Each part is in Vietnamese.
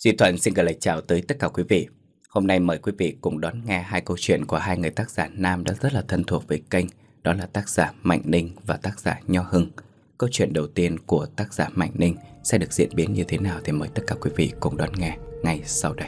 Duy Thuận xin gửi lời chào tới tất cả quý vị. Hôm nay mời quý vị cùng đón nghe hai câu chuyện của hai người tác giả nam đã rất là thân thuộc với kênh. Đó là tác giả Mạnh Ninh và tác giả Nho Hưng. Câu chuyện đầu tiên của tác giả Mạnh Ninh sẽ được diễn biến như thế nào thì mời tất cả quý vị cùng đón nghe ngay sau đây.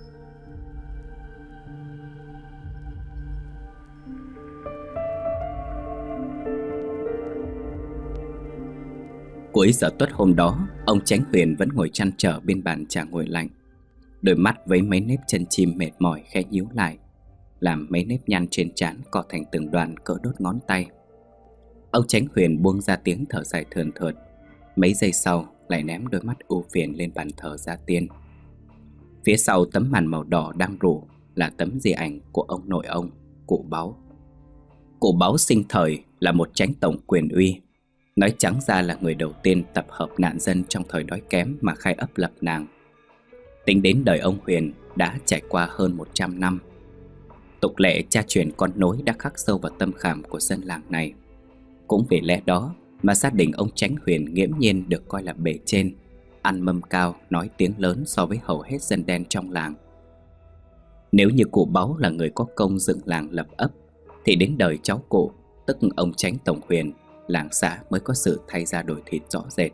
Cuối giờ tuất hôm đó, ông Chánh Huyền vẫn ngồi chăn trở bên bàn trà nguội lạnh. Đôi mắt với mấy nếp chân chim mệt mỏi khẽ nhíu lại, làm mấy nếp nhăn trên trán cọ thành từng đoàn cỡ đốt ngón tay. Ông Chánh Huyền buông ra tiếng thở dài thườn thượt. Mấy giây sau lại ném đôi mắt ưu phiền lên bàn thờ gia tiên. Phía sau tấm màn màu đỏ đang rủ là tấm di ảnh của ông nội ông, cụ Báu. Cụ Báu sinh thời là một chánh tổng quyền uy, nói trắng ra là người đầu tiên tập hợp nạn dân trong thời đói kém mà khai ấp lập làng. Tính đến đời ông Huyền đã trải qua hơn 100 năm. Tục lệ cha truyền con nối đã khắc sâu vào tâm khảm của dân làng này. Cũng vì lẽ đó mà gia đình ông Chánh Huyền nghiễm nhiên được coi là bề trên, ăn mâm cao, nói tiếng lớn so với hầu hết dân đen trong làng. Nếu như cụ Báu là người có công dựng làng lập ấp, thì đến đời cháu cụ, tức ông Chánh Tổng Huyền, làng xã mới có sự thay ra đổi thịt rõ rệt.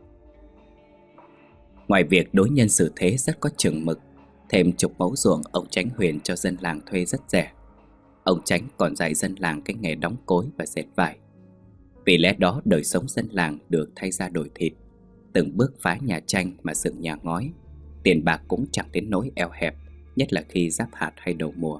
Ngoài việc đối nhân xử thế rất có chừng mực, thêm chục mẫu ruộng ông Chánh Huyền cho dân làng thuê rất rẻ. Ông Chánh còn dạy dân làng cái nghề đóng cối và dệt vải. Vì lẽ đó đời sống dân làng được thay ra đổi thịt, từng bước phá nhà tranh mà dựng nhà ngói. Tiền bạc cũng chẳng đến nỗi eo hẹp, nhất là khi giáp hạt hay đầu mùa.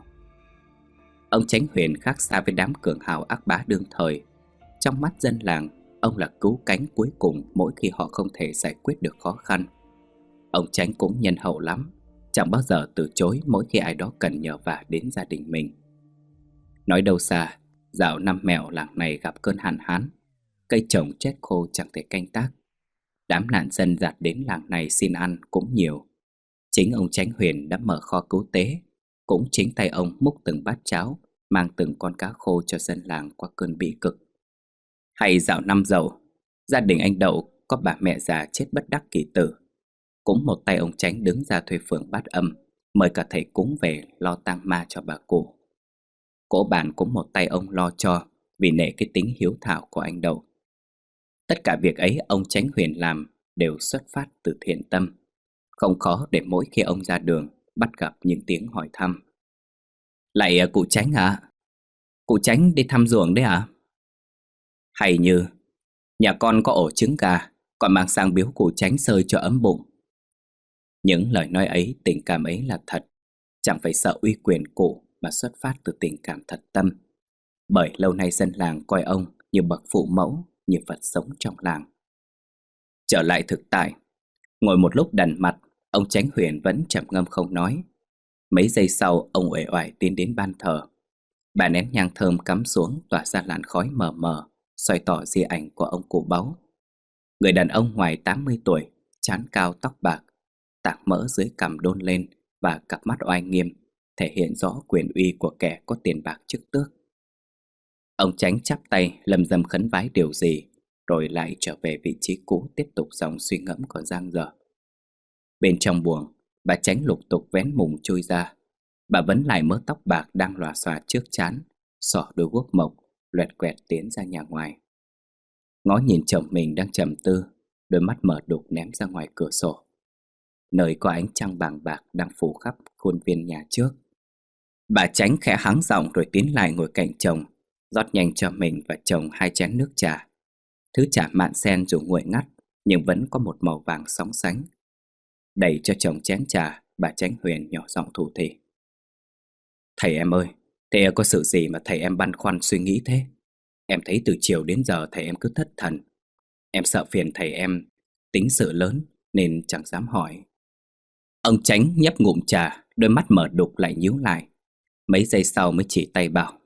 Ông Chánh Huyền khác xa với đám cường hào ác bá đương thời. Trong mắt dân làng, ông là cứu cánh cuối cùng mỗi khi họ không thể giải quyết được khó khăn. Ông Chánh cũng nhân hậu lắm, chẳng bao giờ từ chối mỗi khi ai đó cần nhờ vả đến gia đình mình. Nói đâu xa, dạo năm mẹo làng này gặp cơn hạn hán, cây trồng chết khô chẳng thể canh tác. Đám nạn dân dạt đến làng này xin ăn cũng nhiều. Chính ông Chánh Huyền đã mở kho cứu tế, cũng chính tay ông múc từng bát cháo, mang từng con cá khô cho dân làng qua cơn bỉ cực. Hay dạo năm Dậu, gia đình anh Đậu có bà mẹ già chết bất đắc kỳ tử. Cũng một tay ông Chánh đứng ra thuê phường Bát Âm, mời cả thầy cúng về lo tang ma cho bà cụ. Cỗ bàn cũng một tay ông lo cho, vì nể cái tính hiếu thảo của anh Đậu. Tất cả việc ấy ông Chánh Huyền làm đều xuất phát từ thiện tâm. Không khó để mỗi khi ông ra đường bắt gặp những tiếng hỏi thăm. Lại cụ Chánh ạ? Cụ Chánh đi thăm ruộng đấy ạ? Hay như, nhà con có ổ trứng gà, con mang sang biếu cụ Chánh sơi cho ấm bụng. Những lời nói ấy, tình cảm ấy là thật, chẳng phải sợ uy quyền cụ mà xuất phát từ tình cảm thật tâm. Bởi lâu nay dân làng coi ông như bậc phụ mẫu, như Phật sống trong làng. Trở lại thực tại, ngồi một lúc đần mặt, ông Chánh Huyền vẫn trầm ngâm không nói. Mấy giây sau, ông uể oải tiến đến ban thờ. Bà nén nhang thơm cắm xuống tỏa ra làn khói mờ mờ, soi tỏ di ảnh của ông cụ Báu. Người đàn ông ngoài 80 tuổi, trán cao tóc bạc, tạc mỡ dưới cằm đôn lên và cặp mắt oai nghiêm, thể hiện rõ quyền uy của kẻ có tiền bạc chức tước. Ông Chánh chắp tay lầm rầm khấn vái điều gì, rồi lại trở về vị trí cũ tiếp tục dòng suy ngẫm còn dang dở. Bên trong buồng, bà Chánh lục tục vén mùng chui ra. Bà vấn lại mớ tóc bạc đang lòa xòa trước trán, xỏ đôi guốc mộc, loẹt quẹt tiến ra nhà ngoài. Ngó nhìn chồng mình đang trầm tư, đôi mắt mở đục ném ra ngoài cửa sổ, nơi có ánh trăng bàng bạc đang phủ khắp khuôn viên nhà trước. Bà Chánh khẽ hắng giọng rồi tiến lại ngồi cạnh chồng, rót nhanh cho mình và chồng 2 chén nước trà. Thứ trà mạn sen dù nguội ngắt nhưng vẫn có một màu vàng sóng sánh. Đẩy cho chồng chén trà, bà Chánh Huyền nhỏ giọng thủ thỉ. Thầy em ơi, thế có sự gì mà thầy em băn khoăn suy nghĩ thế? Em thấy từ chiều đến giờ thầy em cứ thất thần. Em sợ phiền thầy em, tính sự lớn nên chẳng dám hỏi. Ông Chánh nhấp ngụm trà, đôi mắt mở đục lại nhíu lại. Mấy giây sau mới chỉ tay bảo.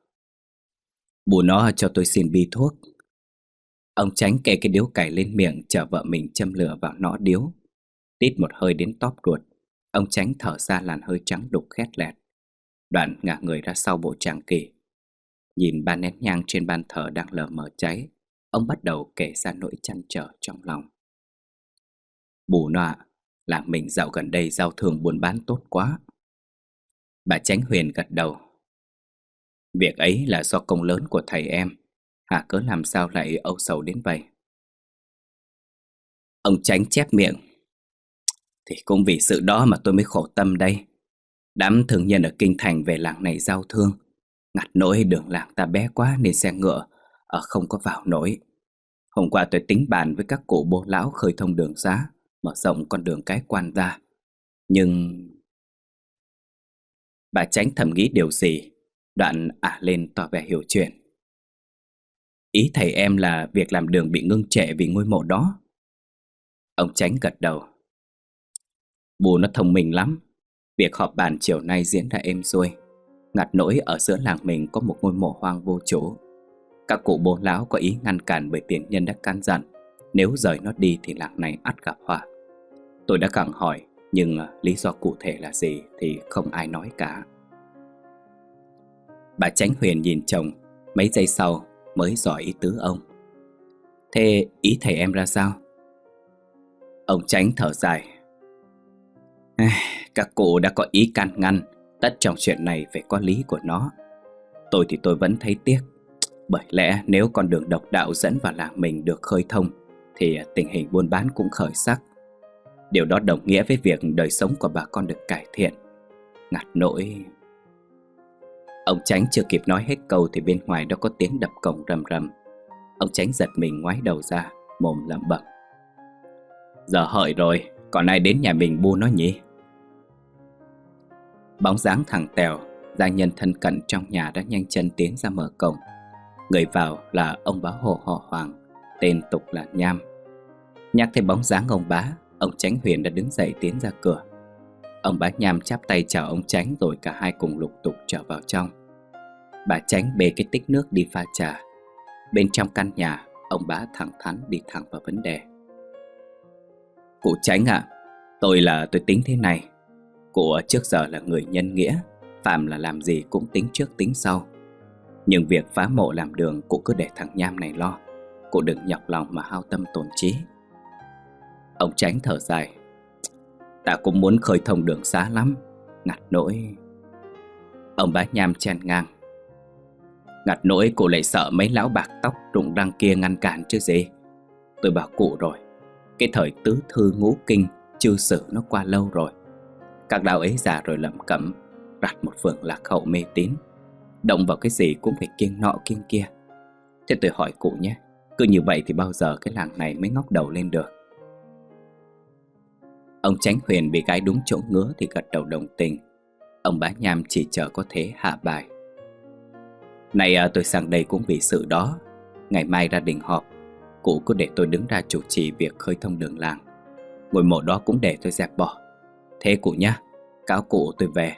Bù nó cho tôi xin bi thuốc. Ông Chánh kê cái điếu cày lên miệng, chờ vợ mình châm lửa vào nõ điếu. Tít một hơi đến tóp ruột, ông Chánh thở ra làn hơi trắng đục khét lẹt. Đoạn ngả người ra sau bộ tràng kỳ. Nhìn ba nén nhang trên ban thờ đang lờ mờ cháy, ông bắt đầu kể ra nỗi trăn trở trong lòng. Bù nọa, Làng mình dạo gần đây giao thương buôn bán tốt quá. Bà Chánh Huyền gật đầu. Việc ấy là do công lớn của thầy em. Hà cớ làm sao lại âu sầu đến vậy? Ông Chánh chép miệng. Thì cũng vì sự đó mà tôi mới khổ tâm đây. Đám thương nhân ở Kinh Thành về làng này giao thương, ngặt nỗi đường làng ta bé quá nên xe ngựa không có vào nổi. Hôm qua tôi tính bàn với các cụ bô lão khơi thông đường xá, mở rộng con đường cái quan ra. Nhưng... Bà Chánh thầm nghĩ điều gì, đoạn lên tỏ vẻ hiểu chuyện. Ý thầy em là việc làm đường bị ngưng trệ vì ngôi mộ đó. Ông Chánh gật đầu. Bù nó thông minh lắm. Việc họp bàn chiều nay diễn ra êm xuôi. Ngặt nỗi ở giữa làng mình có một ngôi mộ hoang vô chủ. Các cụ bố lão có ý ngăn cản bởi tiền nhân đã căn dặn nếu rời nó đi thì làng này ắt gặp họa. Tôi đã gặng hỏi, nhưng lý do cụ thể là gì thì không ai nói cả. Bà Chánh Huyền nhìn chồng, mấy giây sau mới dò ý tứ ông. Thế ý thầy em ra sao? Ông Chánh thở dài. Các cụ đã có ý can ngăn, tất trong chuyện này phải có lý của nó. Tôi thì tôi vẫn thấy tiếc. Bởi lẽ nếu con đường độc đạo dẫn vào làng mình được khơi thông thì tình hình buôn bán cũng khởi sắc. Điều đó đồng nghĩa với việc đời sống của bà con được cải thiện. Ngặt nỗi... Ông Chánh chưa kịp nói hết câu thì bên ngoài đó có tiếng đập cổng rầm rầm. Ông Chánh giật mình ngoái đầu ra, mồm lẩm bẩm. Giờ hợi rồi, còn ai đến nhà mình bu nó nhỉ? Bóng dáng thằng Tèo, gia nhân thân cận trong nhà đã nhanh chân tiến ra mở cổng. Người vào là ông bá Hồ họ Hoàng, tên tục là Nham. Nhắc thấy bóng dáng ông bá, ông Chánh Huyền đã đứng dậy tiến ra cửa. Ông bá Nham chắp tay chào ông Chánh rồi cả hai cùng lục tục trở vào trong. Bà Chánh bê cái tích nước đi pha trà. Bên trong căn nhà, ông bá thẳng thắn đi thẳng vào vấn đề. Cụ Chánh ạ, tôi tính thế này. Cụ trước giờ là người nhân nghĩa, phạm là làm gì cũng tính trước tính sau. Nhưng việc phá mộ làm đường cụ cứ để thằng Nham này lo. Cụ đừng nhọc lòng mà hao tâm tổn trí. Ông Chánh thở dài. Ta cũng muốn khơi thông đường xá lắm, ngặt nỗi... Ông bá Nham chen ngang. Ngặt nỗi cụ lại sợ mấy lão bạc tóc rụng răng kia ngăn cản chứ gì. Tôi bảo cụ rồi, cái thời tứ thư ngũ kinh chư sử nó qua lâu rồi. Các đạo ấy già rồi lẩm cẩm, rặt một phường lạc hậu mê tín, động vào cái gì cũng phải kiêng nọ kiêng kia. Thế tôi hỏi cụ nhé, cứ như vậy thì bao giờ cái làng này mới ngóc đầu lên được? Ông Chánh Huyền bị gái đúng chỗ ngứa thì gật đầu đồng tình. Ông bá Nham chỉ chờ có thế hạ bài. Này tôi sang đây cũng vì sự đó. Ngày mai ra đình họp, cụ cứ để tôi đứng ra chủ trì việc khơi thông đường làng. Ngôi mộ đó cũng để tôi dẹp bỏ. Thế cụ nhá, cáo cụ tôi về.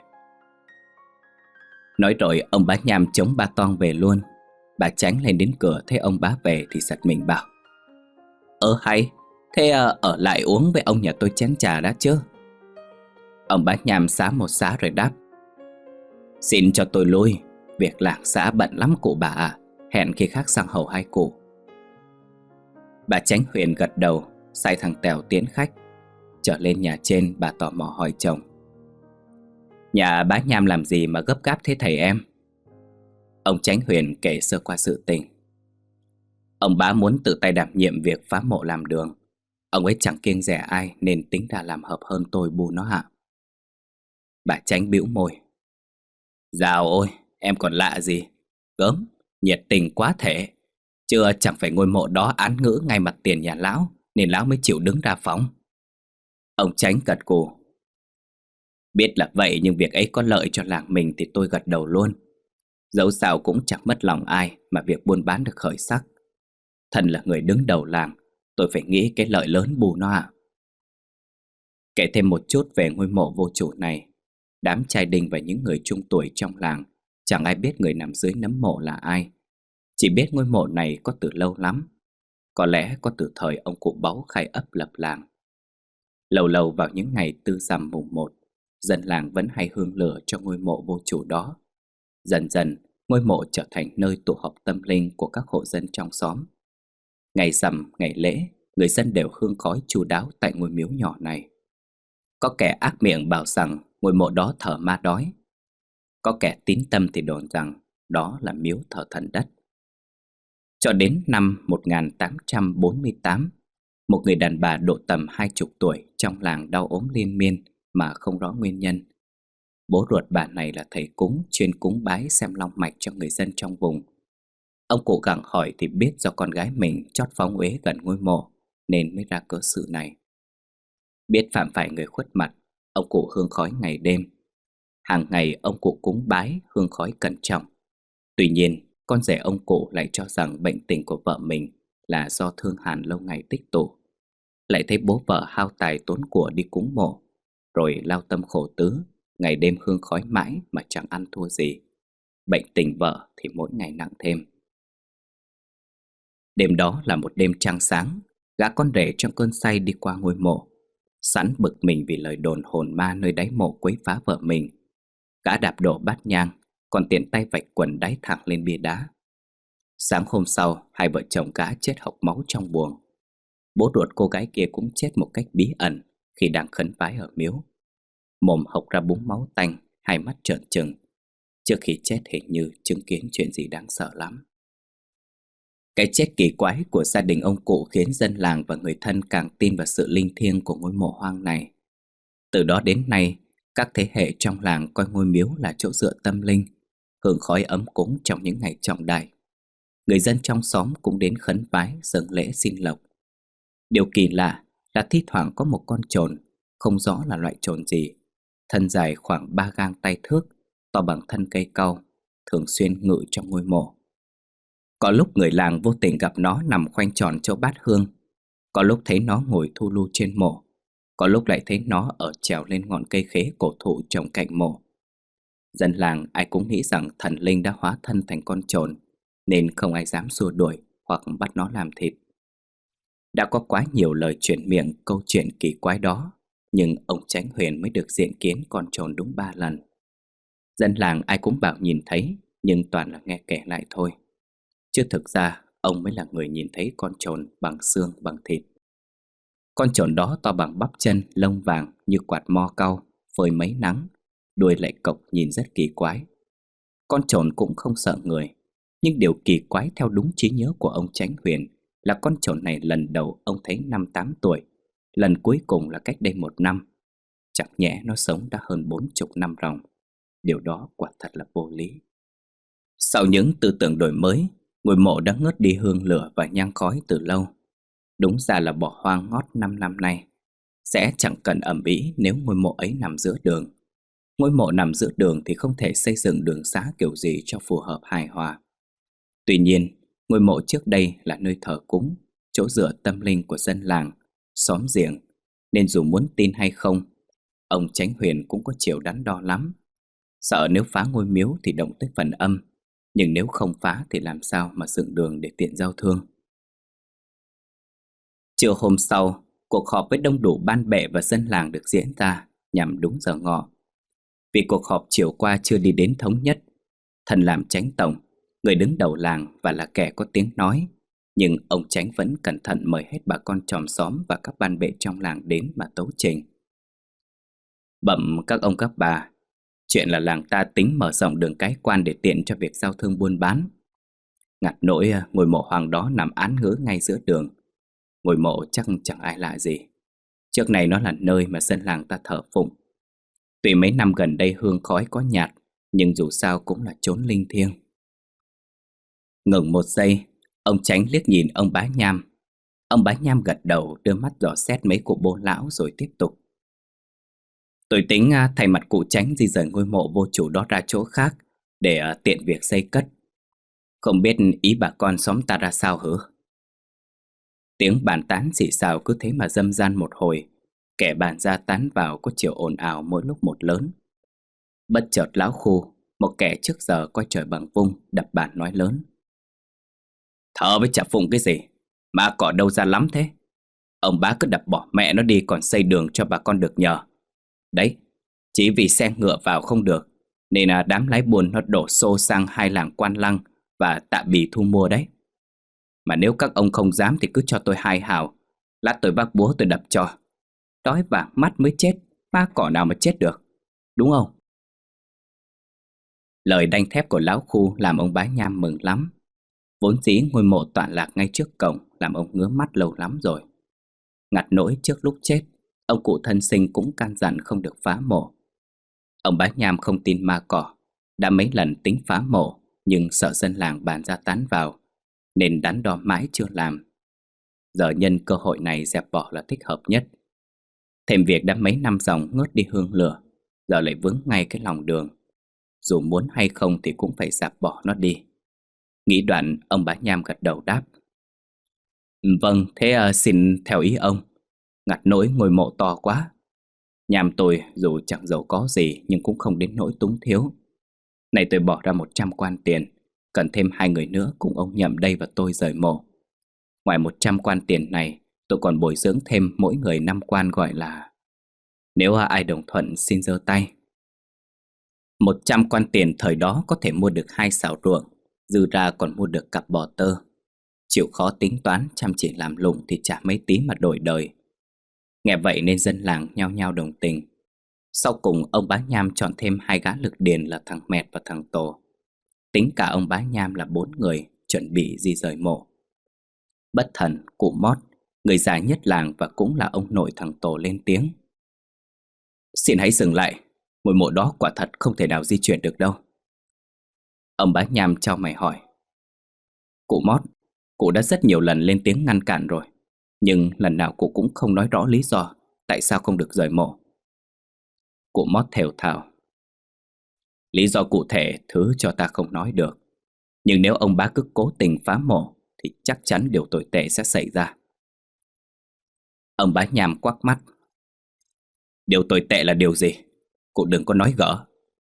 Nói rồi ông bá Nham chống ba toang về luôn. Bà Chánh lên đến cửa thấy ông bá về thì giật mình bảo. Hay, thế ở lại uống với ông nhà tôi chén trà đã chứ? Ông bá Nham xá một xá rồi đáp. Xin cho tôi lui, việc làng xã bận lắm cụ bà ạ. Hẹn khi khác sang hầu hai cụ. Bà Chánh Huyền gật đầu, sai thằng Tèo tiến khách. Trở lên nhà trên, bà tò mò hỏi chồng. Nhà bá Nham làm gì mà gấp gáp thế thầy em? Ông Chánh Huyền kể sơ qua sự tình. Ông bá muốn tự tay đảm nhiệm việc phá mộ làm đường. Ông ấy chẳng kiêng dè ai nên tính ra làm hợp hơn tôi bu nó hạ. Bà Chánh bĩu môi. Dào ôi, em còn lạ gì? Gớm, nhiệt tình quá thể. Chưa chẳng phải ngôi mộ đó án ngữ ngay mặt tiền nhà lão nên lão mới chịu đứng ra phóng. Ông Chánh gật gù. Biết là vậy nhưng việc ấy có lợi cho làng mình thì tôi gật đầu luôn. Dẫu sao cũng chẳng mất lòng ai mà việc buôn bán được khởi sắc. Thân là người đứng đầu làng, tôi phải nghĩ cái lợi lớn bù nó ạ. Kể thêm một chút về ngôi mộ vô chủ này. Đám trai đinh và những người trung tuổi trong làng chẳng ai biết người nằm dưới nấm mộ là ai. Chỉ biết ngôi mộ này có từ lâu lắm. Có lẽ có từ thời ông cụ Báu khai ấp lập làng. Lâu lâu vào những ngày tư rằm mùng 1, dân làng vẫn hay hương lửa cho ngôi mộ vô chủ đó. Dần dần, ngôi mộ trở thành nơi tụ họp tâm linh của các hộ dân trong xóm. Ngày rằm, ngày lễ, người dân đều hương khói chu đáo tại ngôi miếu nhỏ này. Có kẻ ác miệng bảo rằng ngôi mộ đó thờ ma đói. Có kẻ tín tâm thì đồn rằng đó là miếu thờ thần đất. Cho đến năm 1848, một người đàn bà độ tầm 20 tuổi trong làng đau ốm liên miên mà không rõ nguyên nhân. Bố ruột bà này là thầy cúng chuyên cúng bái xem long mạch cho người dân trong vùng. Ông cụ gặng hỏi thì biết do con gái mình chót phóng uế gần ngôi mộ nên mới ra cớ sự này. Biết phạm phải người khuất mặt, ông cụ hương khói ngày đêm. Hàng ngày ông cụ cúng bái hương khói cẩn trọng. Tuy nhiên, con rể ông cụ lại cho rằng bệnh tình của vợ mình là do thương hàn lâu ngày tích tụ. Lại thấy bố vợ hao tài tốn của đi cúng mộ, rồi lao tâm khổ tứ, ngày đêm hương khói mãi mà chẳng ăn thua gì. Bệnh tình vợ thì mỗi ngày nặng thêm. Đêm đó là một đêm trăng sáng, gã con rể trong cơn say đi qua ngôi mộ. Sẵn bực mình vì lời đồn hồn ma nơi đáy mộ quấy phá vợ mình, gã đạp đổ bát nhang, còn tiện tay vạch quần đáy thẳng lên bia đá. Sáng hôm sau, hai vợ chồng gã chết hộc máu trong buồng. Bố ruột cô gái kia cũng chết một cách bí ẩn khi đang khấn vái ở miếu. Mồm hộc ra búng máu tanh, hai mắt trợn trừng. Trước khi chết hình như chứng kiến chuyện gì đáng sợ lắm. Cái chết kỳ quái của gia đình ông cụ khiến dân làng và người thân càng tin vào sự linh thiêng của ngôi mộ hoang này. Từ đó đến nay, các thế hệ trong làng coi ngôi miếu là chỗ dựa tâm linh, hương khói ấm cúng trong những ngày trọng đại. Người dân trong xóm cũng đến khấn vái dâng lễ xin lộc. Điều kỳ lạ là thi thoảng có một con chồn, không rõ là loại chồn gì, thân dài khoảng 3 gang tay thước, to bằng thân cây cau, thường xuyên ngự trong ngôi mộ. Có lúc người làng vô tình gặp nó nằm khoanh tròn chỗ bát hương, có lúc thấy nó ngồi thu lu trên mộ, có lúc lại thấy nó ở trèo lên ngọn cây khế cổ thụ trồng cạnh mộ. Dân làng ai cũng nghĩ rằng thần linh đã hóa thân thành con chồn, nên không ai dám xua đuổi hoặc bắt nó làm thịt. Đã có quá nhiều lời truyền miệng câu chuyện kỳ quái đó, nhưng ông Chánh Huyền mới được diện kiến con chồn đúng 3 lần. Dân làng ai cũng bảo nhìn thấy, nhưng toàn là nghe kể lại thôi. Chứ thực ra ông mới là người nhìn thấy con chồn bằng xương bằng thịt. Con chồn đó to bằng bắp chân, lông vàng như quạt mo cau, phơi mấy nắng, đuôi lại cộc nhìn rất kỳ quái. Con chồn cũng không sợ người, nhưng điều kỳ quái theo đúng trí nhớ của ông Chánh Huyền là con chồn này lần đầu ông thấy 5-8 tuổi, lần cuối cùng là cách đây 1 năm. Chẳng nhẽ nó sống đã hơn 40 năm ròng. Điều đó quả thật là vô lý. Sau những tư tưởng đổi mới, ngôi mộ đã ngớt đi hương lửa và nhang khói từ lâu. Đúng ra là bỏ hoang ngót 5 năm nay. Sẽ chẳng cần ầm ĩ nếu ngôi mộ ấy nằm giữa đường. Ngôi mộ nằm giữa đường thì không thể xây dựng đường xá kiểu gì cho phù hợp hài hòa. Tuy nhiên, ngôi mộ trước đây là nơi thờ cúng, chỗ dựa tâm linh của dân làng, xóm giềng, nên dù muốn tin hay không, ông Chánh Huyền cũng có chiều đắn đo lắm. Sợ nếu phá ngôi miếu thì động tới phần âm, nhưng nếu không phá thì làm sao mà dựng đường để tiện giao thương. Chiều hôm sau, cuộc họp với đông đủ ban bè và dân làng được diễn ra nhằm đúng giờ ngọ. Vì cuộc họp chiều qua chưa đi đến thống nhất, thần làm chánh tổng, người đứng đầu làng và là kẻ có tiếng nói, nhưng ông Chánh vẫn cẩn thận mời hết bà con chòm xóm và các ban bệ trong làng đến mà tấu trình. Bẩm các ông các bà, chuyện là làng ta tính mở rộng đường cái quan để tiện cho việc giao thương buôn bán. Ngặt nỗi ngôi mộ hoang đó nằm án ngữ ngay giữa đường. Ngôi mộ chắc chẳng ai lạ gì. Trước này nó là nơi mà dân làng ta thờ phụng. Tuy mấy năm gần đây hương khói có nhạt, nhưng dù sao cũng là chốn linh thiêng. Ngừng một giây, ông Chánh liếc nhìn ông Bá Nham. Ông Bá Nham gật đầu, đưa mắt dò xét mấy cụ bô lão rồi tiếp tục. Tôi tính thay mặt cụ Chánh di dời ngôi mộ vô chủ đó ra chỗ khác để tiện việc xây cất. Không biết ý bà con xóm ta ra sao hử? Tiếng bàn tán xì xào cứ thế mà dâm gian một hồi. Kẻ bàn ra tán vào có chiều ồn ào mỗi lúc một lớn. Bất chợt lão Khu, một kẻ trước giờ coi trời bằng vung, đập bàn nói lớn. Thở với chả phụng cái gì mà cỏ đâu ra lắm thế. Ông bá cứ đập bỏ mẹ nó đi còn xây đường cho bà con được nhờ. Đấy, chỉ vì xe ngựa vào không được nên đám lái buôn nó đổ xô sang 2 làng Quan Lăng và Tạ Bì thu mua đấy. Mà nếu các ông không dám thì cứ cho tôi 2 hào, lát tôi vác búa tôi đập cho. Đói vàng mắt mới chết Ma cỏ nào mà chết được, đúng không? Lời đanh thép của lão khu làm ông Bá Nham mừng lắm. Vốn dĩ ngôi mộ tọa lạc ngay trước cổng làm ông ngứa mắt lâu lắm rồi. Ngặt nỗi trước lúc chết, ông cụ thân sinh cũng can dặn không được phá mộ. Ông Bá Nham không tin ma cỏ, đã mấy lần tính phá mộ, nhưng sợ dân làng bàn ra tán vào, nên đắn đo mãi chưa làm. Giờ nhân cơ hội này dẹp bỏ là thích hợp nhất. Thêm việc đã mấy năm dòng ngớt đi hương lửa, giờ lại vướng ngay cái lòng đường. Dù muốn hay không thì cũng phải dẹp bỏ nó đi. Nghĩ đoạn, ông Bá Nham gật đầu đáp: Vâng, thế xin theo ý ông. Ngặt nỗi ngôi mộ to quá. Nham tôi dù chẳng giàu có gì nhưng cũng không đến nỗi túng thiếu. Này tôi bỏ ra 100 quan tiền, cần thêm 2 người nữa cùng ông Nhậm đây và tôi rời mộ. Ngoài 100 quan tiền này, tôi còn bồi dưỡng thêm mỗi người 5 quan gọi là... Nếu ai đồng thuận xin giơ tay. 100 quan tiền thời đó có thể mua được 2 sào ruộng, dư ra còn mua được cặp bò tơ. Chịu khó tính toán, chăm chỉ làm lụng thì chả mấy tí mà đổi đời. Nghe vậy nên dân làng nhao nhao đồng tình. Sau cùng ông Bá Nham chọn thêm 2 gã lực điền là thằng Mẹt và thằng Tổ. Tính cả ông Bá Nham là 4 người chuẩn bị di rời mộ. Bất thần, cụ Mót, người già nhất làng và cũng là ông nội thằng Tổ lên tiếng: Xin hãy dừng lại, ngôi mộ đó quả thật không thể nào di chuyển được đâu. Ông Bá Nham chau mày hỏi: Cụ Mót, cụ đã rất nhiều lần lên tiếng ngăn cản rồi, nhưng lần nào cụ cũng không nói rõ lý do tại sao không được rời mộ. Cụ Mót thều thào: Lý do cụ thể thứ cho ta không nói được, nhưng nếu ông bá cứ cố tình phá mộ thì chắc chắn điều tồi tệ sẽ xảy ra. Ông Bá Nham quắc mắt: Điều tồi tệ là điều gì? Cụ đừng có nói gỡ.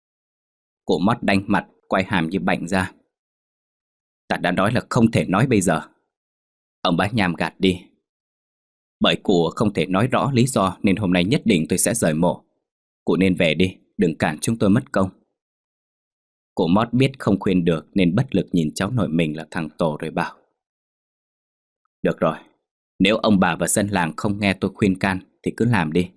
Cụ Mót đanh mặt, quay hàm như bệnh ra: Ta đã nói là không thể nói bây giờ. Ông Bá Nham gạt đi: Bởi cụ không thể nói rõ lý do nên hôm nay nhất định tôi sẽ rời mộ. Cụ nên về đi, đừng cản chúng tôi mất công. Cụ Mót biết không khuyên được nên bất lực nhìn cháu nội mình là thằng Tổ rồi bảo: Được rồi, nếu ông bà và dân làng không nghe tôi khuyên can thì cứ làm đi.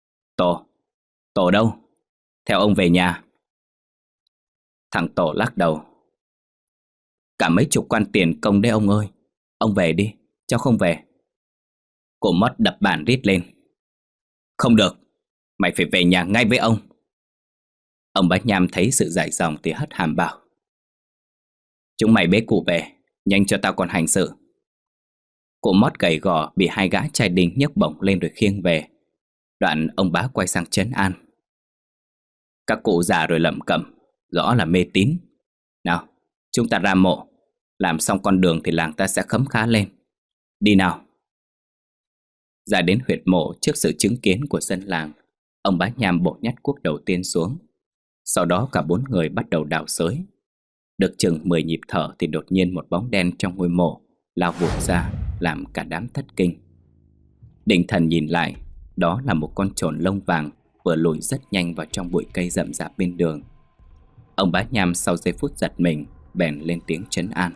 Tổ đâu? Theo ông về nhà. Thằng Tổ lắc đầu: Cả mấy chục quan tiền công đấy ông ơi. Ông về đi, cháu không về. Cụ Mót đập bàn rít lên: Không được, mày phải về nhà ngay với ông. Ông Bá Nham thấy sự dại dòng thì hất hàm bảo: Chúng mày bế cụ về, nhanh cho tao còn hành sự. Cụ Mót gầy gò bị 2 gã trai đinh nhấc bổng lên rồi khiêng về. Đoạn ông bá quay sang trấn an: Các cụ già rồi lẩm cẩm, rõ là mê tín. Nào, chúng ta ra mộ, làm xong con đường thì làng ta sẽ khấm khá lên. Đi nào. Ra đến huyệt mộ trước sự chứng kiến của dân làng, ông Bá Nham bổ nhát cuốc đầu tiên xuống. Sau đó cả 4 người bắt đầu đào xới. Được chừng 10 nhịp thở thì đột nhiên một bóng đen trong ngôi mộ lao vụt ra, làm cả đám thất kinh. Định thần nhìn lại, đó là một con chồn lông vàng vừa lùi rất nhanh vào trong bụi cây rậm rạp bên đường. Ông Bá Nham sau giây phút giật mình bèn lên tiếng trấn an: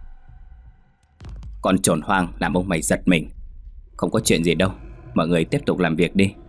Con chồn hoang làm ông mày giật mình. Không có chuyện gì đâu, mọi người tiếp tục làm việc đi.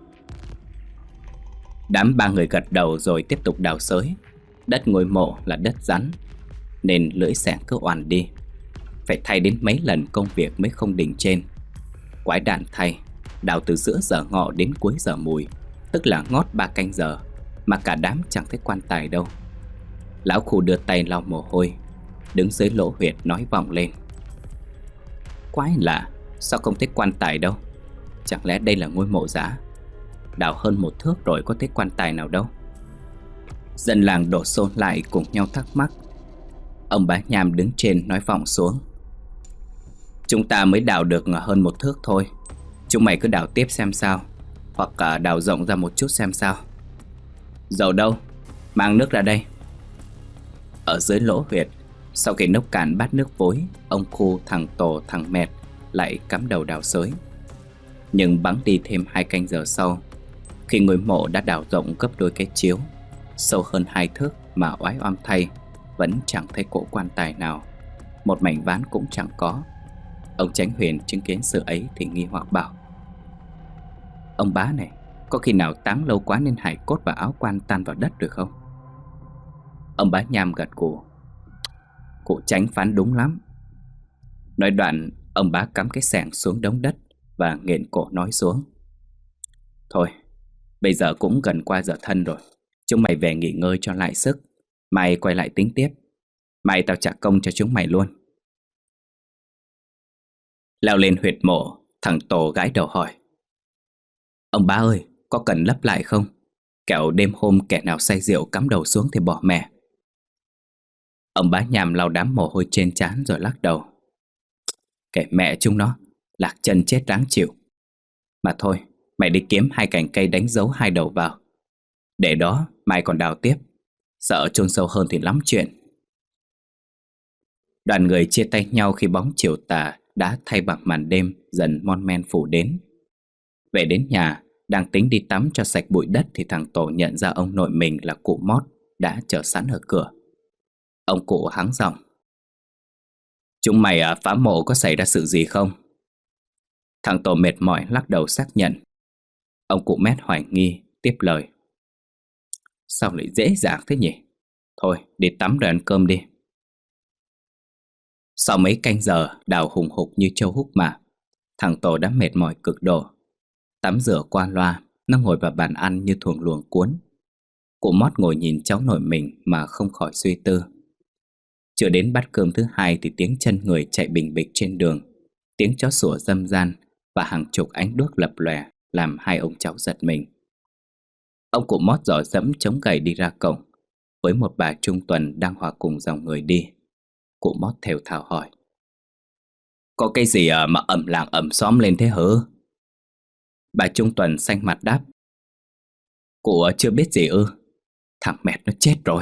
Đám 3 người gật đầu rồi tiếp tục đào xới. Đất ngôi mộ là đất rắn nên lưỡi xẻng cứ oằn đi, phải thay đến mấy lần công việc mới không đỉnh trên. Quái đản thay, đào từ giữa giờ ngọ đến cuối giờ mùi, tức là ngót 3 canh giờ, mà cả đám chẳng thấy quan tài đâu. Lão khu đưa tay lau mồ hôi, đứng dưới lỗ huyệt nói vọng lên: Quái lạ, sao không thấy quan tài đâu? Chẳng lẽ đây là ngôi mộ giả? Đào hơn 1 thước rồi có thấy quan tài nào đâu? Dân làng đổ xô lại cùng nhau thắc mắc. Ông Bá Nham đứng trên nói vọng xuống: Chúng ta mới đào được hơn 1 thước thôi. Chúng mày cứ đào tiếp xem sao, hoặc đào rộng ra một chút xem sao. Dầu đâu? Mang nước ra đây. Ở dưới lỗ huyệt, sau khi nốc cạn bát nước vối, ông Khu, thằng Tổ, thằng Mẹt lại cắm đầu đào xới. Nhưng bẵng đi thêm 2 canh giờ sau, khi ngôi mộ đã đào rộng gấp đôi cái chiếu, sâu hơn 2 thước mà oái oăm thay, vẫn chẳng thấy cỗ quan tài nào, một mảnh ván cũng chẳng có. Ông Chánh Huyền chứng kiến sự ấy thì nghi hoặc bảo: Ông bá này, Có khi nào táng lâu quá nên hài cốt và áo quan tan vào đất được không? Ông Bá Nham gật gù. Cụ Chánh phán đúng lắm. Nói đoạn, ông bá cắm cái xẻng xuống đống đất và nghển cổ nói xuống. Thôi, bây giờ cũng gần qua giờ thân rồi. Chúng mày về nghỉ ngơi cho lại sức. Mai quay lại tính tiếp. Mai tao trả công cho chúng mày luôn. Leo lên huyệt mộ, thằng Tổ gãi đầu hỏi. Ông bá ơi, có cần lấp lại không? Kẻo đêm hôm kẻ nào say rượu cắm đầu xuống thì bỏ mẹ. Ông Bá Nham lau đám mồ hôi trên trán rồi lắc đầu. Kệ mẹ chúng nó, lạc chân chết đáng chịu. Mà thôi, mày đi kiếm 2 cành cây đánh dấu 2 đầu vào. Để đó, mai còn đào tiếp. Sợ chôn sâu hơn thì lắm chuyện. Đoàn người chia tay nhau khi bóng chiều tà đã thay bằng màn đêm dần mon men phủ đến. Về đến nhà, đang tính đi tắm cho sạch bụi đất thì thằng Tổ nhận ra ông nội mình là cụ Mót đã chờ sẵn ở cửa. Ông cụ hắng giọng. Chúng mày phá mộ có xảy ra sự gì không? Thằng Tổ mệt mỏi lắc đầu xác nhận. Ông cụ Mét hoài nghi tiếp lời. Sao lại dễ dàng thế nhỉ? Thôi đi tắm rồi ăn cơm đi. Sau mấy canh giờ đào hùng hục như trâu hút mà, thằng Tổ đã mệt mỏi cực độ. Tắm rửa qua loa, nó ngồi vào bàn ăn như thuồng luồng cuốn. Cụ Mót ngồi nhìn cháu nội mình mà không khỏi suy tư. Chưa đến bát cơm thứ 2 thì tiếng chân người chạy bình bịch trên đường, tiếng chó sủa râm ran và hàng chục ánh đuốc lập lòe làm hai ông cháu giật mình. Ông cụ Mót dò dẫm chống gậy đi ra cổng, với một bà Trung Tuần đang hòa cùng dòng người đi. Cụ Mót thều thào hỏi. Có cái gì mà ầm làng ầm xóm lên thế hử? Bà Trung Tuần xanh mặt đáp. Cụ chưa biết gì ư? Thằng mẹt nó chết rồi.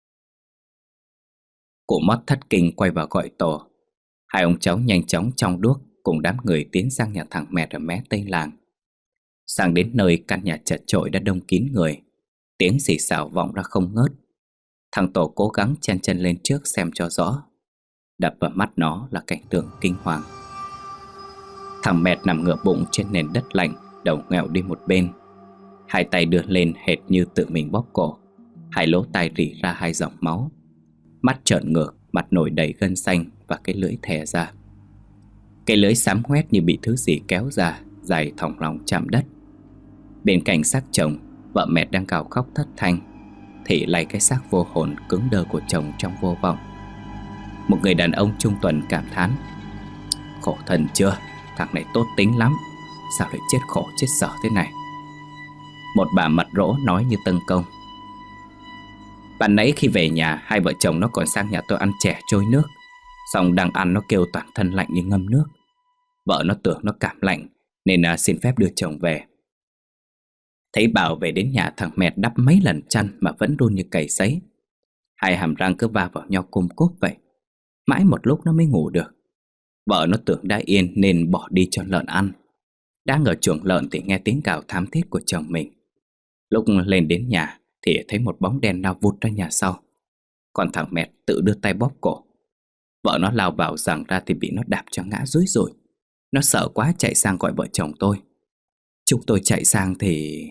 Cụ Mót thất kinh quay vào gọi Tổ. Hai ông cháu nhanh chóng trong đuốc cùng đám người tiến sang nhà thằng mẹt ở mé tây làng. Sang đến nơi căn nhà chật chội đã đông kín người, tiếng xì xào vọng ra không ngớt. Thằng Tổ cố gắng chen chân lên trước xem cho rõ. Đập vào mắt nó là cảnh tượng kinh hoàng. Thằng mẹt nằm ngửa bụng trên nền đất lạnh, đầu ngẹo đi một bên, hai tay đưa lên hệt như tự mình bóp cổ. Hai lỗ tai rỉ ra 2 dòng máu, mắt trợn ngược, mặt nổi đầy gân xanh và cái lưỡi thè ra. Cái lưỡi xám hoét như bị thứ gì kéo ra, dài thòng lòng chạm đất. Bên cạnh xác chồng, vợ mẹt đang gào khóc thất thanh, thị lay cái xác vô hồn cứng đơ của chồng trong vô vọng. Một người đàn ông trung tuần cảm thán. Khổ thân chưa, thằng này tốt tính lắm, sao lại chết khổ chết sở thế này. Một bà mặt rỗ nói như tâng công. Bạn nãy khi về nhà, hai vợ chồng nó còn sang nhà tôi ăn chè trôi nước, xong đang ăn nó kêu toàn thân lạnh như ngâm nước. Vợ nó tưởng nó cảm lạnh nên xin phép đưa chồng về. Thấy bảo về đến nhà thằng mẹt đắp mấy lần chăn mà vẫn run như cầy sấy. Hai hàm răng cứ va vào nhau côm cốp vậy. Mãi một lúc nó mới ngủ được. Vợ nó tưởng đã yên nên bỏ đi cho lợn ăn. Đang ở chuồng lợn thì nghe tiếng gào thảm thiết của chồng mình. Lúc lên đến nhà thì thấy một bóng đen lao vụt ra nhà sau. Còn thằng mẹt tự đưa tay bóp cổ. Vợ nó lao vào giằng ra thì bị nó đạp cho ngã rúi rủi. Nó sợ quá chạy sang gọi vợ chồng tôi. Chúng tôi chạy sang thì...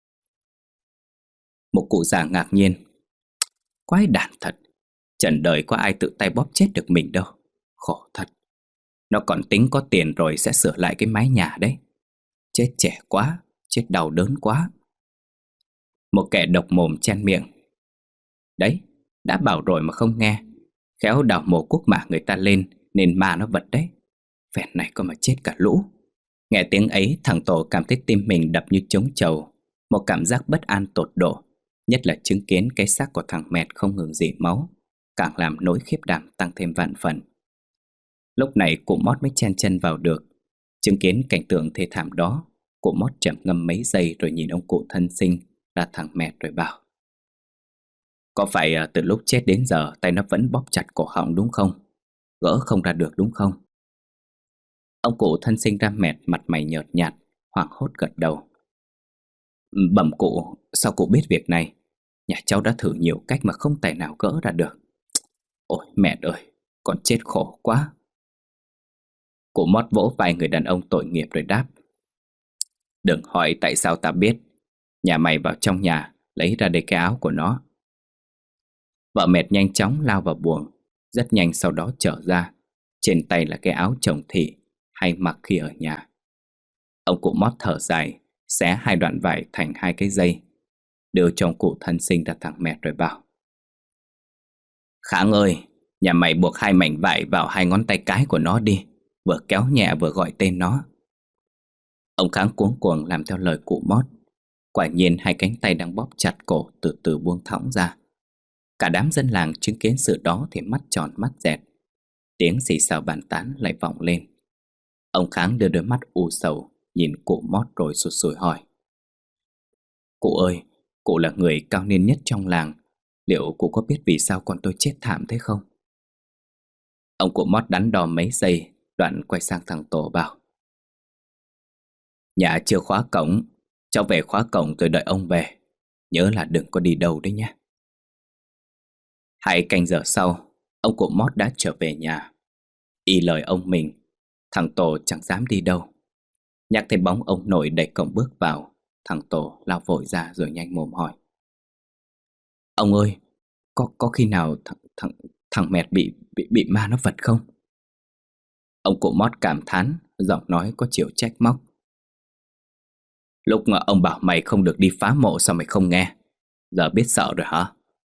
Một cụ già ngạc nhiên. Quái đản thật, trần đời có ai tự tay bóp chết được mình đâu. Khổ thật. Nó còn tính có tiền rồi sẽ sửa lại cái mái nhà đấy. Chết trẻ quá, chết đau đớn quá. Một kẻ độc mồm chen miệng. Đấy, đã bảo rồi mà không nghe. Khéo đào mồ cuốc mả người ta lên nên ma nó vật đấy. Phèn này có mà chết cả lũ. Nghe tiếng ấy, thằng Tổ cảm thấy tim mình đập như trống trầu. Một cảm giác bất an tột độ. Nhất là chứng kiến cái xác của thằng mẹt không ngừng rỉ máu, càng làm nỗi khiếp đảm tăng thêm vạn phần. Lúc này cụ Mót mới chen chân vào được. Chứng kiến cảnh tượng thê thảm đó, cụ Mót trầm ngâm mấy giây rồi nhìn ông cụ thân sinh là thằng mẹt rồi bảo. Có phải từ lúc chết đến giờ tay nó vẫn bóp chặt cổ họng đúng không? Gỡ không ra được đúng không? Ông cụ thân sinh ra mẹt mặt mày nhợt nhạt, hoảng hốt gật đầu. Bẩm cụ, sao cụ biết việc này? Nhà cháu đã thử nhiều cách mà không tài nào gỡ ra được. Ôi mẹ ơi, con chết khổ quá. Cụ Mót vỗ vai người đàn ông tội nghiệp rồi đáp. Đừng hỏi tại sao ta biết, Nhà mày vào trong nhà, lấy ra đây cái áo của nó. Vợ mệt nhanh chóng lao vào buồng, rất nhanh sau đó trở ra. Trên tay là cái áo chồng thị hay mặc khi ở nhà. Ông cụ Mót thở dài, xé 2 đoạn vải thành 2 cái dây, đưa cho ông cụ thân sinh ra thằng Mẹt rồi bảo: Kháng ơi, nhà mày buộc 2 mảnh vải vào 2 ngón tay cái của nó đi, vừa kéo nhẹ vừa gọi tên nó. Ông Kháng cuống cuồng làm theo lời cụ Mót. Quả nhiên 2 cánh tay đang bóp chặt cổ từ từ buông thõng ra. Cả đám dân làng chứng kiến sự đó thì mắt tròn mắt dẹt. Tiếng xì xào bàn tán lại vọng lên. Ông Kháng đưa đôi mắt u sầu nhìn cụ Mót rồi sụt sùi hỏi: Cụ ơi, cụ là người cao niên nhất trong làng, liệu cụ có biết vì sao con tôi chết thảm thế không? Ông cụ Mót đắn đo mấy giây, đoạn quay sang thằng Tổ bảo: Nhà chưa khóa cổng, cháu về khóa cổng rồi đợi ông về. Nhớ là đừng có đi đâu đấy nhé. 2 canh giờ sau, ông cụ Mót đã trở về nhà. Y lời ông mình, thằng Tổ chẳng dám đi đâu. Nhắc thấy bóng ông nội đẩy cổng bước vào, thằng Tổ lao vội ra rồi nhanh mồm hỏi: Ông ơi, có khi nào thằng Mẹt bị ma nó vật không? Ông cụ Mót cảm thán, giọng nói có chiều trách móc: Lúc ông bảo mày không được đi phá mộ sao mày không nghe? Giờ biết sợ rồi hả?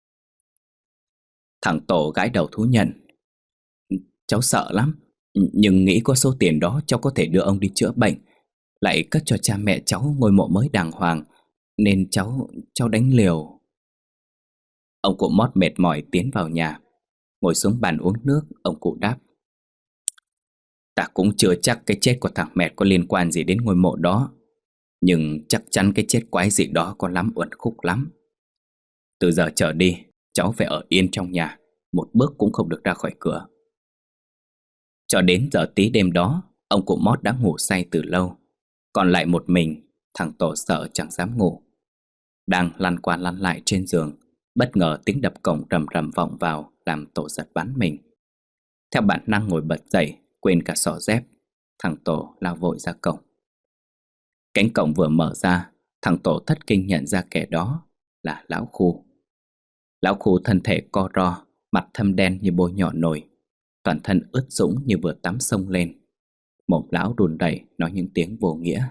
Thằng Tổ gãi đầu thú nhận: Cháu sợ lắm, nhưng nghĩ có số tiền đó cháu có thể đưa ông đi chữa bệnh, lại cất cho cha mẹ cháu ngôi mộ mới đàng hoàng, nên cháu đánh liều. Ông cụ Mót mệt mỏi tiến vào nhà, ngồi xuống bàn uống nước. Ông cụ đáp: Ta cũng chưa chắc cái chết của thằng Mẹt có liên quan gì đến ngôi mộ đó, nhưng chắc chắn cái chết quái dị đó có lắm uẩn khúc lắm. Từ giờ trở đi, cháu phải ở yên trong nhà, một bước cũng không được ra khỏi cửa. Cho đến giờ tí đêm đó, ông cụ Mót đã ngủ say từ lâu. Còn lại một mình, thằng Tổ sợ chẳng dám ngủ. Đang lăn qua lăn lại trên giường, bất ngờ tiếng đập cổng rầm rầm vọng vào, làm Tổ giật bắn mình. Theo bản năng ngồi bật dậy, quên cả xỏ dép, thằng Tổ lao vội ra cổng. Cánh cổng vừa mở ra, thằng Tổ thất kinh nhận ra kẻ đó là Lão Khu. Lão Khu thân thể co ro, mặt thâm đen như bôi nhọ nồi, toàn thân ướt sũng như vừa tắm sông lên. Mồm lão run rẩy nói những tiếng vô nghĩa: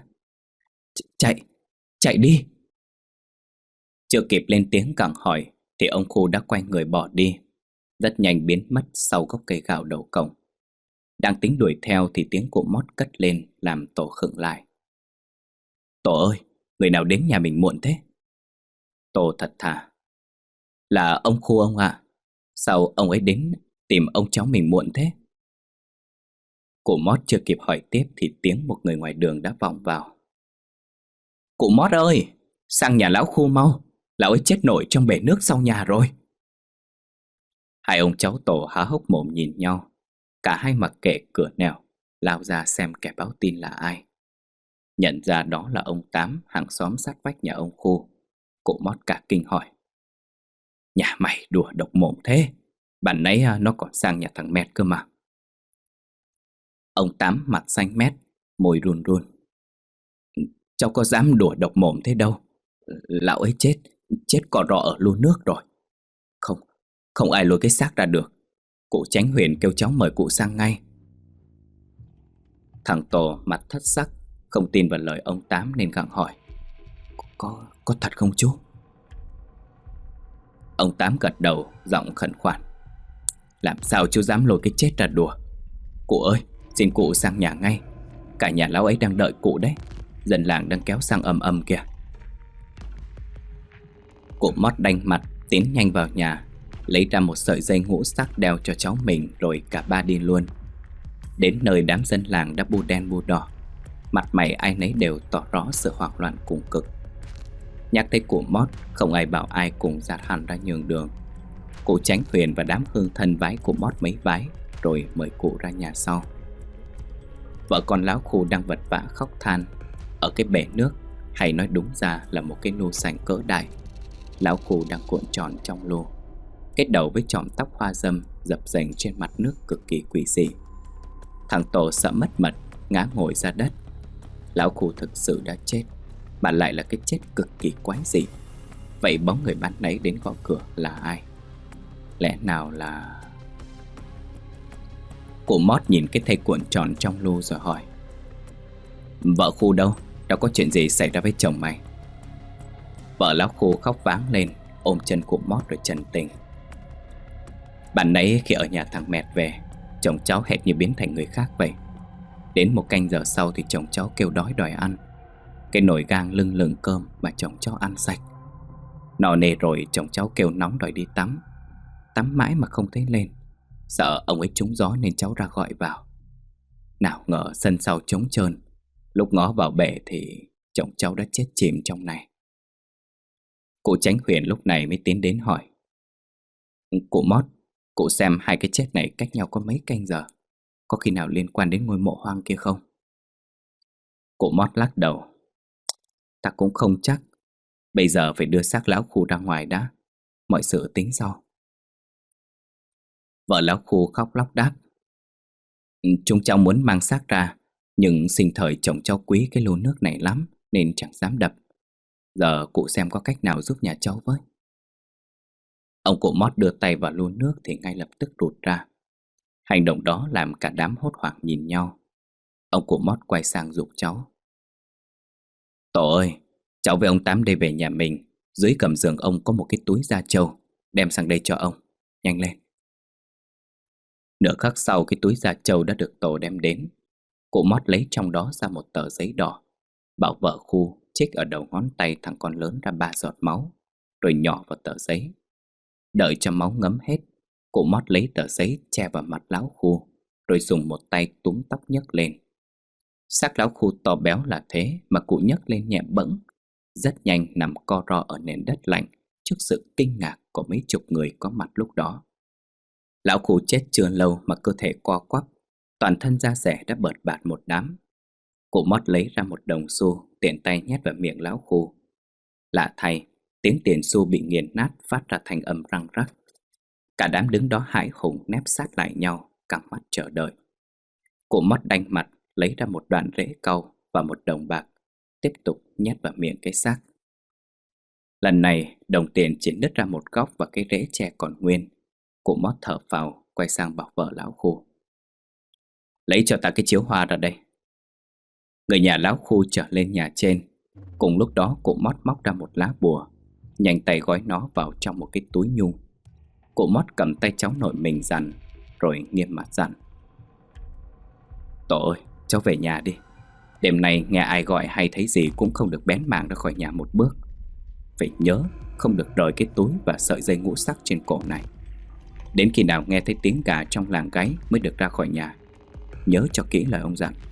Chạy đi! Chưa kịp lên tiếng gặng hỏi thì ông Khu đã quay người bỏ đi, rất nhanh biến mất sau gốc cây gạo đầu cổng. Đang tính đuổi theo thì tiếng cụ Mót cất lên làm Tổ khựng lại. Tổ ơi, người nào đến nhà mình muộn thế? Tổ thật thà: Là ông Khu ông ạ. Sao ông ấy đến tìm ông cháu mình muộn thế? Cụ Mót chưa kịp hỏi tiếp thì tiếng một người ngoài đường đã vọng vào: Cụ Mót ơi, sang nhà lão Khu mau, lão ấy chết nổi trong bể nước sau nhà rồi. 2 ông cháu Tổ há hốc mồm nhìn nhau. Cả hai mặc kệ cửa nẻo, lao ra xem kẻ báo tin là ai. Nhận ra đó là ông Tám, hàng xóm sát vách nhà ông Khu. Cụ Mót cả kinh hỏi: Nhà mày đùa độc mồm thế? Bạn nãy nó còn sang nhà thằng Mẹt cơ mà. Ông Tám mặt xanh mét, môi run run: Cháu có dám đùa độc mồm thế đâu. Lão ấy chết cò rọ ở lu nước rồi. Không ai lôi cái xác ra được. Cụ Chánh Huyền kêu cháu mời cụ sang ngay. Thằng Tổ mặt thất sắc, không tin vào lời ông Tám nên gặng hỏi: Có thật không chú? Ông Tám gật đầu, giọng khẩn khoản: Làm sao chú dám lôi cái chết ra đùa? Cụ ơi, xin cụ sang nhà ngay. Cả nhà lão ấy đang đợi cụ đấy. Dân làng đang kéo sang ầm ầm kìa. Cụ Mót đanh mặt tiến nhanh vào nhà, lấy ra một sợi dây ngũ sắc đeo cho cháu mình, rồi cả ba đi luôn. Đến nơi đám dân làng đã bu đen bu đỏ, mặt mày ai nấy đều tỏ rõ sự hoảng loạn cùng cực. Nhắc thấy cụ Mót, không ai bảo ai cùng dạt hẳn ra nhường đường. Cụ Chánh Huyền và đám hương thân vái cụ Mót mấy vái, rồi mời cụ ra nhà sau. Vợ con lão Khu đang vật vã khóc than. Ở cái bể nước, hay nói đúng ra là một cái lu sành cỡ đại, lão Khu đang cuộn tròn trong lu, cái đầu với chòm tóc hoa râm dập dềnh trên mặt nước cực kỳ quỷ dị. Thằng Tổ sợ mất mật, ngã ngồi ra đất. Lão Khu thực sự đã chết. mà lại là cái chết cực kỳ quái dị. Vậy bóng người ban nãy đến gõ cửa là ai? Lẽ nào là... Cụ Mót nhìn cái thây cuộn tròn trong lu rồi hỏi: Vợ Khu đâu? Đâu có chuyện gì xảy ra với chồng mày? Vợ lão Khu khóc váng lên, ôm chân cụ Mót rồi trần tình: Bạn nãy khi ở nhà thằng Mẹt về, chồng cháu hệt như biến thành người khác vậy. Đến một canh giờ sau thì chồng cháu kêu đói đòi ăn. Cái nồi gang lưng lửng cơm mà chồng cháu ăn sạch. No nê rồi chồng cháu kêu nóng đòi đi tắm. Tắm mãi mà không thấy lên, sợ ông ấy trúng gió nên cháu ra gọi vào. Nào ngờ sân sau trống trơn, lúc ngó vào bể thì chồng cháu đã chết chìm trong này. Cụ Chánh Huyền lúc này mới tiến đến hỏi: Cụ Mót, cụ xem hai cái chết này cách nhau có mấy canh giờ, có khi nào liên quan đến ngôi mộ hoang kia không? Cụ Mót lắc đầu: Ta cũng không chắc. Bây giờ phải đưa xác lão Khu ra ngoài đã, mọi sự tính sau. Vợ lão Khu khóc lóc đáp: Chúng cháu muốn mang xác ra, nhưng sinh thời chồng cháu quý cái lô nước này lắm nên chẳng dám đập. Giờ cụ xem có cách nào giúp nhà cháu với. Ông cụ Mót đưa tay vào lu nước thì ngay lập tức rụt ra. Hành động đó làm cả đám hốt hoảng nhìn nhau. Ông cụ Mót quay sang giục cháu: Tổ ơi, cháu với ông Tám đây về nhà mình. Dưới gầm giường ông có một cái túi da trâu, đem sang đây cho ông, nhanh lên. Nửa khắc sau cái túi da trâu đã được Tổ đem đến. Cụ Mót lấy trong đó ra một tờ giấy đỏ, bảo vợ Khu chích ở đầu ngón tay thằng con lớn ra 3 giọt máu, rồi nhỏ vào tờ giấy. Đợi cho máu ngấm hết, cụ Mót lấy tờ giấy che vào mặt lão Khu, rồi dùng một tay túm tóc nhấc lên. Xác lão Khu to béo là thế mà cụ nhấc lên nhẹ bẫng, rất nhanh nằm co ro ở nền đất lạnh trước sự kinh ngạc của mấy chục người có mặt lúc đó. Lão Khu chết chưa lâu mà cơ thể co quắp, toàn thân da rẻ đã bợt bạt một đám. Cụ Mót lấy ra một đồng xu, tiện tay nhét vào miệng lão Khu. Lạ thay, tiếng tiền xu bị nghiền nát phát ra thành âm răng rắc. Cả đám đứng đó hãi hùng nép sát lại nhau, căng mắt chờ đợi. Cụ Mót đanh mặt, lấy ra một đoạn rễ cau và một đồng bạc, tiếp tục nhét vào miệng cái xác. Lần này đồng tiền chỉ nứt ra một góc và cái rễ tre còn nguyên. Cụ Mót thở phào, quay sang bảo vợ lão Khu: Lấy cho ta cái chiếu hoa ra đây. Người nhà lão Khu trở lên nhà trên. Cùng lúc đó cụ Mót móc ra một lá bùa, nhanh tay gói nó vào trong một cái túi nhung. Cụ Mót cầm tay cháu nội mình dặn, rồi nghiêm mặt dặn: Tổ ơi, cháu về nhà đi. Đêm nay nghe ai gọi hay thấy gì cũng không được bén mảng ra khỏi nhà một bước. Phải nhớ không được rời cái túi và sợi dây ngũ sắc trên cổ này. Đến khi nào nghe thấy tiếng gà trong làng gáy mới được ra khỏi nhà. Nhớ cho kỹ lời ông dặn.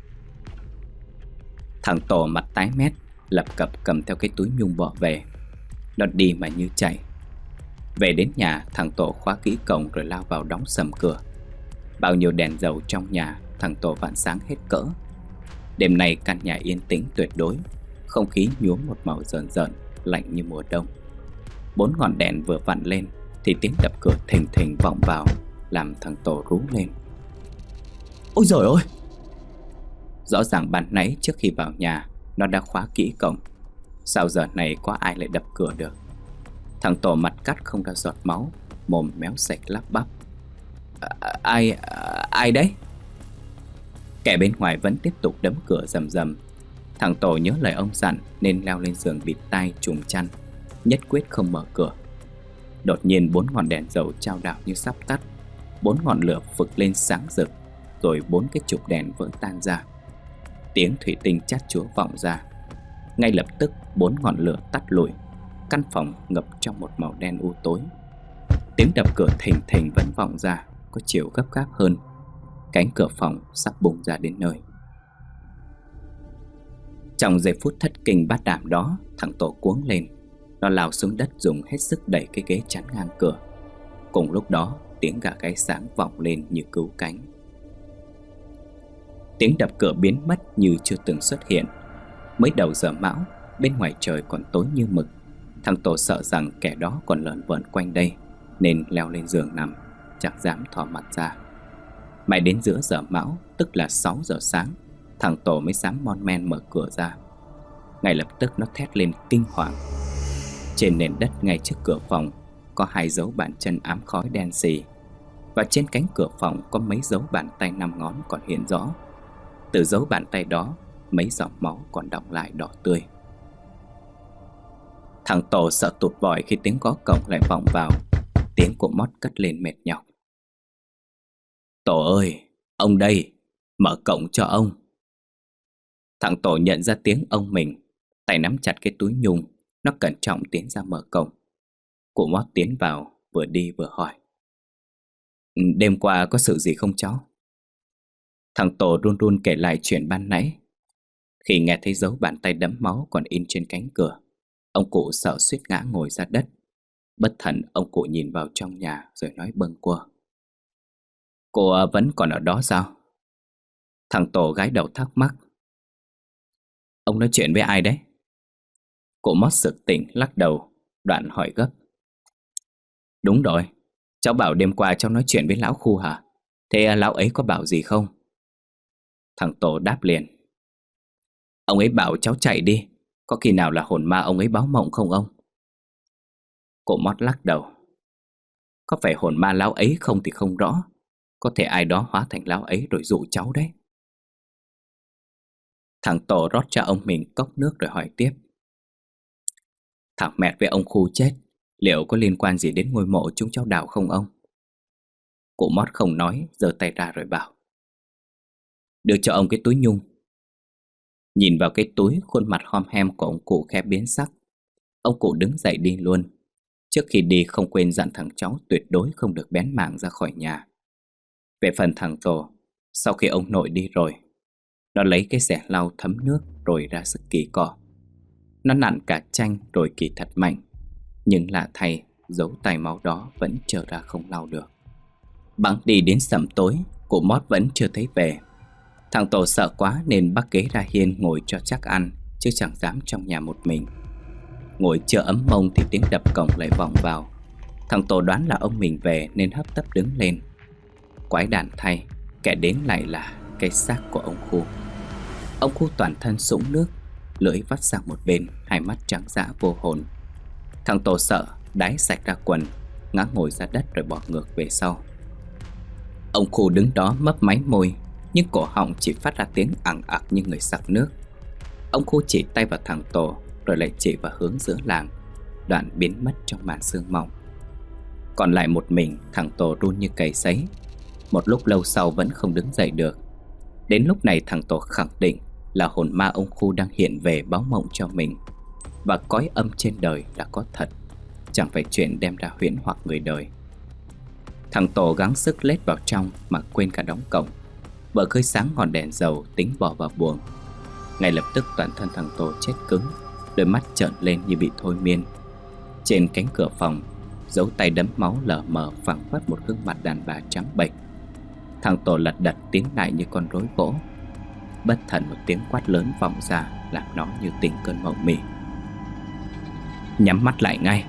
Thằng Tổ mặt tái mét, lập cập cầm theo cái túi nhung bỏ về. Nó đi mà như chạy. Về đến nhà, thằng Tổ khóa kỹ cổng rồi lao vào đóng sầm cửa. Bao nhiêu đèn dầu trong nhà, thằng Tổ vặn sáng hết cỡ. Đêm nay căn nhà yên tĩnh tuyệt đối, không khí nhuốm một màu rợn rợn, lạnh như mùa đông. 4 ngọn đèn vừa vặn lên thì tiếng đập cửa thình thình vọng vào, làm thằng Tổ rú lên: Ôi giời ơi! Rõ ràng ban nãy trước khi vào nhà nó đã khóa kỹ cổng. Sao giờ này có ai lại đập cửa được? Thằng Tổ mặt cắt không ra giọt máu, mồm méo sạch lắp bắp: Ai đấy? Kẻ bên ngoài vẫn tiếp tục đấm cửa rầm rầm. Thằng Tổ nhớ lời ông dặn nên leo lên giường bịt tai trùm chăn, nhất quyết không mở cửa. Đột nhiên 4 ngọn đèn dầu chao đảo như sắp tắt. 4 ngọn lửa phực lên sáng rực, rồi 4 cái trục đèn vỡ tan ra. Tiếng thủy tinh chát chúa vọng ra. Ngay lập tức 4 ngọn lửa tắt lụi. Căn phòng ngập trong một màu đen u tối. Tiếng đập cửa thình thình vẫn vọng ra, có chiều gấp gáp hơn. Cánh cửa phòng sắp bung ra đến nơi. Trong giây phút thất kinh bát đảm đó, thằng Tổ cuống lên. Nó lao xuống đất dùng hết sức đẩy cái ghế chắn ngang cửa. Cùng lúc đó tiếng gà gáy sáng vọng lên như cứu cánh. Tiếng đập cửa biến mất như chưa từng xuất hiện. Mới đầu giờ mão, bên ngoài trời còn tối như mực. Thằng Tổ sợ rằng kẻ đó còn lởn vởn quanh đây, nên leo lên giường nằm, chẳng dám thò mặt ra. Mãi đến giữa giờ mão, tức là 6 giờ sáng, thằng Tổ mới dám mon men mở cửa ra. Ngay lập tức nó thét lên kinh hoàng. Trên nền đất ngay trước cửa phòng có 2 dấu bàn chân ám khói đen xì, và trên cánh cửa phòng có mấy dấu bàn tay 5 ngón còn hiện rõ. Từ dấu bàn tay đó, mấy giọt máu còn đọng lại đỏ tươi. Thằng Tổ sợ tụt vòi khi tiếng gõ cổng lại vọng vào. Tiếng của Mót cất lên mệt nhọc. Tổ ơi, ông đây, mở cổng cho ông. Thằng Tổ nhận ra tiếng ông mình, tay nắm chặt cái túi nhung. Nó cẩn trọng tiến ra mở cổng. Cụ Mót tiến vào, vừa đi vừa hỏi. Đêm qua có sự gì không cháu? Thằng Tổ run run kể lại chuyện ban nãy. Khi nghe thấy dấu bàn tay đẫm máu còn in trên cánh cửa, ông cụ sợ suýt ngã ngồi ra đất. Bất thần ông cụ nhìn vào trong nhà rồi nói bâng quơ. Cô vẫn còn ở đó sao? Thằng Tổ gái đầu thắc mắc. Ông nói chuyện với ai đấy? Cụ Mót sực tỉnh lắc đầu, đoạn hỏi gấp. Đúng rồi, cháu bảo đêm qua cháu nói chuyện với lão Khu hả? Thế lão ấy có bảo gì không? Thằng Tổ đáp liền. Ông ấy bảo cháu chạy đi, có khi nào là hồn ma ông ấy báo mộng không ông? Cụ Mót lắc đầu. Có phải hồn ma lão ấy không thì không rõ, có thể ai đó hóa thành lão ấy rồi dụ cháu đấy. Thằng Tổ rót cho ông mình cốc nước rồi hỏi tiếp. Thằng Mẹt với ông Khu chết, liệu có liên quan gì đến ngôi mộ chúng cháu đào không ông? Cụ Mót không nói, giơ tay ra rồi bảo. Đưa cho ông cái túi nhung. Nhìn vào cái túi, khuôn mặt hom hem của ông cụ khẽ biến sắc. Ông cụ đứng dậy đi luôn. Trước khi đi không quên dặn thằng cháu tuyệt đối không được bén mảng ra khỏi nhà. Về phần thằng Tổ, sau khi ông nội đi rồi, nó lấy cái xẻ lau thấm nước rồi ra sức kỳ cọ. Nó nặn cả chanh rồi kỳ thật mạnh, nhưng lạ thay, dấu tay máu đó vẫn trở ra không lau được. Bẵng đi đến sẩm tối, cụ Mót vẫn chưa thấy về. Thằng Tổ sợ quá nên bắt ghế ra hiên ngồi cho chắc ăn, chứ chẳng dám trong nhà một mình. Ngồi chưa ấm mông thì tiếng đập cổng lại vọng vào. Thằng Tổ đoán là ông mình về nên hấp tấp đứng lên. Quái đản thay, kẻ đến lại là cái xác của ông Khu. Ông Khu toàn thân sũng nước, lưỡi vắt sang một bên, hai mắt trắng dã vô hồn. Thằng Tổ sợ, đái sạch ra quần, ngã ngồi ra đất rồi bỏ ngược về sau. Ông Khu đứng đó mấp máy môi, nhưng cổ họng chỉ phát ra tiếng ẳng ặc như người sặc nước. Ông Khu chỉ tay vào thằng Tổ rồi lại chỉ vào hướng giữa làng, đoạn biến mất trong màn sương mỏng. Còn lại một mình, thằng Tổ run như cầy sấy. Một lúc lâu sau vẫn không đứng dậy được. Đến lúc này thằng Tổ khẳng định là hồn ma ông Khu đang hiện về báo mộng cho mình, và cõi âm trên đời là có thật, chẳng phải chuyện đem ra huyễn hoặc người đời. Thằng Tổ gắng sức lết vào trong mà quên cả đóng cổng. Vợ khơi sáng ngọn đèn dầu tính bỏ vào buồng. Ngay lập tức toàn thân thằng Tổ chết cứng, đôi mắt trợn lên như bị thôi miên. Trên cánh cửa phòng, dấu tay đẫm máu lờ mờ phảng phất một gương mặt đàn bà trắng bệch. Thằng Tổ lật đật tiến lại như con rối gỗ. Bất thần một tiếng quát lớn vọng ra, làm nó như tỉnh cơn mộng mị. Nhắm mắt lại ngay.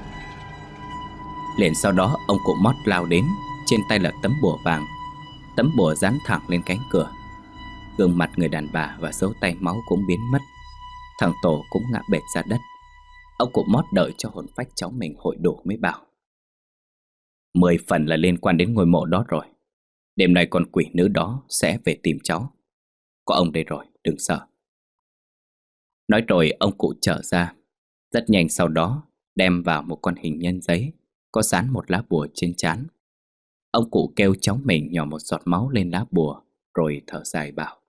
Liền sau đó ông cụ Mót lao đến, trên tay là tấm bùa vàng. Tấm bùa dán thẳng lên cánh cửa. Gương mặt người đàn bà và dấu tay máu cũng biến mất. Thằng Tổ cũng ngã bệt ra đất. Ông cụ Mót đợi cho hồn phách cháu mình hội đủ mới bảo. 10 phần là liên quan đến ngôi mộ đó rồi. Đêm nay con quỷ nữ đó sẽ về tìm cháu. Có ông đây rồi, đừng sợ. Nói rồi ông cụ trở ra. Rất nhanh sau đó đem vào một con hình nhân giấy, có dán một lá bùa trên trán. Ông cụ kêu cháu mình nhỏ một giọt máu lên lá bùa, rồi thở dài bảo.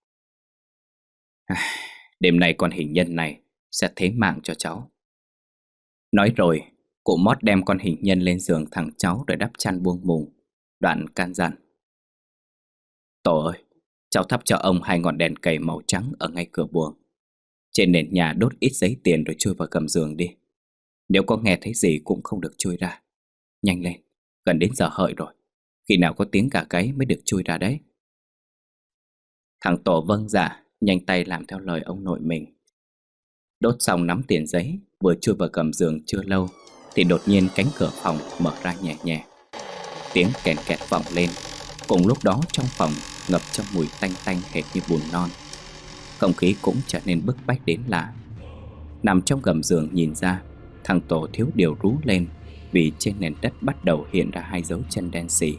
Đêm nay con hình nhân này sẽ thế mạng cho cháu. Nói rồi, cụ Mót đem con hình nhân lên giường thằng cháu rồi đắp chăn buông mùng, đoạn can dặn. Tổ ơi, cháu thắp cho ông 2 ngọn đèn cầy màu trắng ở ngay cửa buồng. Trên nền nhà đốt ít giấy tiền rồi chui vào gầm giường đi. Nếu có nghe thấy gì cũng không được chui ra. Nhanh lên, gần đến giờ hợi rồi. Khi nào có tiếng gà gáy mới được chui ra đấy. Thằng Tổ vâng dạ, nhanh tay làm theo lời ông nội mình. Đốt xong nắm tiền giấy, vừa chui vào gầm giường chưa lâu thì đột nhiên cánh cửa phòng mở ra nhẹ nhẹ. Tiếng kèn kẹt vọng lên. Cùng lúc đó trong phòng ngập trong mùi tanh tanh hệt như bùn non. Không khí cũng trở nên bức bách đến lạ. Nằm trong gầm giường nhìn ra, thằng Tổ thiếu điều rú lên vì trên nền đất bắt đầu hiện ra 2 dấu chân đen sì.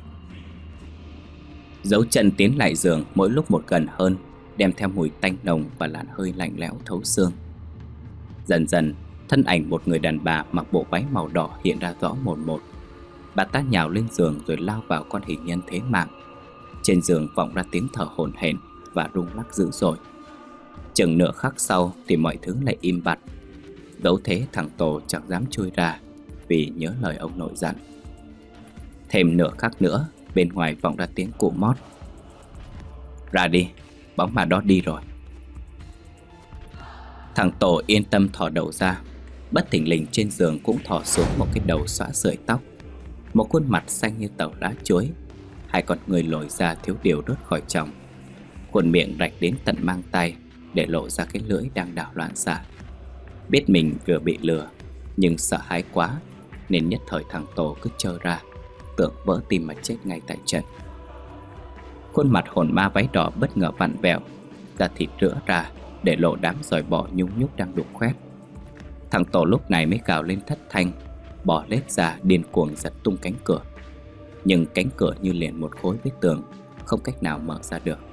Dấu chân tiến lại giường mỗi lúc một gần hơn, đem theo mùi tanh nồng và làn hơi lạnh lẽo thấu xương. Dần dần, thân ảnh một người đàn bà mặc bộ váy màu đỏ hiện ra rõ mồn một. Bà ta nhào lên giường rồi lao vào con hình nhân thế mạng. Trên giường vọng ra tiếng thở hổn hển và rung lắc dữ dội. Chừng nửa khắc sau thì mọi thứ lại im bặt. Dẫu thế thằng Tổ chẳng dám chui ra vì nhớ lời ông nội dặn. Thêm nửa khắc nữa, bên ngoài vọng ra tiếng cụ Mót: "Ra đi, bóng ma đó đi rồi." Thằng Tổ yên tâm thò đầu ra. Bất thình lình trên giường cũng thò xuống một cái đầu xõa sợi tóc, một khuôn mặt xanh như tàu lá chuối, 2 con người lồi ra thiếu điều rớt khỏi chồng, khuôn miệng rạch đến tận mang tay để lộ ra cái lưỡi đang đảo loạn xạ. Biết mình vừa bị lừa, nhưng sợ hãi quá nên nhất thời thằng Tổ cứ trơ ra, tưởng vỡ tim mà chết ngay tại trận. Khuôn mặt hồn ma váy đỏ bất ngờ vặn vẹo, da thịt rữa ra để lộ đám giòi bọ nhung nhúc đang đục khoét. Thằng Tổ lúc này mới gào lên thất thanh, bò lết ra điên cuồng giật tung cánh cửa. Nhưng cánh cửa như liền một khối với tường, không cách nào mở ra được.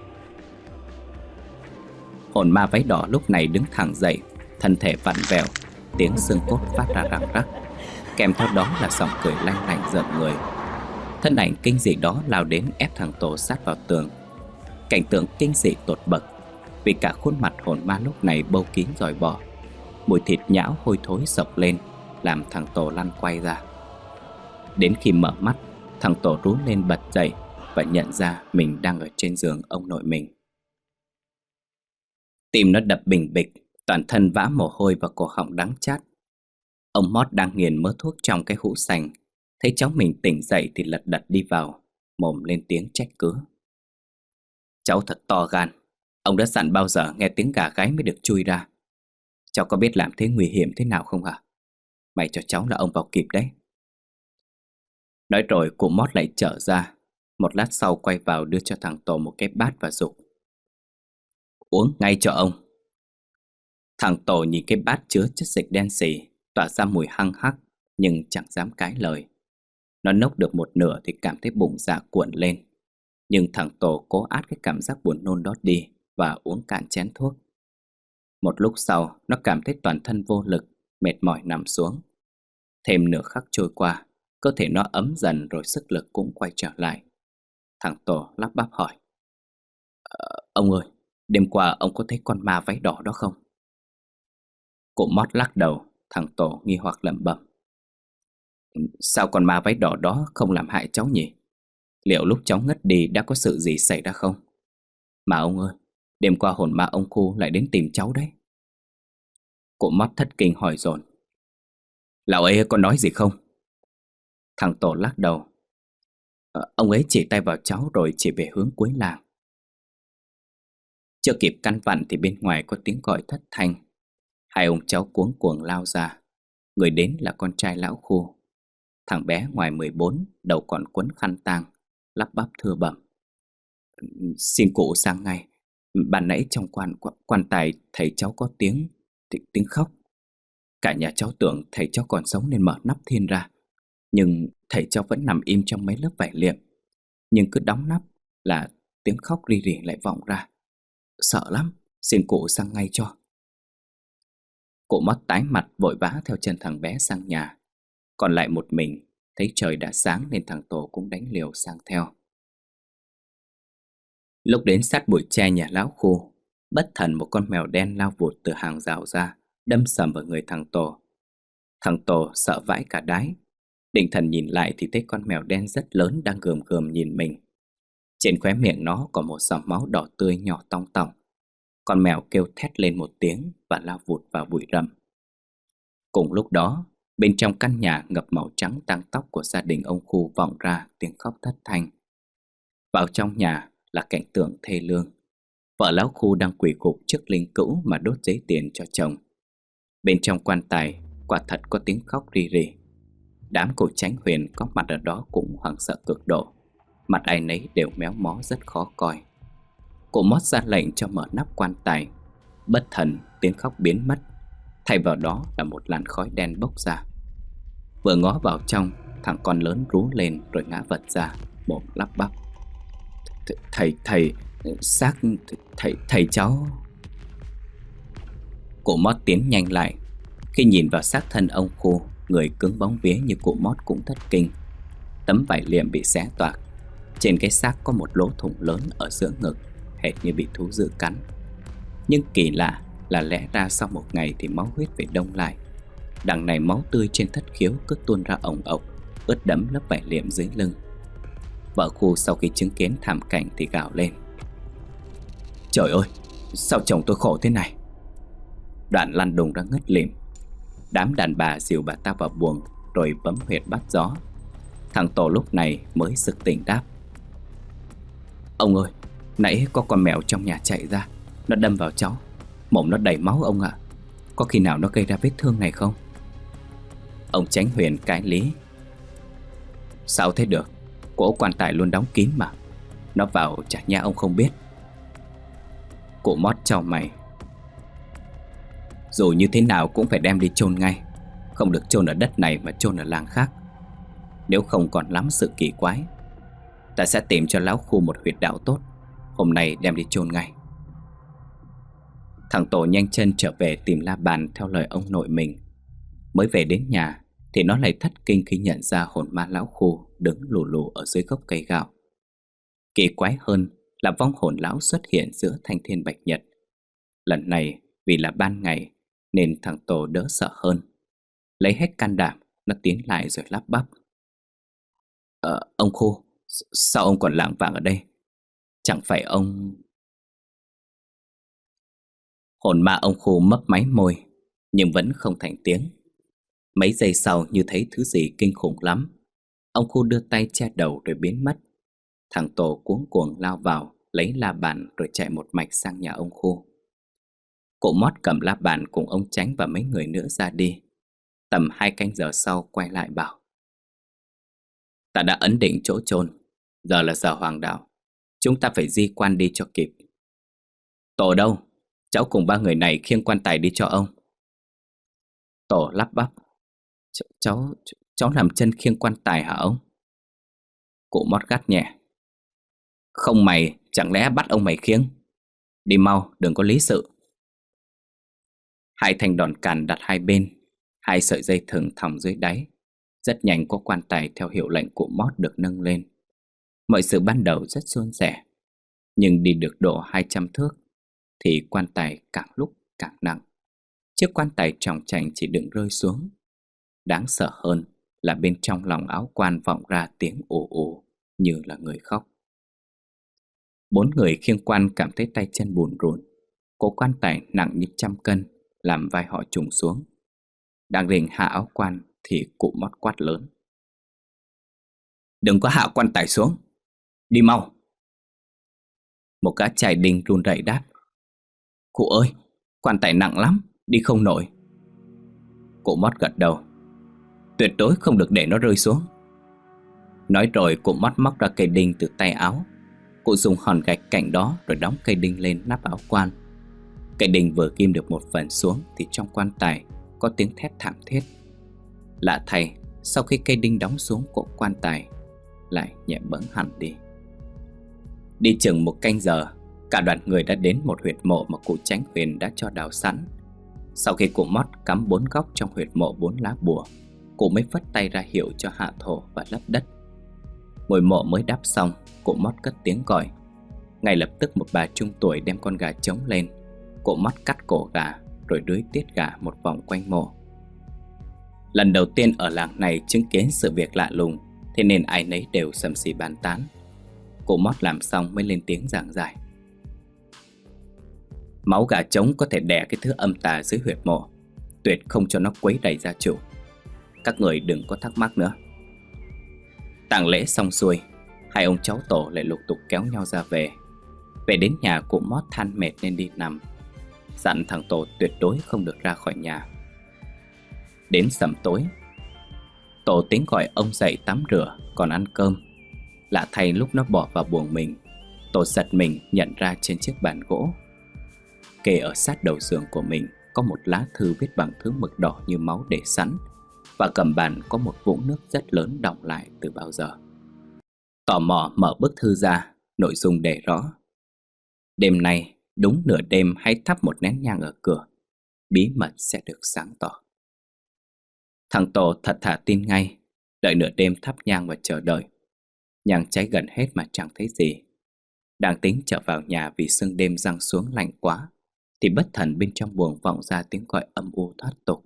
Hồn ma váy đỏ lúc này đứng thẳng dậy, thân thể vặn vẹo, tiếng xương cốt phát ra răng rắc, kèm theo đó là giọng cười lanh lảnh rợn người. Thân ảnh kinh dị đó lao đến ép thằng Tổ sát vào tường. Cảnh tượng kinh dị tột bậc, vì cả khuôn mặt hồn ma lúc này bâu kín giòi bọ. Mùi thịt nhão hôi thối sộc lên, làm thằng Tổ lăn quay ra. Đến khi mở mắt, thằng Tổ rú lên bật dậy và nhận ra mình đang ở trên giường ông nội mình. Tim nó đập bình bịch, toàn thân vã mồ hôi và cổ họng đắng chát. Ông Mót đang nghiền mớ thuốc trong cái hũ sành, thấy cháu mình tỉnh dậy thì lật đật đi vào, mồm lên tiếng trách cứ: "Cháu thật to gan, ông đã dặn bao giờ nghe tiếng gà gáy mới được chui ra. Cháu có biết làm thế nguy hiểm thế nào không hả? May cho cháu là ông vào kịp đấy." Nói rồi cụ Mót lại trở ra, một lát sau quay vào đưa cho thằng Tổ một cái bát và dục: "Uống ngay cho ông." Thằng Tổ nhìn cái bát chứa chất dịch đen sì, tỏa ra mùi hăng hắc, nhưng chẳng dám cãi lời. Nó nốc được một nửa thì cảm thấy bụng dạ cuộn lên, nhưng thằng Tổ cố át cái cảm giác buồn nôn đó đi và uống cạn chén thuốc. Một lúc sau, nó cảm thấy toàn thân vô lực, mệt mỏi nằm xuống. Thêm nửa khắc trôi qua, cơ thể nó ấm dần rồi sức lực cũng quay trở lại. Thằng Tổ lắp bắp hỏi: "Ông ơi, đêm qua ông có thấy con ma váy đỏ đó không?" Cụ Mót lắc đầu. Thằng Tổ nghi hoặc lẩm bẩm: "Sao con ma váy đỏ đó không làm hại cháu nhỉ? Liệu lúc cháu ngất đi đã có sự gì xảy ra không? Mà ông ơi, đêm qua hồn ma ông Khu lại đến tìm cháu đấy." Cụ Mót thất kinh hỏi dồn: "Lão ấy có nói gì không?" Thằng Tổ lắc đầu: Ông ấy chỉ tay vào cháu rồi chỉ về hướng cuối làng." Chưa kịp căn vặn thì bên ngoài có tiếng gọi thất thanh. 2 ông cháu cuống cuồng lao ra. Người đến là con trai lão Khu. Thằng bé ngoài 14, đầu còn quấn khăn tang, lắp bắp thưa bẩm: "Xin cụ sang ngay. Ban nãy trong quan tài thầy cháu có tiếng khóc. Cả nhà cháu tưởng thầy cháu còn sống nên mở nắp thiên ra, nhưng thầy cháu vẫn nằm im trong mấy lớp vải liệm. Nhưng cứ đóng nắp là tiếng khóc ri rỉ lại vọng ra. Sợ lắm, xin cụ sang ngay cho." Cụ Mót tái mặt vội vã theo chân thằng bé sang nhà. Còn lại một mình, thấy trời đã sáng nên thằng Tổ cũng đánh liều sang theo. Lúc đến sát bụi tre nhà lão Khu, bất thần một con mèo đen lao vụt từ hàng rào ra, đâm sầm vào người thằng Tổ. Thằng Tổ sợ vãi cả đái. Định thần nhìn lại thì thấy con mèo đen rất lớn đang gườm gườm nhìn mình. Trên khóe miệng nó có một giọt máu đỏ tươi nhỏ tong tong. Con mèo kêu thét lên một tiếng và lao vụt vào bụi rậm. Cùng lúc đó, bên trong căn nhà ngập màu trắng tang tóc của gia đình ông Khu vọng ra tiếng khóc thất thanh. Vào trong nhà là cảnh tượng thê lương. Vợ lão Khu đang quỳ gục trước linh cữu mà đốt giấy tiền cho chồng. Bên trong quan tài, quả thật có tiếng khóc ri rỉ. Đám cậu Chánh Huyền có mặt ở đó cũng hoảng sợ cực độ. Mặt ai nấy đều méo mó rất khó coi. Cụ Mót ra lệnh cho mở nắp quan tài. Bất thần tiếng khóc biến mất. Thay vào đó là một làn khói đen bốc ra. Vừa ngó vào trong, thằng con lớn rú lên rồi ngã vật ra, mồm lắp bắp: Thầy, xác thầy cháu. Cụ Mót tiến nhanh lại. Khi nhìn vào xác thân ông Khu, người cứng bóng vía như cụ Mót cũng thất kinh. Tấm vải liệm bị xé toạc. Trên cái xác có một lỗ thủng lớn ở giữa ngực, hệt như bị thú dữ cắn. Nhưng kỳ lạ là lẽ ra sau một ngày thì máu huyết phải đông lại. Đằng này máu tươi trên thất khiếu cứ tuôn ra ồng ộc, ướt đẫm lớp vải liệm dưới lưng. Vợ Khu sau khi chứng kiến thảm cảnh thì gào lên: Trời ơi, sao chồng tôi khổ thế này. Đoạn lăn đùng ra ngất lịm. Đám đàn bà dìu bà ta vào buồng rồi bấm huyệt bắt gió. Thằng Tổ lúc này mới sực tỉnh đáp: Ông ơi, nãy có con mèo trong nhà chạy ra. Nó đâm vào cháu, mồm nó đầy máu ông ạ. Có khi nào nó gây ra vết thương này không? Ông Chánh Huyền cãi lý: Sao thế được, cỗ quan tài luôn đóng kín mà. Nó vào chả nhẽ ông không biết. Cụ Mót chau mày: Dù như thế nào cũng phải đem đi chôn ngay. Không được chôn ở đất này mà chôn ở làng khác. Nếu không còn lắm sự kỳ quái. Ta sẽ tìm cho lão Khu một huyệt đạo tốt, hôm nay đem đi chôn ngay. Thằng Tổ nhanh chân trở về tìm la bàn theo lời ông nội mình. Mới về đến nhà thì nó lại thất kinh khi nhận ra hồn ma lão Khu đứng lù lù ở dưới gốc cây gạo. Kỳ quái hơn là vong hồn lão xuất hiện giữa thanh thiên bạch nhật. Lần này vì là ban ngày nên thằng Tổ đỡ sợ hơn. Lấy hết can đảm, nó tiến lại rồi lắp bắp: Ông Khu, sao ông còn lảng vảng ở đây? Chẳng phải ông... Hồn ma ông Khu mấp máy môi, nhưng vẫn không thành tiếng. Mấy giây sau như thấy thứ gì kinh khủng lắm. Ông Khu đưa tay che đầu rồi biến mất. Thằng Tổ cuống cuồng lao vào, lấy la bàn rồi chạy một mạch sang nhà ông Khu. Cụ Mót cầm la bàn cùng ông Chánh và mấy người nữa ra đi. Tầm 2 canh giờ sau quay lại bảo: Ta đã ấn định chỗ chôn, giờ là giờ hoàng đạo. Chúng ta phải di quan đi cho kịp. Tổ đâu? Cháu cùng 3 người này khiêng quan tài đi cho ông. Tổ lắp bắp: Cháu làm chân khiêng quan tài hả ông? Cụ Mót gắt nhẹ: Không mày, chẳng lẽ bắt ông mày khiêng? Đi mau, đừng có lý sự. 2 thanh đòn càn đặt hai bên, 2 sợi dây thừng thòng dưới đáy. Rất nhanh có quan tài theo hiệu lệnh cụ Mót được nâng lên. Mọi sự ban đầu rất suôn sẻ, nhưng đi được độ 200 thước thì quan tài càng lúc càng nặng. Chiếc quan tài tròng trành chỉ đựng rơi xuống. Đáng sợ hơn là bên trong lòng áo quan vọng ra tiếng ồ ồ như là người khóc. 4 người khiêng quan cảm thấy tay chân bùn rùn. Cố quan tài nặng như 100 cân làm vai họ trùng xuống. Đang định hạ áo quan thì cụ Mót quát lớn: Đừng có hạ quan tài xuống, đi mau. Một gã chài đinh run rẩy đáp: Cụ ơi, quan tài nặng lắm, đi không nổi. Cụ Mót gật đầu: Tuyệt đối không được để nó rơi xuống. Nói rồi cụ Mót móc ra cây đinh từ tay áo. Cụ dùng hòn gạch cạnh đó rồi đóng cây đinh lên nắp áo quan. Cây đinh vừa ghim được một phần xuống thì trong quan tài có tiếng thét thảm thiết. Lạ thay, sau khi cây đinh đóng xuống, cổ quan tài lại nhẹ bẫng hẳn đi. Đi chừng 1 canh giờ, cả đoàn người đã đến một huyệt mộ mà cụ Chánh Huyền đã cho đào sẵn. Sau khi cụ Mót cắm 4 góc trong huyệt mộ 4 lá bùa, cụ mới phất tay ra hiệu cho hạ thổ và lấp đất. Ngôi mộ mới đắp xong, cụ Mót cất tiếng gọi. Ngay lập tức một bà trung tuổi đem con gà trống lên. Cụ Mót cắt cổ gà rồi đuối tiết gà một vòng quanh mộ. Lần đầu tiên ở làng này chứng kiến sự việc lạ lùng, thế nên ai nấy đều sầm xì bàn tán. Cụ Mót làm xong mới lên tiếng giảng giải: Máu gà trống có thể đè cái thứ âm tà dưới huyệt mộ, tuyệt không cho nó quấy rầy gia chủ. Các người đừng có thắc mắc nữa. Tang lễ xong xuôi, 2 ông cháu Tổ lại lục tục kéo nhau ra về. Về đến nhà, cụ Mót than mệt nên đi nằm, dặn thằng Tổ tuyệt đối không được ra khỏi nhà. Đến sẩm tối, Tổ tính gọi ông dậy tắm rửa còn ăn cơm. Lạ thay lúc nó bỏ vào buồng mình, Tổ giật mình nhận ra trên chiếc bàn gỗ kê ở sát đầu giường của mình có một lá thư viết bằng thứ mực đỏ như máu để sẵn, và cầm bàn có một vũng nước rất lớn đọng lại từ bao giờ. Tò mò mở bức thư ra, nội dung đề rõ: đêm nay đúng nửa đêm hãy thắp một nén nhang ở cửa, bí mật sẽ được sáng tỏ. Thằng Tổ thật thà tin ngay, đợi nửa đêm thắp nhang và chờ đợi. Nhang cháy gần hết mà chẳng thấy gì. Đang tính trở vào nhà vì sương đêm giăng xuống lạnh quá, thì bất thần bên trong buồng vọng ra tiếng gọi âm u thoát tục: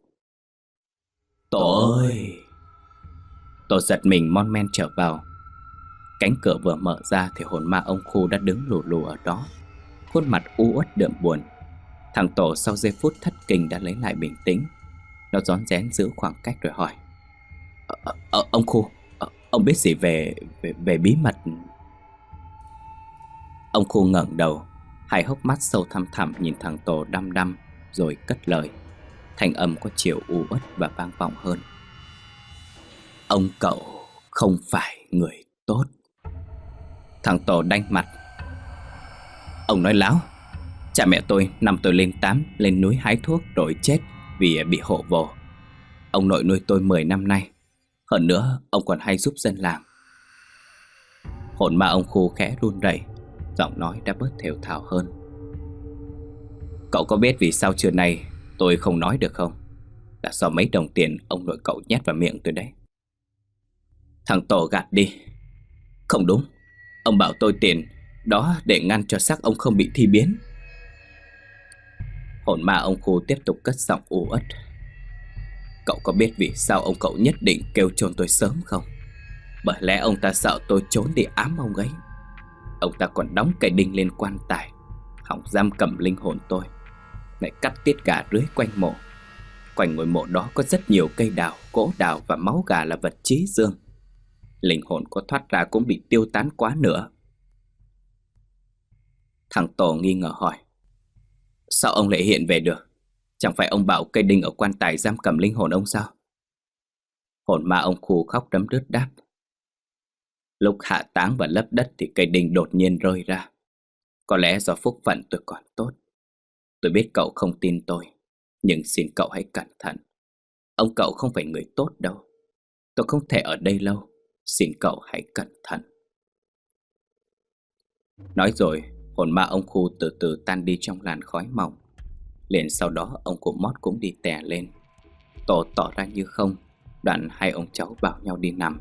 Tổ ơi! Tổ giật mình mon men trở vào. Cánh cửa vừa mở ra thì hồn ma ông Khu đã đứng lù lù ở đó, khuôn mặt u uất đượm buồn. Thằng Tổ sau giây phút thất kinh đã lấy lại bình tĩnh. Nó rón rén giữ khoảng cách rồi hỏi: Ông Khu, ông biết gì về bí mật? Ông Khu ngẩng đầu, hai hốc mắt sâu thăm thẳm nhìn thằng Tổ đăm đăm, rồi cất lời. Thanh âm có chiều u uất và vang vọng hơn: ông cậu không phải người tốt. Thằng Tổ đanh mặt: ông nói láo. Cha mẹ tôi năm tôi lên 8 lên núi hái thuốc rồi chết vì bị hộ vồ. Ông nội nuôi tôi 10 năm nay. Hơn nữa ông còn hay giúp dân làng. Hồn ma ông Khu khẽ run rẩy, giọng nói đã bớt thều thào hơn: cậu có biết vì sao trưa nay tôi không nói được không? Là do mấy đồng tiền ông nội cậu nhét vào miệng tôi đấy. Thằng Tổ gạt đi: không đúng, ông bảo tôi tiền đó để ngăn cho xác ông không bị thi biến. Hồn ma ông Khu tiếp tục cất giọng u uất: cậu có biết vì sao ông cậu nhất định kêu chôn tôi sớm không? Bởi lẽ ông ta sợ tôi trốn đi ám ông ấy. Ông ta còn đóng cây đinh lên quan tài, hòng giam cầm linh hồn tôi, lại cắt tiết gà rưới quanh mộ. Quanh ngôi mộ đó có rất nhiều cây đào, gỗ đào và máu gà là vật chí dương. Linh hồn có thoát ra cũng bị tiêu tán quá nữa. Thằng Tổ nghi ngờ hỏi: sao ông lại hiện về được? Chẳng phải ông bảo cây đinh ở quan tài giam cầm linh hồn ông sao? Hồn ma ông Khu khóc đấm đứt đáp: lúc hạ táng và lấp đất thì cây đinh đột nhiên rơi ra. Có lẽ do phúc phận tôi còn tốt. Tôi biết cậu không tin tôi, nhưng xin cậu hãy cẩn thận. Ông cậu không phải người tốt đâu. Tôi không thể ở đây lâu. Xin cậu hãy cẩn thận. Nói rồi, hồn ma ông Khu từ từ tan đi trong làn khói mỏng. Liền sau đó ông cụ Mót cũng đi tè lên. Tổ tỏ ra như không. Đoạn hai ông cháu bảo nhau đi nằm.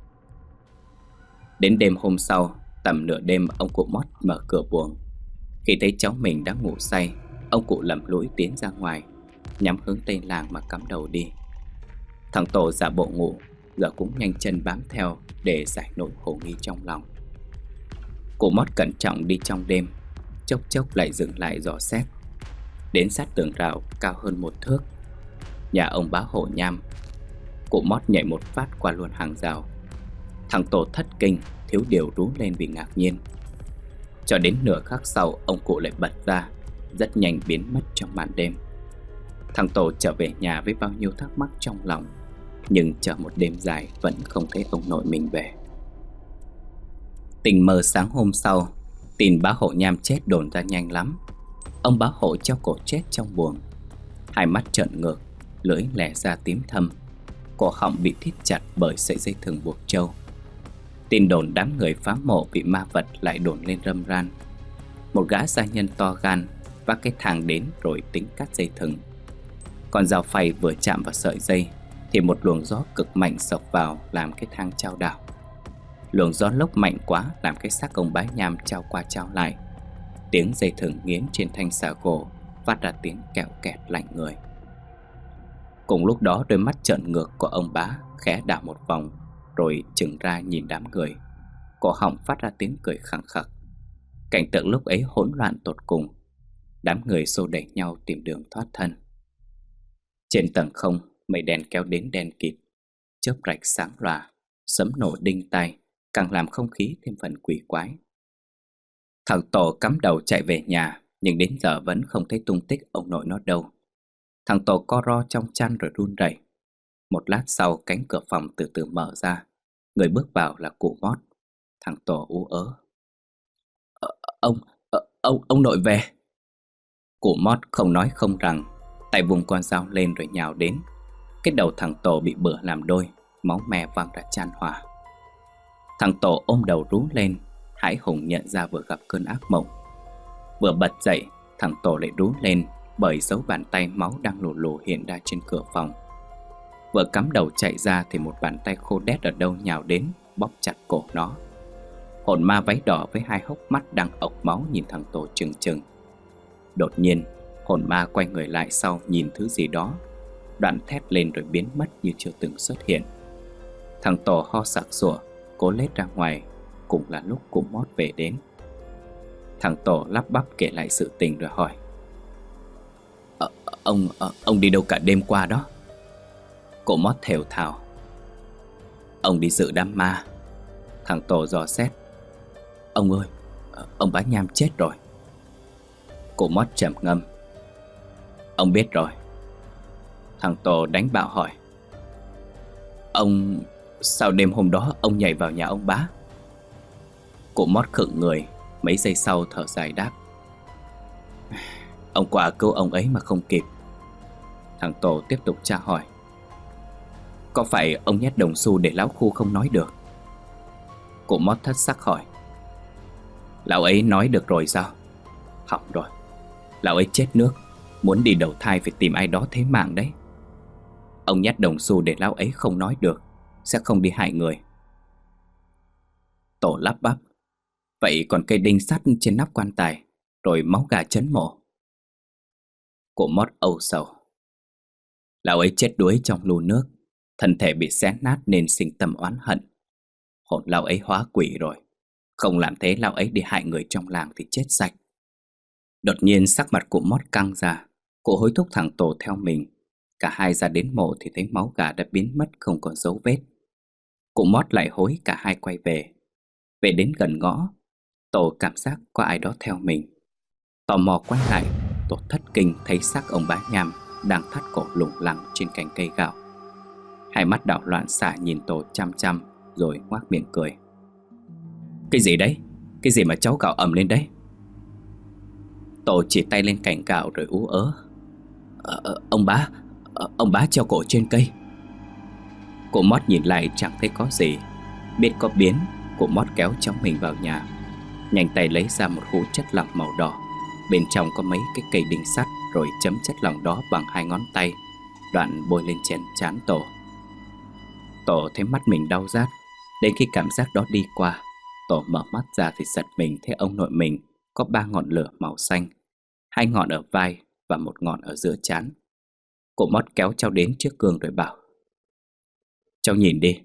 Đến đêm hôm sau, tầm nửa đêm, ông cụ Mót mở cửa buồng. Khi thấy cháu mình đã ngủ say, ông cụ lầm lũi tiến ra ngoài, nhắm hướng tây làng mà cắm đầu đi. Thằng Tổ giả bộ ngủ, giờ cũng nhanh chân bám theo để giải nỗi hồ nghi trong lòng. Cụ Mót cẩn trọng đi trong đêm, chốc chốc lại dừng lại dò xét. Đến sát tường rào cao hơn 1 thước, nhà ông Bá Hổ Nham, cụ Mót nhảy một phát qua luôn hàng rào. Thằng Tổ thất kinh, thiếu điều rú lên vì ngạc nhiên. Cho đến nửa khắc sau, ông cụ lại bật ra, rất nhanh biến mất trong màn đêm. Thằng Tổ trở về nhà với bao nhiêu thắc mắc trong lòng, nhưng chờ một đêm dài vẫn không thấy ông nội mình về. Tình mơ sáng hôm sau, tin Bá Hổ Nham chết đồn ra nhanh lắm. Ông Bá Hổ treo cổ chết trong buồng, hai mắt trợn ngược, lưỡi lè ra tím thâm, cổ họng bị thít chặt bởi sợi dây thừng buộc trâu. Tin đồn đám người phá mộ bị ma vật lại đồn lên râm ran. Một gã gia nhân to gan vác cái thang đến rồi tính cắt dây thừng. Con dao phay vừa chạm vào sợi dây thì một luồng gió cực mạnh xộc vào làm cái thang chao đảo. Luồng gió lốc mạnh quá làm cái xác ông Bá Nham chao qua chao lại. Tiếng dây thừng nghiến trên thanh xà gỗ phát ra tiếng kẹo kẹt lạnh người. Cùng lúc đó, đôi mắt trợn ngược của ông Bá khẽ đảo một vòng rồi chừng ra nhìn đám người, cổ họng phát ra tiếng cười khẳng khặc. Cảnh tượng lúc ấy hỗn loạn tột cùng. Đám người xô đẩy nhau tìm đường thoát thân. Trên tầng không, mây đen kéo đến đen kịt, chớp rạch sáng lòa, sấm nổ đinh tai, càng làm không khí thêm phần quỷ quái. Thằng Tổ cắm đầu chạy về nhà, nhưng đến giờ vẫn không thấy tung tích ông nội nó đâu. Thằng Tổ co ro trong chăn rồi run rẩy. Một lát sau, cánh cửa phòng từ từ mở ra. Người bước vào là cụ Mót. Thằng Tổ ú ớ: Ông nội về. Cụ Mót không nói không rằng, Tay vùng con dao lên rồi nhào đến. Cái đầu thằng Tổ bị bữa làm đôi, máu me văng ra chan hòa. Thằng Tổ ôm đầu rú lên, hãi hùng nhận ra vừa gặp cơn ác mộng. Vừa bật dậy, thằng Tổ lại rú lên bởi dấu bàn tay máu đang lù lù hiện ra trên cửa phòng. Vừa cắm đầu chạy ra thì một bàn tay khô đét ở đâu nhào đến, bóp chặt cổ nó. Hồn ma váy đỏ với hai hốc mắt đang ộc máu nhìn thằng Tổ trừng trừng. Đột nhiên, hồn ma quay người lại sau nhìn thứ gì đó, đoạn thét lên rồi biến mất như chưa từng xuất hiện. Thằng Tổ ho sặc sụa, cố lết ra ngoài, cũng là lúc cụ Mót về đến. Thằng Tổ lắp bắp kể lại sự tình rồi hỏi: Ông đi đâu cả đêm qua đó? Cụ Mót thều thào: Ông đi dự đám ma. Thằng Tổ dò xét: Ông ơi, ông bá Nham chết rồi. Cụ Mót trầm ngâm: Ông biết rồi. Thằng Tổ đánh bạo hỏi: Ông... sao đêm hôm đó ông nhảy vào nhà ông bá? Cụ Mót khựng người, mấy giây sau thở dài đáp: Ông qua cứu ông ấy mà không kịp. Thằng Tổ tiếp tục tra hỏi: Có phải ông nhét đồng xu để lão khu không nói được? Cụ Mót thất sắc hỏi: Lão ấy nói được rồi sao? Hỏng rồi, lão ấy chết nước, muốn đi đầu thai phải tìm ai đó thế mạng đấy. Ông nhét đồng xu để lão ấy không nói được, sẽ không đi hại người. Tổ lắp bắp: Vậy còn cây đinh sắt trên nắp quan tài, rồi máu gà trấn mộ? Cụ Mót âu sầu: Lão ấy chết đuối trong lu nước, thân thể bị xé nát nên sinh tâm oán hận. Hồn lão ấy hóa quỷ rồi, không làm thế lão ấy đi hại người trong làng thì chết sạch. Đột nhiên sắc mặt cụ Mót căng ra, cụ hối thúc thằng Tổ theo mình. Cả hai ra đến mộ thì thấy máu gà đã biến mất không còn dấu vết. Cụ Mót lại hối cả hai quay về. Về đến gần ngõ, Tổ cảm giác có ai đó theo mình. Tò mò quay lại, Tổ thất kinh thấy xác ông bá Nham đang thắt cổ lủng lẳng trên cành cây gạo. Hai mắt đảo loạn xạ nhìn Tổ chăm chăm, rồi ngoác miệng cười: Cái gì đấy? Cái gì mà cháu gạo ầm lên đấy? Tổ chỉ tay lên cành gạo rồi ú ớ: Ông bá treo cổ trên cây. Cụ Mót nhìn lại chẳng thấy có gì. Biết có biến, cụ Mót kéo cháu mình vào nhà, nhanh tay lấy ra một hũ chất lỏng màu đỏ. Bên trong có mấy cái cây đinh sắt, rồi chấm chất lỏng đó bằng hai ngón tay, đoạn bôi lên trên trán Tổ. Tổ thấy mắt mình đau rát. Đến khi cảm giác đó đi qua, Tổ mở mắt ra thì giật mình thấy ông nội mình có 3 ngọn lửa màu xanh, 2 ngọn ở vai và 1 ngọn ở giữa trán. Cụ Mót kéo cháu đến trước gương rồi bảo: Cháu nhìn đi.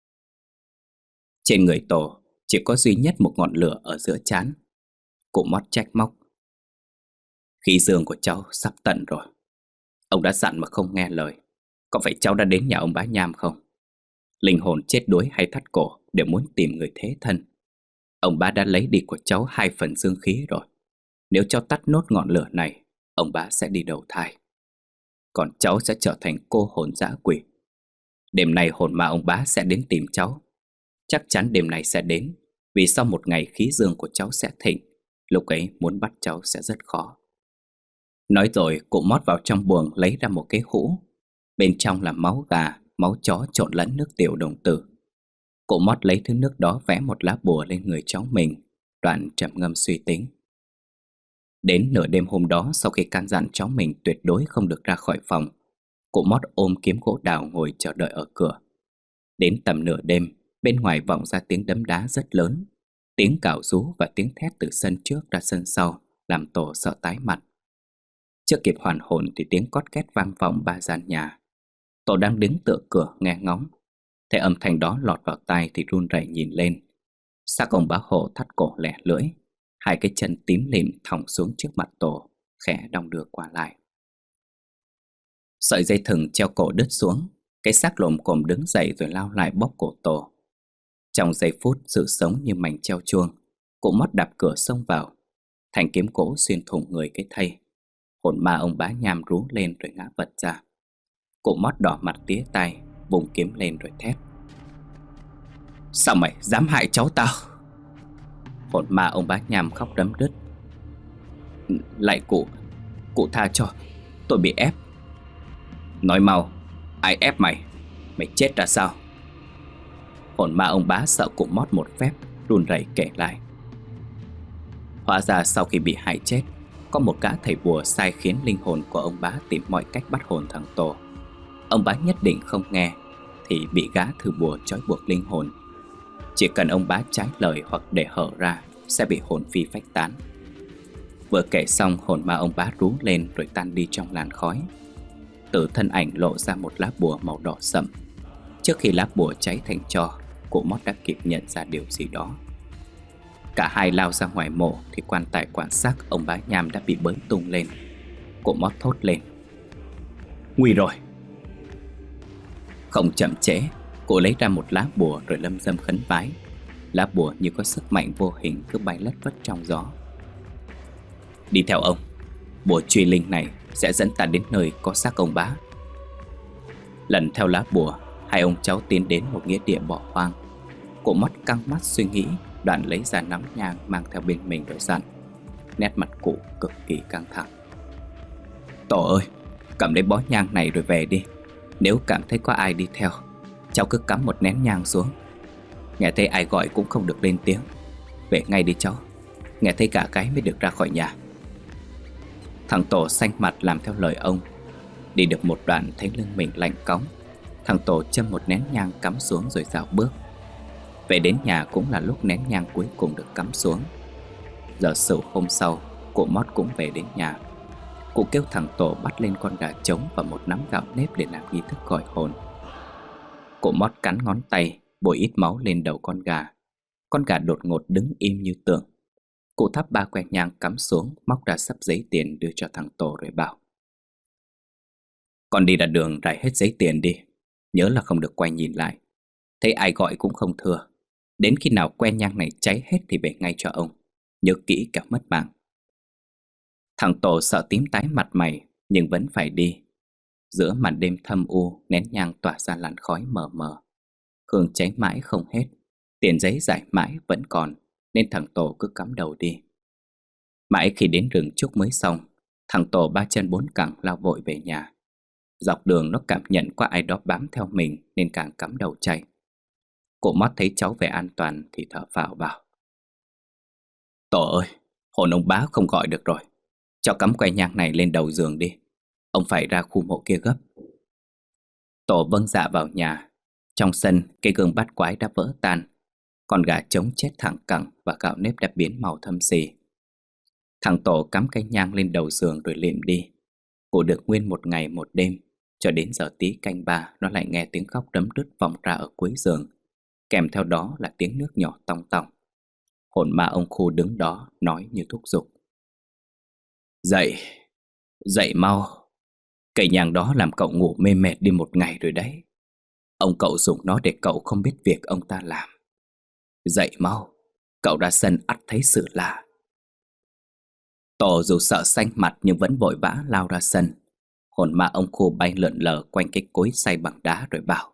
Trên người Tổ chỉ có duy nhất 1 ngọn lửa ở giữa trán. Cụ Mót trách móc: Khí dương của cháu sắp tận rồi. Ông đã dặn mà không nghe lời. Có phải cháu đã đến nhà ông bá Nham không? Linh hồn chết đuối hay thắt cổ để muốn tìm người thế thân. Ông bá đã lấy đi của cháu 2 phần dương khí rồi. Nếu cháu tắt nốt ngọn lửa này, ông bá sẽ đi đầu thai, còn cháu sẽ trở thành cô hồn dã quỷ. Đêm nay hồn ma ông bá sẽ đến tìm cháu. Chắc chắn đêm này sẽ đến, vì sau 1 ngày khí dương của cháu sẽ thịnh. Lúc ấy muốn bắt cháu sẽ rất khó. Nói rồi cụ mót vào trong buồng lấy ra một cái hũ. Bên trong là máu gà, máu chó trộn lẫn nước tiểu đồng tử. Cụ mót lấy thứ nước đó vẽ một lá bùa lên người cháu mình, đoạn trầm ngâm suy tính. Đến nửa đêm hôm đó, sau khi can dặn cháu mình tuyệt đối không được ra khỏi phòng, cụ mót ôm kiếm gỗ đào ngồi chờ đợi ở cửa. Đến tầm nửa đêm, bên ngoài vọng ra tiếng đấm đá rất lớn, tiếng cào rú và tiếng thét từ sân trước ra sân sau, làm Tổ sợ tái mặt. Chưa kịp hoàn hồn thì tiếng cót két vang vọng 3 gian nhà. Tổ đang đứng tựa cửa nghe ngóng, thấy âm thanh đó lọt vào tai thì run rẩy nhìn lên. Xác ông bá Hộ thắt cổ lẻ lưỡi, 2 cái chân tím lịm thòng xuống trước mặt Tổ, khẽ đong đưa qua lại. Sợi dây thừng treo cổ đứt xuống, cái xác lồm cồm đứng dậy rồi lao lại bóp cổ Tổ. Trong giây phút sự sống như mảnh treo chuông, cụ mót đạp cửa xông vào, thanh kiếm gỗ xuyên thủng người cái thây. Hồn ma ông bá nham rú lên rồi ngã vật ra. Cụ mót đỏ mặt tía tai, vùng kiếm lên rồi thét: "Sao mày dám hại cháu tao?" Hồn ma ông bá nham khóc đấm đứt: "Lại cụ tha cho, tôi bị ép, Nói mau, ai ép mày? Mày chết ra sao? Hồn ma ông bá sợ cụ Mót một phép, run rẩy kể lại. Hóa ra sau khi bị hại chết, có một gã thầy bùa sai khiến linh hồn của ông bá tìm mọi cách bắt hồn thằng Tổ. Ông bá nhất định không nghe thì bị gã thử bùa trói buộc linh hồn. Chỉ cần ông bá trái lời hoặc để hở ra sẽ bị hồn phi phách tán. Vừa kể xong, hồn ma ông bá rú lên rồi tan đi trong làn khói. Từ thân ảnh lộ ra một lá bùa màu đỏ sậm. Trước khi lá bùa cháy thành tro, cụ Mót đã kịp nhận ra điều gì đó. Cả hai lao ra ngoài mộ thì quan tài quan xác ông bá Nham đã bị bới tung lên. Cụ Mót thốt lên: nguy rồi! Không chậm trễ, cụ lấy ra một lá bùa rồi lâm dâm khấn vái. Lá bùa như có sức mạnh vô hình cứ bay lất phất trong gió. Đi theo ông, bùa truy linh này sẽ dẫn ta đến nơi có xác ông bá. Lần theo lá bùa, hai ông cháu tiến đến một nghĩa địa bỏ hoang. Cụ Mót căng mắt suy nghĩ, đoạn lấy ra nắm nhang mang theo bên mình rồi dặn. Nét mặt cụ cực kỳ căng thẳng: Tổ ơi, cầm lấy bó nhang này rồi về đi. Nếu cảm thấy có ai đi theo, cháu cứ cắm một nén nhang xuống. Nghe thấy ai gọi cũng không được lên tiếng. Về ngay đi cháu, nghe thấy cả cái mới được ra khỏi nhà. Thằng Tổ xanh mặt làm theo lời ông. Đi được một đoạn thấy lưng mình lạnh cóng. Thằng Tổ châm một nén nhang cắm xuống rồi dạo bước. Về đến nhà cũng là lúc nén nhang cuối cùng được cắm xuống. Giờ sửu hôm sau, cụ Mót cũng về đến nhà. Cụ kêu thằng Tổ bắt lên con gà trống và một nắm gạo nếp để làm nghi thức gọi hồn. Cụ Mót cắn ngón tay, bôi ít máu lên đầu con gà. Con gà đột ngột đứng im như tượng. Cụ thắp 3 que nhang cắm xuống, móc ra sấp giấy tiền đưa cho thằng Tổ rồi bảo: Con đi ra đường rải hết giấy tiền đi. Nhớ là không được quay nhìn lại. Thấy ai gọi cũng không thưa. Đến khi nào que nhang này cháy hết thì về ngay cho ông. Nhớ kỹ kẻo mất mạng. Thằng Tổ sợ tím tái mặt mày nhưng vẫn phải đi. Giữa màn đêm thâm u, nén nhang tỏa ra làn khói mờ mờ. Hương cháy mãi không hết. Tiền giấy giải mãi vẫn còn, nên thằng Tổ cứ cắm đầu đi. Mãi khi đến rừng trúc mới xong, thằng Tổ 3 chân 4 cẳng lao vội về nhà. Dọc đường nó cảm nhận có ai đó bám theo mình nên càng cắm đầu chạy. Cụ Mót thấy cháu về an toàn thì thở phào bảo: Tổ ơi, hồn ông bá không gọi được rồi. Cho cắm que nhang này lên đầu giường đi. Ông phải ra khu mộ kia gấp. Tổ vâng dạ vào nhà. Trong sân, cây gương bát quái đã vỡ tan. Con gà trống chết thẳng cẳng và gạo nếp đã biến màu thâm xì. Thằng Tổ cắm cây nhang lên đầu giường rồi liệm đi. Cụ được nguyên một ngày một đêm. Cho đến giờ tí canh 3, nó lại nghe tiếng khóc đấm đứt vọng ra ở cuối giường. Kèm theo đó là tiếng nước nhỏ tong tong. Hồn ma ông Khu đứng đó nói như thúc giục: Dậy, dậy mau. Cây nhang đó làm cậu ngủ mê mệt đi một ngày rồi đấy. Ông cậu dùng nó để cậu không biết việc ông ta làm. Dậy mau, cậu ra sân ắt thấy sự lạ. Tổ dù sợ xanh mặt nhưng vẫn vội vã lao ra sân. Hồn ma ông Khu bay lượn lờ quanh cái cối xay bằng đá rồi bảo: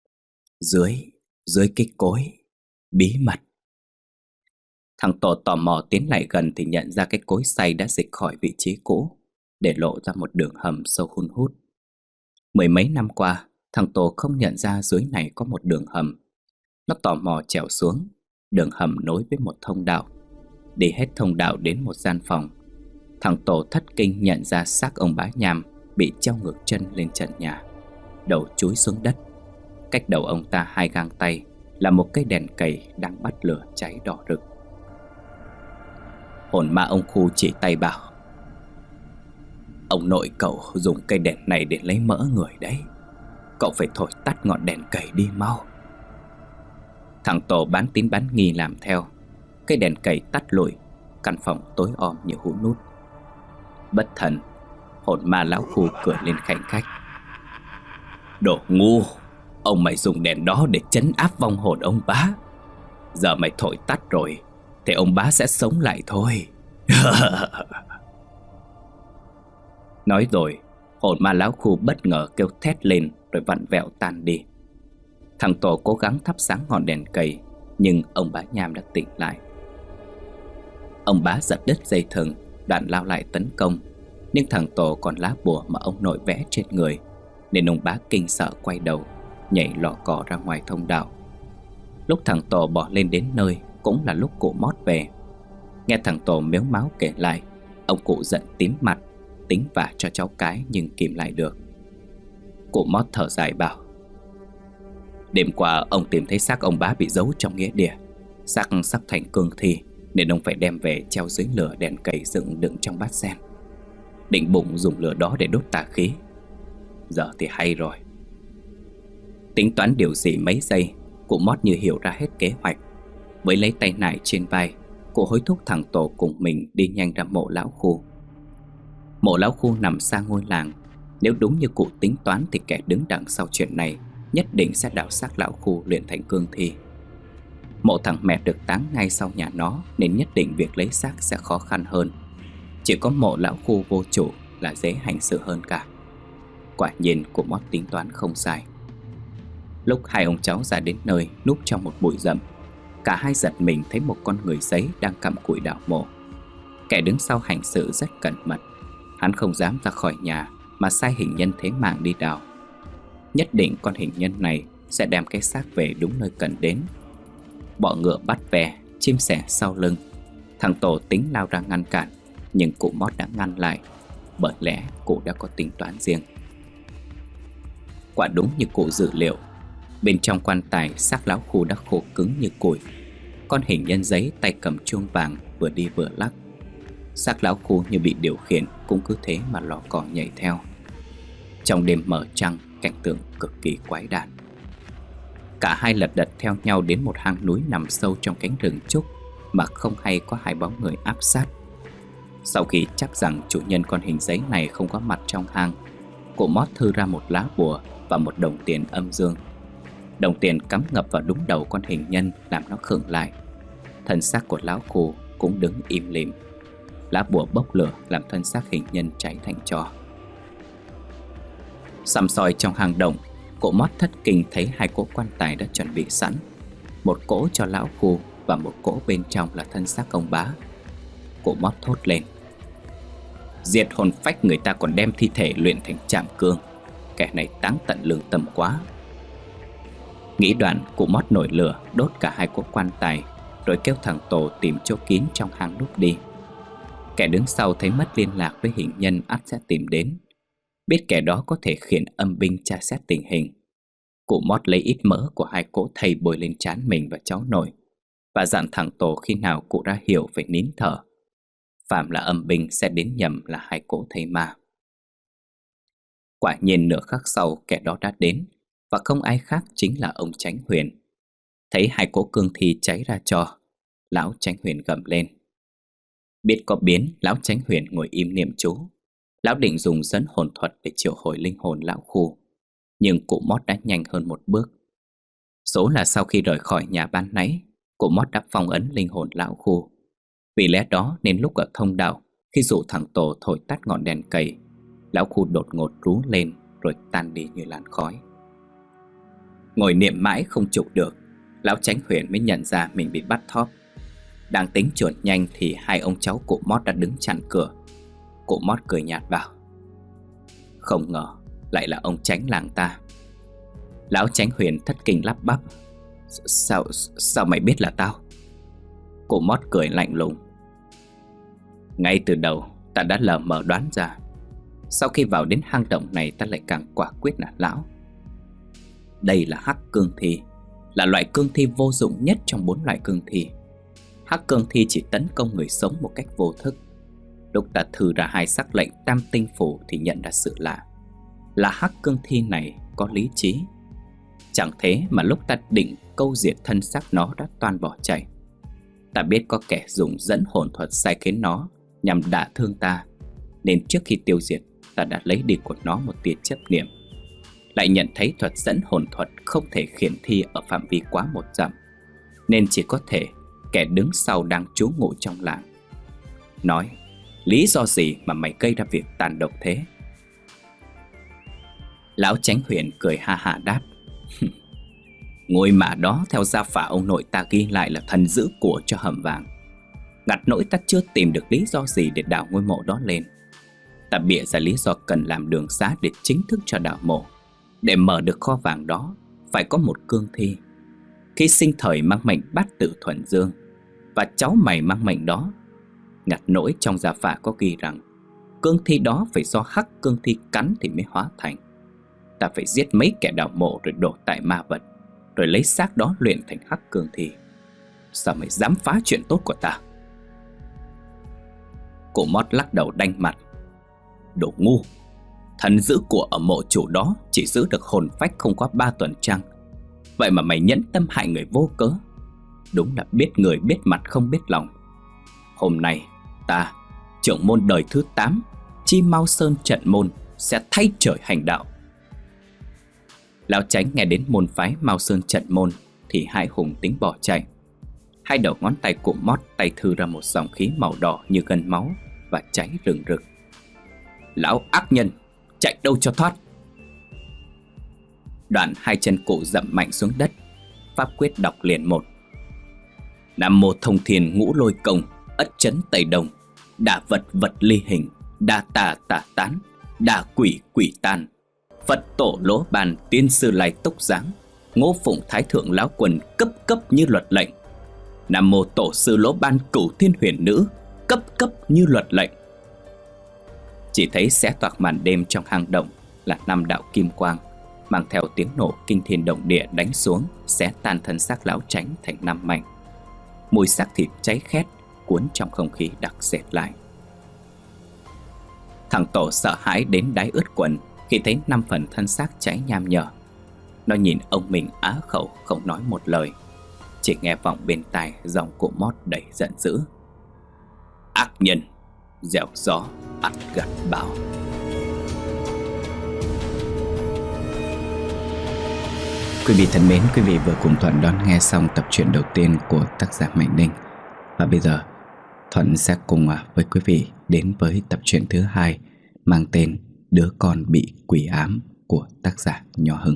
Dưới cái cối, bí mật. Thằng Tổ tò mò tiến lại gần thì nhận ra cái cối xay đã dịch khỏi vị trí cũ, để lộ ra một đường hầm sâu hun hút. Mười mấy năm qua, thằng Tổ không nhận ra dưới này có một đường hầm. Nó tò mò trèo xuống. Đường hầm nối với một thông đạo. Đi hết thông đạo đến một gian phòng. Thằng Tổ thất kinh nhận ra xác ông bá Nham bị treo ngược chân lên trần nhà, đầu chúi xuống đất. Cách đầu ông ta 2 gang tay là một cây đèn cầy đang bắt lửa cháy đỏ rực. Hồn ma ông Khu chỉ tay bảo: Ông nội cậu dùng cây đèn này để lấy mỡ người đấy. Cậu phải thổi tắt ngọn đèn cầy đi mau. Thằng Tổ bán tín bán nghi làm theo. Cây đèn cầy tắt lụi. Căn phòng tối om như hũ nút. Bất thần, hồn ma lão Khu cười lên khanh khách: Đồ ngu, ông mày dùng đèn đó để trấn áp vong hồn ông bá. Giờ mày thổi tắt rồi thì ông bá sẽ sống lại thôi. Nói rồi, hồn ma lão Khu bất ngờ kêu thét lên rồi vặn vẹo tan đi. Thằng Tổ cố gắng thắp sáng ngọn đèn cầy, nhưng ông bá Nham đã tỉnh lại. Ông bá giật đứt dây thừng, đoạn lao lại tấn công. Nhưng thằng Tổ còn lá bùa mà ông nội vẽ trên người. nên ông bá kinh sợ quay đầu, nhảy lò cò ra ngoài thông đạo. Lúc thằng Tổ bỏ lên đến nơi cũng là lúc cụ Mót về. Nghe thằng Tổ mếu máo kể lại, ông cụ giận tím mặt, tính vả cho cháu cái nhưng kìm lại được. Cụ Mót thở dài bảo: đêm qua ông tìm thấy xác ông bá bị giấu trong nghĩa địa. Xác sắp thành cương thi nên ông phải đem về treo dưới lửa đèn cầy dựng đựng trong bát sen. Định bụng dùng lửa đó để đốt tà khí. Giờ thì hay rồi. Tính toán điều gì mấy giây, cụ Mót như hiểu ra hết kế hoạch. Với lấy tay nải trên vai, cụ hối thúc thằng Tổ cùng mình đi nhanh ra mộ lão khu. Mộ lão khu nằm xa ngôi làng. Nếu đúng như cụ tính toán thì kẻ đứng đằng sau chuyện này nhất định sẽ đào xác lão khu luyện thành cương thi. Mộ thằng Mẹt được táng ngay sau nhà nó nên nhất định việc lấy xác sẽ khó khăn hơn. Chỉ có mộ lão khu vô chủ là dễ hành sự hơn cả. Quả nhiên cụ Mót tính toán không sai. Lúc hai ông cháu ra đến nơi núp trong một bụi rậm, cả hai giật mình thấy một con người giấy đang cặm cụi đào mộ. Kẻ đứng sau hành sự rất cẩn mật. Hắn không dám ra khỏi nhà mà sai hình nhân thế mạng đi đào. Nhất định con hình nhân này sẽ đem cái xác về đúng nơi cần đến. Bọ ngựa bắt ve, chim sẻ sau lưng. Thằng Tổ tính lao ra ngăn cản, nhưng cụ Mót đã ngăn lại, bởi lẽ cụ đã có tính toán riêng. Quả đúng như cụ dự liệu, bên trong quan tài xác lão khu đã khô cứng như củi. Con hình nhân giấy tay cầm chuông vàng vừa đi vừa lắc. Xác lão khu như bị điều khiển, cũng cứ thế mà lò cò nhảy theo. Trong đêm mờ trăng, cảnh tượng cực kỳ quái đản. Cả hai lật đật theo nhau đến một hang núi nằm sâu trong cánh rừng trúc mà không hay có hai bóng người áp sát. Sau khi chắc rằng chủ nhân con hình giấy này không có mặt trong hang, cụ Mót thư ra một lá bùa và một đồng tiền âm dương. Đồng tiền cắm ngập vào đúng đầu con hình nhân làm nó khựng lại. Thân xác của lão khu cũng đứng im lìm. Lá bùa bốc lửa làm thân xác hình nhân cháy thành tro. Săm soi trong hang động, cụ Mót thất kinh thấy hai cỗ quan tài đã chuẩn bị sẵn. Một cỗ cho lão khu và một cỗ bên trong là thân xác ông bá. Cụ Mót thốt lên: diệt hồn phách người ta còn đem thi thể luyện thành trảm cương. Kẻ này táng tận lương tâm quá. Nghĩ đoạn, cụ Mót nổi lửa đốt cả hai cỗ quan tài, rồi kêu thằng Tổ tìm chỗ kín trong hang núp đi. Kẻ đứng sau thấy mất liên lạc với hình nhân ắt sẽ tìm đến. Biết kẻ đó có thể khiển âm binh tra xét tình hình, cụ Mót lấy ít mỡ của hai cỗ thây bôi lên trán mình và cháu nội, và dặn thằng Tổ khi nào cụ đã hiểu phải nín thở. Phạm là âm binh sẽ đến nhầm là hai cỗ thây ma. Quả nhiên nửa khắc sau kẻ đó đã đến, và không ai khác chính là ông Chánh Huyền. Thấy hai cỗ cương thi cháy ra tro, lão Chánh Huyền gầm lên. Biết có biến, lão Chánh Huyền ngồi im niệm chú. Lão định dùng dẫn hồn thuật để triệu hồi linh hồn lão khu, nhưng cụ Mót đã nhanh hơn một bước. Số là sau khi rời khỏi nhà ban nãy, cụ Mót đã phong ấn linh hồn lão khu. Vì lẽ đó nên lúc ở thông đạo, khi dụ thằng Tổ thổi tắt ngọn đèn cầy, lão khu đột ngột rú lên rồi tan đi như làn khói. Ngồi niệm mãi không trục được, lão Chánh Huyền mới nhận ra mình bị bắt thóp. Đang tính chuồn nhanh thì hai ông cháu cụ Mót đã đứng chặn cửa. Cụ Mót cười nhạt bảo: không ngờ lại là ông Chánh làng ta. Lão Chánh Huyền thất kinh lắp bắp: Sao mày biết là tao? Cụ Mót cười lạnh lùng: ngay từ đầu ta đã lờ mờ đoán ra. Sau khi vào đến hang động này ta lại càng quả quyết là lão. Đây là hắc cương thi, là loại cương thi vô dụng nhất trong 4 loại cương thi. Hắc cương thi chỉ tấn công người sống một cách vô thức. Lúc ta thử ra 2 sắc lệnh tam tinh phủ thì nhận ra sự lạ, là hắc cương thi này có lý trí. Chẳng thế mà lúc ta định câu diệt thân xác nó đã toan bỏ chạy. Ta biết có kẻ dùng dẫn hồn thuật sai khiến nó nhằm đả thương ta, nên trước khi tiêu diệt ta đã lấy đi của nó một tia chấp niệm. Lại nhận thấy thuật dẫn hồn thuật không thể khiển thi ở phạm vi quá 1 dặm, nên chỉ có thể kẻ đứng sau đang trú ngụ trong làng. Nói: lý do gì mà mày gây ra việc tàn độc thế? Lão Chánh Huyền cười ha hả đáp: ngôi mả đó theo gia phả ông nội ta ghi lại là thần giữ của cho hầm vàng. Ngặt nỗi ta chưa tìm được lý do gì để đào ngôi mộ đó lên. Ta bịa ra lý do cần làm đường xá để chính thức cho đào mộ, Để mở được kho vàng đó, phải có một cương thi. Khi sinh thời mang mệnh Bát Tự Thuần Dương, và cháu mày mang mệnh đó. Ngặt nỗi trong gia phả có ghi rằng cương thi đó phải do hắc cương thi cắn thì mới hóa thành. Ta phải giết mấy kẻ đào mộ rồi đổ tại ma vật, rồi lấy xác đó luyện thành hắc cương thi. Sao mày dám phá chuyện tốt của ta? Cụ Mót lắc đầu đanh mặt. Đồ ngu! Thần giữ của ở mộ chủ đó chỉ giữ được hồn phách không qua 3 tuần trăng. Vậy mà mày nhẫn tâm hại người vô cớ. Đúng là biết người biết mặt không biết lòng. Hôm nay ta, trưởng môn đời thứ 8 Chi Mao Sơn Trận Môn, sẽ thay trời hành đạo. Lão Chánh nghe đến môn phái Mao Sơn Trận Môn thì hãi hùng tính bỏ chạy. Hai đầu ngón tay cụ Mót tay thư ra một dòng khí màu đỏ như gân máu và cháy rừng rực. Lão ác nhân, chạy đâu cho thoát! Đoạn hai chân cụ dậm mạnh xuống đất. Pháp quyết đọc liền một. Nam mô Thông Thiên Ngũ Lôi Công, Ất Chấn Tây Đông, đả vật vật ly hình, đa tà tà tán, đả quỷ quỷ tan. Phật tổ Lỗ Bàn Tiên sư Lai Túc Giáng, Ngô Phụng Thái Thượng Lão Quần cấp cấp như luật lệnh. Nam mô Tổ sư Lỗ Ban Cửu Thiên Huyền Nữ, cấp cấp như luật lệnh. Chỉ thấy xé toạc màn đêm trong hang động là 5 đạo kim quang, mang theo tiếng nổ kinh thiên động địa đánh xuống, xé tan thân xác lão Chánh thành 5 mảnh. Mùi xác thịt cháy khét cuốn trong không khí đặc sệt lại. Thằng Tổ sợ hãi đến đáy ướt quần khi thấy 5 phần thân xác cháy nham nhở. Nó nhìn ông mình á khẩu không nói một lời, chỉ nghe vọng bên tai giọng cụ Mót đầy giận dữ. Ác nhân, gieo gió ắt gặt bão. Quý vị thân mến, quý vị vừa cùng Thuận đón nghe xong tập truyện đầu tiên của tác giả Mạnh Ninh. Và bây giờ Thuận sẽ cùng với quý vị đến với tập truyện thứ 2 mang tên Đứa Con Bị Quỷ Ám của tác giả Nho Hưng.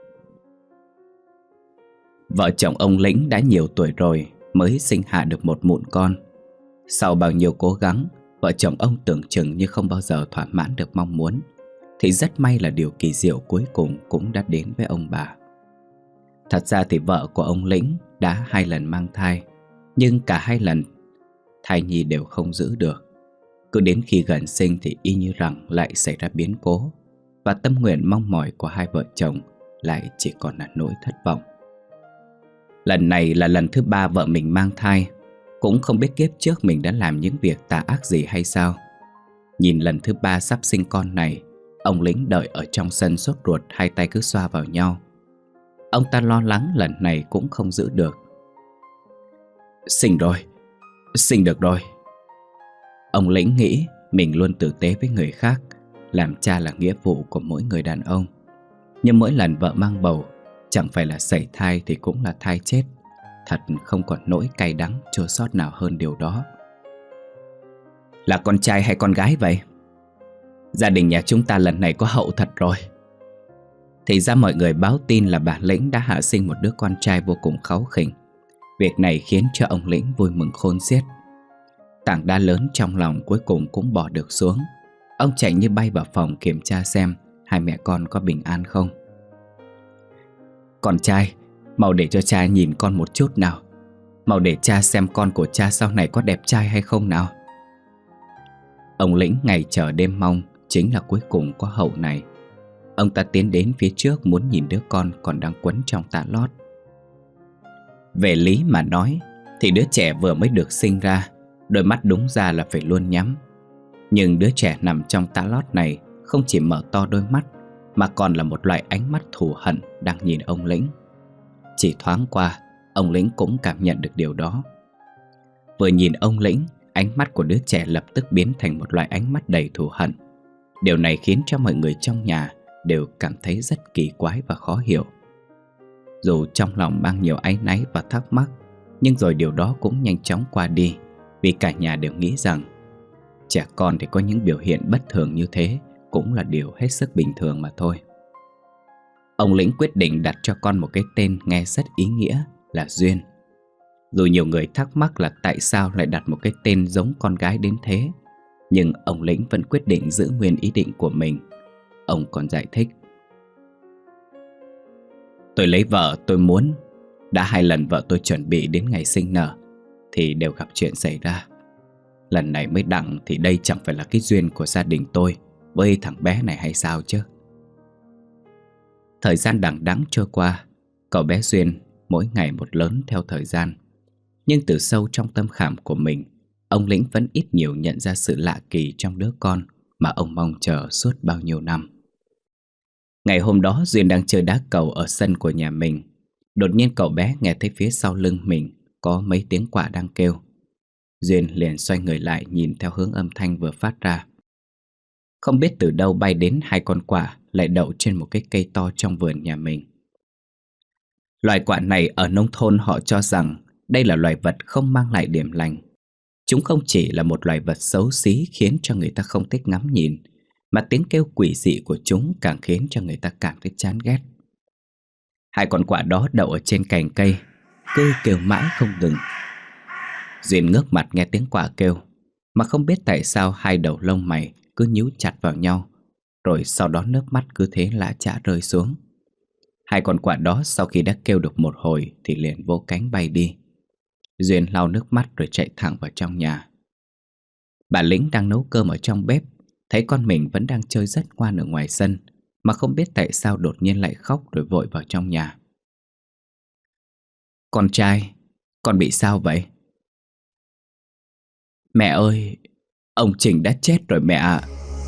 Vợ chồng ông Lĩnh đã nhiều tuổi rồi mới sinh hạ được một mụn con. Sau bao nhiêu cố gắng, vợ chồng ông tưởng chừng như không bao giờ thỏa mãn được mong muốn, thì rất may là điều kỳ diệu cuối cùng cũng đã đến với ông bà. Thật ra thì vợ của ông Lĩnh đã 2 lần mang thai, nhưng cả 2 lần thai nhi đều không giữ được. Cứ đến khi gần sinh thì y như rằng lại xảy ra biến cố, và tâm nguyện mong mỏi của hai vợ chồng lại chỉ còn là nỗi thất vọng. Lần này là lần thứ 3 vợ mình mang thai. Cũng không biết kiếp trước mình đã làm những việc tà ác gì hay sao. Nhìn lần thứ 3 sắp sinh con này, ông Lĩnh đợi ở trong sân sốt ruột, hai tay cứ xoa vào nhau. Ông ta lo lắng lần này cũng không giữ được. Sinh rồi, sinh được rồi. Ông Lĩnh nghĩ mình luôn tử tế với người khác, làm cha là nghĩa vụ của mỗi người đàn ông. Nhưng mỗi lần vợ mang bầu, chẳng phải là sảy thai thì cũng là thai chết. Thật không còn nỗi cay đắng chua xót nào hơn điều đó. Là con trai hay con gái vậy? Gia đình nhà chúng ta lần này có hậu thật rồi. Thì ra mọi người báo tin là bà Lĩnh đã hạ sinh một đứa con trai vô cùng kháu khỉnh. Việc này khiến cho ông Lĩnh vui mừng khôn xiết. Tảng đá lớn trong lòng cuối cùng cũng bỏ được xuống. Ông chạy như bay vào phòng kiểm tra xem hai mẹ con có bình an không. Con trai, mau để cho cha nhìn con một chút nào. Mau để cha xem con của cha sau này có đẹp trai hay không nào. Ông Lĩnh ngày chờ đêm mong chính là cuối cùng có hậu này. Ông ta tiến đến phía trước muốn nhìn đứa con còn đang quấn trong tã lót. Về lý mà nói thì đứa trẻ vừa mới được sinh ra, đôi mắt đúng ra là phải luôn nhắm. Nhưng đứa trẻ nằm trong tã lót này không chỉ mở to đôi mắt, mà còn là một loại ánh mắt thù hận đang nhìn ông Lĩnh. Chỉ thoáng qua, ông Lĩnh cũng cảm nhận được điều đó. Vừa nhìn ông Lĩnh, ánh mắt của đứa trẻ lập tức biến thành một loại ánh mắt đầy thù hận. Điều này khiến cho mọi người trong nhà đều cảm thấy rất kỳ quái và khó hiểu. Dù trong lòng mang nhiều áy náy và thắc mắc, nhưng rồi điều đó cũng nhanh chóng qua đi, vì cả nhà đều nghĩ rằng trẻ con thì có những biểu hiện bất thường như thế cũng là điều hết sức bình thường mà thôi. Ông Lĩnh quyết định đặt cho con một cái tên nghe rất ý nghĩa là Duyên. Dù nhiều người thắc mắc là tại sao lại đặt một cái tên giống con gái đến thế, nhưng ông Lĩnh vẫn quyết định giữ nguyên ý định của mình. Ông còn giải thích: Tôi lấy vợ tôi muốn. Đã 2 lần vợ tôi chuẩn bị đến ngày sinh nở thì đều gặp chuyện xảy ra. Lần này mới đặng thì đây chẳng phải là cái duyên của gia đình tôi với thằng bé này hay sao chứ. Thời gian đằng đẵng trôi qua, cậu bé Duyên mỗi ngày một lớn theo thời gian. Nhưng từ sâu trong tâm khảm của mình, ông Lĩnh vẫn ít nhiều nhận ra sự lạ kỳ trong đứa con mà ông mong chờ suốt bao nhiêu năm. Ngày hôm đó Duyên đang chơi đá cầu ở sân của nhà mình. Đột nhiên cậu bé nghe thấy phía sau lưng mình có mấy tiếng quạ đang kêu. Duyên liền xoay người lại nhìn theo hướng âm thanh vừa phát ra. Không biết từ đâu bay đến 2 con quạ lại đậu trên một cái cây to trong vườn nhà mình. Loài quạ này ở nông thôn họ cho rằng đây là loài vật không mang lại điểm lành. Chúng không chỉ là một loài vật xấu xí khiến cho người ta không thích ngắm nhìn, mà tiếng kêu quỷ dị của chúng càng khiến cho người ta cảm thấy chán ghét. 2 con quạ đó đậu ở trên cành cây, cứ kêu mãi không ngừng. Duyên ngước mặt nghe tiếng quạ kêu, mà không biết tại sao 2 đầu lông mày cứ nhíu chặt vào nhau, rồi sau đó nước mắt cứ thế lã chã rơi xuống. 2 con quạ đó sau khi đã kêu được một hồi thì liền vỗ cánh bay đi. Duyên lau nước mắt rồi chạy thẳng vào trong nhà. Bà Lĩnh đang nấu cơm ở trong bếp, thấy con mình vẫn đang chơi rất ngoan ở ngoài sân, mà không biết tại sao đột nhiên lại khóc rồi vội vào trong nhà. Con trai, con bị sao vậy? Mẹ ơi, ông Trình đã chết rồi mẹ ạ.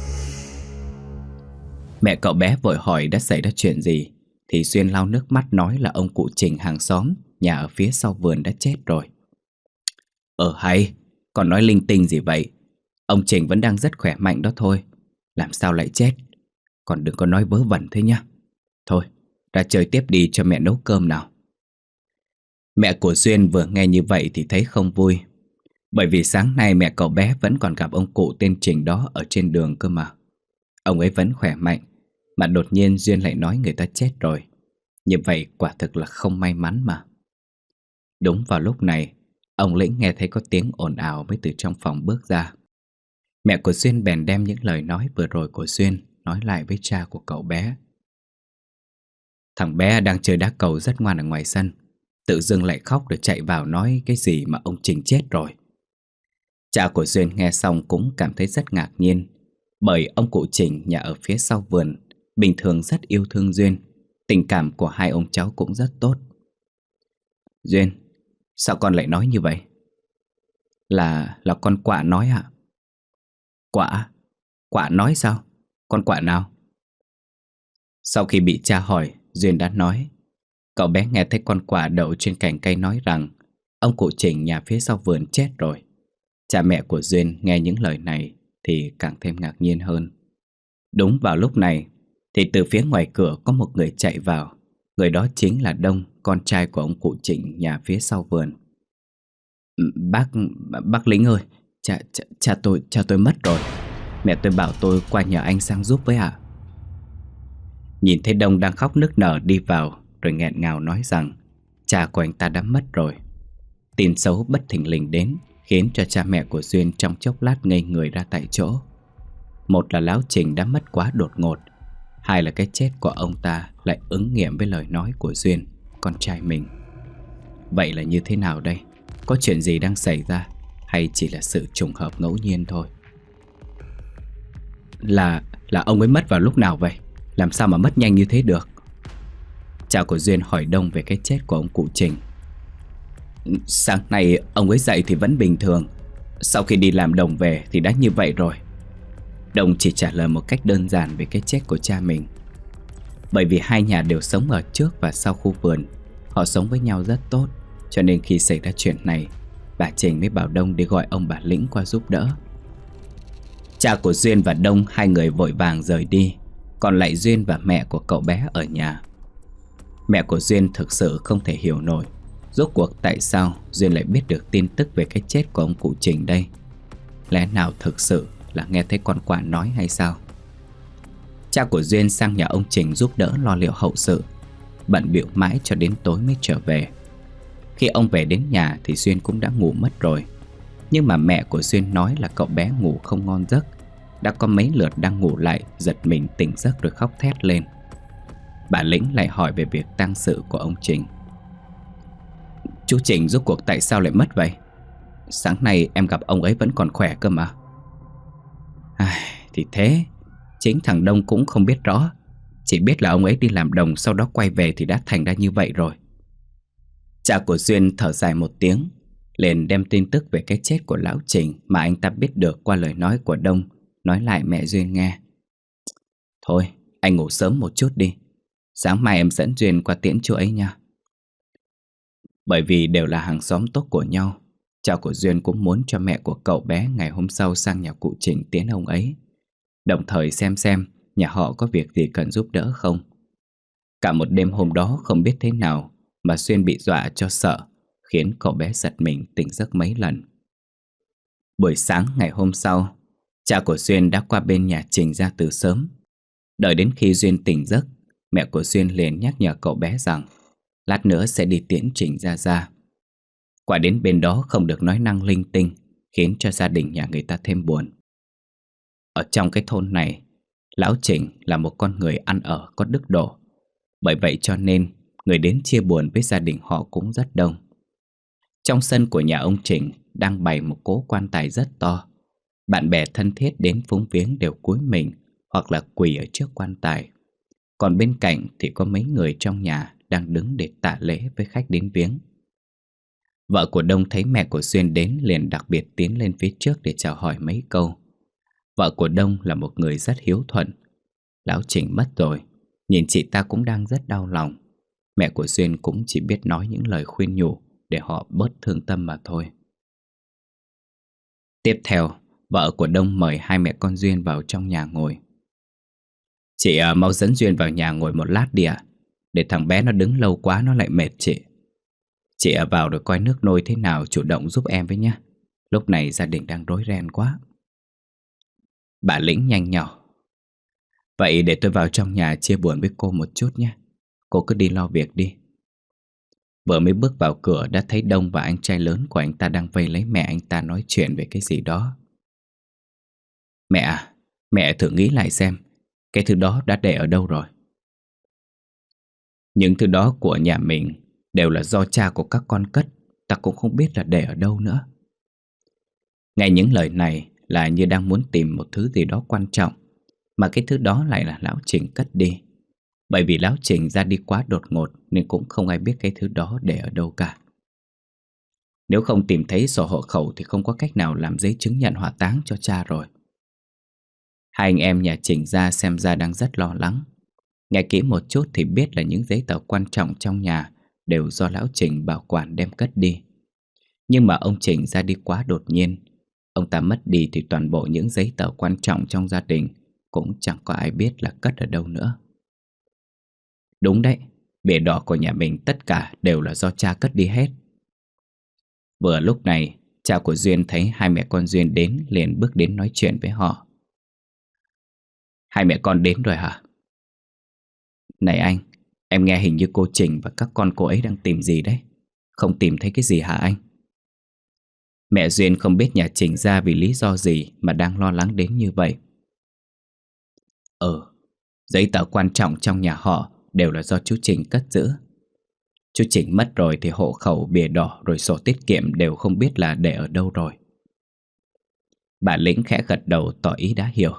Mẹ cậu bé vội hỏi đã xảy ra chuyện gì, thì Duyên lau nước mắt nói là ông cụ Trình hàng xóm, nhà ở phía sau vườn đã chết rồi. Hay, con nói linh tinh gì vậy? Ông Trình vẫn đang rất khỏe mạnh đó thôi, làm sao lại chết? Con đừng có nói vớ vẩn thế nhá. Thôi, ra chơi tiếp đi cho mẹ nấu cơm nào. Mẹ của Duyên vừa nghe như vậy thì thấy không vui, bởi vì sáng nay mẹ cậu bé vẫn còn gặp ông cụ tên Trình đó ở trên đường cơ mà. Ông ấy vẫn khỏe mạnh, mà đột nhiên Duyên lại nói người ta chết rồi. Như vậy quả thực là không may mắn mà. Đúng vào lúc này, ông Lĩnh nghe thấy có tiếng ồn ào mới từ trong phòng bước ra. Mẹ của Duyên bèn đem những lời nói vừa rồi của Duyên nói lại với cha của cậu bé. Thằng bé đang chơi đá cầu rất ngoan ở ngoài sân, tự dưng lại khóc rồi chạy vào nói cái gì mà ông Trình chết rồi. Cha của Duyên nghe xong cũng cảm thấy rất ngạc nhiên, bởi ông cụ Trình nhà ở phía sau vườn bình thường rất yêu thương Duyên, tình cảm của 2 ông cháu cũng rất tốt. Duyên, sao con lại nói như vậy? Là con quạ nói ạ. Quạ? Quạ nói sao? Con quạ nào? Sau khi bị cha hỏi, Duyên đã nói. Cậu bé nghe thấy con quạ đậu trên cành cây nói rằng ông cụ Trình nhà phía sau vườn chết rồi. Cha mẹ của Duyên nghe những lời này thì càng thêm ngạc nhiên hơn. Đúng vào lúc này thì từ phía ngoài cửa có một người chạy vào. Người đó chính là Đông, con trai của ông cụ Trịnh nhà phía sau vườn. Bác Lính ơi, cha tôi mất rồi. Mẹ tôi bảo tôi qua nhờ anh sang giúp với ạ. Nhìn thấy Đông đang khóc nức nở đi vào, rồi nghẹn ngào nói rằng cha của anh ta đã mất rồi. Tin xấu bất thình lình đến khiến cho cha mẹ của Duyên trong chốc lát ngây người ra tại chỗ. Một là lão Trình đã mất quá đột ngột, 2 là cái chết của ông ta lại ứng nghiệm với lời nói của Duyên, con trai mình. Vậy là như thế nào đây? Có chuyện gì đang xảy ra, hay chỉ là sự trùng hợp ngẫu nhiên thôi? Là ông ấy mất vào lúc nào vậy? Làm sao mà mất nhanh như thế được? Cha của Duyên hỏi Đông về cái chết của ông cụ Trình. Sáng nay ông ấy dậy thì vẫn bình thường, sau khi đi làm đồng về thì đã như vậy rồi. Đông chỉ trả lời một cách đơn giản về cái chết của cha mình. Bởi vì 2 nhà đều sống ở trước và sau khu vườn, họ sống với nhau rất tốt, cho nên khi xảy ra chuyện này, bà Trình mới bảo Đông để gọi ông bà Lĩnh qua giúp đỡ. Cha của Duyên và Đông 2 người vội vàng rời đi, còn lại Duyên và mẹ của cậu bé ở nhà. Mẹ của Duyên thực sự không thể hiểu nổi rốt cuộc tại sao Duyên lại biết được tin tức về cái chết của ông cụ Trình đây. Lẽ nào thực sự là nghe thấy con quạ nói hay sao? Cha của Duyên sang nhà ông Trình giúp đỡ lo liệu hậu sự, bận bịu mãi cho đến tối mới trở về. Khi ông về đến nhà thì Duyên cũng đã ngủ mất rồi. Nhưng mà mẹ của Duyên nói là cậu bé ngủ không ngon giấc, đã có mấy lượt đang ngủ lại giật mình tỉnh giấc rồi khóc thét lên. Bà Lĩnh lại hỏi về việc tang sự của ông Trình. Chú Trình rốt cuộc tại sao lại mất vậy? Sáng nay em gặp ông ấy vẫn còn khỏe cơ mà. Thì thế, chính thằng Đông cũng không biết rõ. Chỉ biết là ông ấy đi làm đồng, sau đó quay về thì đã thành ra như vậy rồi. Cha của Duyên thở dài một tiếng, liền đem tin tức về cái chết của lão Trình mà anh ta biết được qua lời nói của Đông nói lại mẹ Duyên nghe. Thôi, anh ngủ sớm một chút đi. Sáng mai em dẫn Duyên qua tiễn chú ấy nha. Bởi vì đều là hàng xóm tốt của nhau, cha của Duyên cũng muốn cho mẹ của cậu bé ngày hôm sau sang nhà cụ Trình tiễn ông ấy, đồng thời xem nhà họ có việc gì cần giúp đỡ không. Cả một đêm hôm đó không biết thế nào mà Duyên bị dọa cho sợ, khiến cậu bé giật mình tỉnh giấc mấy lần. Buổi sáng ngày hôm sau, cha của Duyên đã qua bên nhà Trình ra từ sớm. Đợi đến khi Duyên tỉnh giấc, mẹ của Duyên liền nhắc nhở cậu bé rằng lát nữa sẽ đi tiễn Trình ra. Qua đến bên đó không được nói năng linh tinh, khiến cho gia đình nhà người ta thêm buồn. Ở trong cái thôn này, lão Trình là một con người ăn ở có đức độ. Bởi vậy cho nên người đến chia buồn với gia đình họ cũng rất đông. Trong sân của nhà ông Trình đang bày một cỗ quan tài rất to. Bạn bè thân thiết đến phúng viếng đều cúi mình hoặc là quỳ ở trước quan tài. Còn bên cạnh thì có mấy người trong nhà đang đứng để tạ lễ với khách đến viếng. Vợ của Đông thấy mẹ của Duyên đến liền đặc biệt tiến lên phía trước để chào hỏi mấy câu. Vợ của Đông là một người rất hiếu thuận. Lão Trình mất rồi, nhìn chị ta cũng đang rất đau lòng. Mẹ của Duyên cũng chỉ biết nói những lời khuyên nhủ để họ bớt thương tâm mà thôi. Tiếp theo, vợ của Đông mời hai mẹ con Duyên vào trong nhà ngồi. Chị mau dẫn Duyên vào nhà ngồi một lát đi ạ. Để thằng bé nó đứng lâu quá nó lại mệt chị. Chị vào rồi coi nước nôi thế nào chủ động giúp em với nhé. Lúc này gia đình đang rối ren quá. Bà Lĩnh nhanh nhỏ. Vậy để tôi vào trong nhà chia buồn với cô một chút nhé. Cô cứ đi lo việc đi. Vừa mới bước vào cửa đã thấy Đông và anh trai lớn của anh ta đang vây lấy mẹ anh ta nói chuyện về cái gì đó. Mẹ à, mẹ thử nghĩ lại xem, cái thứ đó đã để ở đâu rồi? Những thứ đó của nhà mình đều là do cha của các con cất. Ta cũng không biết là để ở đâu nữa. Nghe những lời này là như đang muốn tìm một thứ gì đó quan trọng, mà cái thứ đó lại là lão Trình cất đi. Bởi vì lão Trình ra đi quá đột ngột nên cũng không ai biết cái thứ đó để ở đâu cả. Nếu không tìm thấy sổ hộ khẩu thì không có cách nào làm giấy chứng nhận hỏa táng cho cha rồi. Hai anh em nhà Trình ra xem ra đang rất lo lắng. Nghe kỹ một chút thì biết là những giấy tờ quan trọng trong nhà đều do lão Trình bảo quản đem cất đi. Nhưng mà ông Trình ra đi quá đột nhiên. Ông ta mất đi thì toàn bộ những giấy tờ quan trọng trong gia đình cũng chẳng có ai biết là cất ở đâu nữa. Đúng đấy, bìa đỏ của nhà mình tất cả đều là do cha cất đi hết. Vừa lúc này, cha của Duyên thấy hai mẹ con Duyên đến liền bước đến nói chuyện với họ. Hai mẹ con đến rồi hả? Này anh, em nghe hình như cô Trình và các con cô ấy đang tìm gì đấy. Không tìm thấy cái gì hả anh? Mẹ Duyên không biết nhà Trình ra vì lý do gì mà đang lo lắng đến như vậy. Giấy tờ quan trọng trong nhà họ đều là do chú Trình cất giữ. Chú Trình mất rồi thì hộ khẩu, bìa đỏ rồi sổ tiết kiệm đều không biết là để ở đâu rồi. Bà Lĩnh khẽ gật đầu tỏ ý đã hiểu.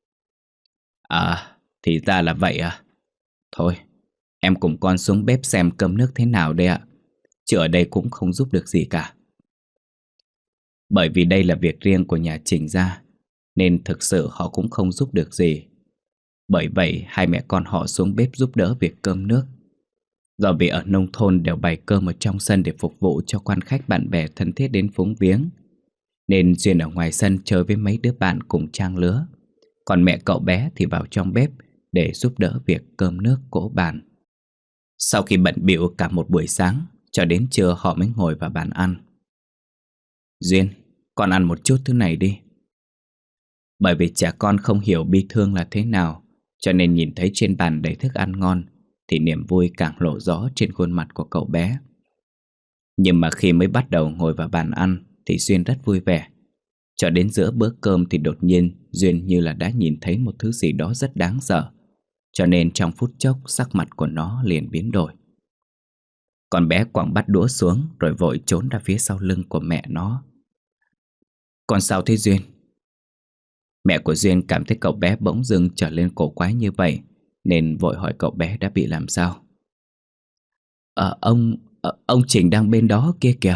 Thì ra là vậy à. Thôi, em cùng con xuống bếp xem cơm nước thế nào đây ạ. Chứ ở đây cũng không giúp được gì cả. Bởi vì đây là việc riêng của nhà Trình ra, nên thực sự họ cũng không giúp được gì. Bởi vậy hai mẹ con họ xuống bếp giúp đỡ việc cơm nước. Do vì ở nông thôn đều bày cơm ở trong sân để phục vụ cho quan khách bạn bè thân thiết đến phúng viếng, nên Duyên ở ngoài sân chơi với mấy đứa bạn cùng trang lứa. Còn mẹ cậu bé thì vào trong bếp để giúp đỡ việc cơm nước cỗ bàn. Sau khi bận bịu cả một buổi sáng, cho đến trưa họ mới ngồi vào bàn ăn. Duyên, con ăn một chút thứ này đi. Bởi vì trẻ con không hiểu bi thương là thế nào, cho nên nhìn thấy trên bàn đầy thức ăn ngon thì niềm vui càng lộ rõ trên khuôn mặt của cậu bé. Nhưng mà khi mới bắt đầu ngồi vào bàn ăn thì Duyên rất vui vẻ. Cho đến giữa bữa cơm thì đột nhiên Duyên như là đã nhìn thấy một thứ gì đó rất đáng sợ. cho nên trong phút chốc sắc mặt của nó liền biến đổi. Con bé quẳng bát đũa xuống rồi vội trốn ra phía sau lưng của mẹ nó. Còn sao thế Duyên? Mẹ của Duyên cảm thấy cậu bé bỗng dưng trở lên cổ quái như vậy, nên vội hỏi cậu bé đã bị làm sao. Ông Trình đang bên đó kia kìa.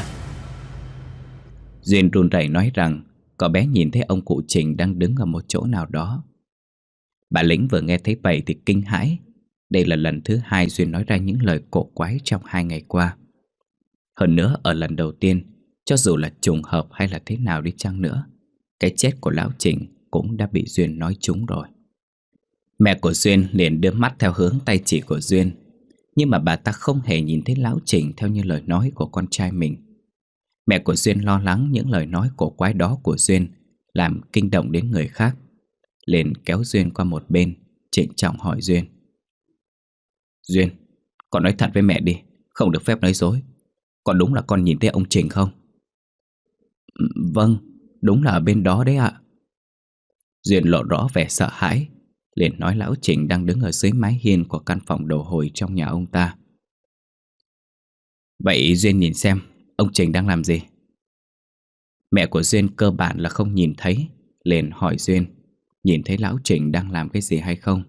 Duyên run rẩy nói rằng cậu bé nhìn thấy ông cụ Trình đang đứng ở một chỗ nào đó. Bà Lĩnh vừa nghe thấy vậy thì kinh hãi. Đây là lần thứ hai Duyên nói ra những lời cổ quái trong 2 ngày qua. Hơn nữa ở lần đầu tiên, cho dù là trùng hợp hay là thế nào đi chăng nữa, cái chết của lão Trình cũng đã bị Duyên nói trúng rồi. Mẹ của Duyên liền đưa mắt theo hướng tay chỉ của Duyên, nhưng mà bà ta không hề nhìn thấy lão Trình theo như lời nói của con trai mình. Mẹ của Duyên lo lắng những lời nói cổ quái đó của Duyên làm kinh động đến người khác, liền kéo Duyên qua một bên, trịnh trọng hỏi Duyên. Duyên, con nói thật với mẹ đi, không được phép nói dối. Con đúng là con nhìn thấy ông Trình không? Vâng, đúng là ở bên đó đấy ạ. Duyên lộ rõ vẻ sợ hãi, liền nói lão Trình đang đứng ở dưới mái hiên của căn phòng đầu hồi trong nhà ông ta. Vậy Duyên nhìn xem, ông Trình đang làm gì? Mẹ của Duyên cơ bản là không nhìn thấy, liền hỏi Duyên, nhìn thấy lão Trình đang làm cái gì hay không?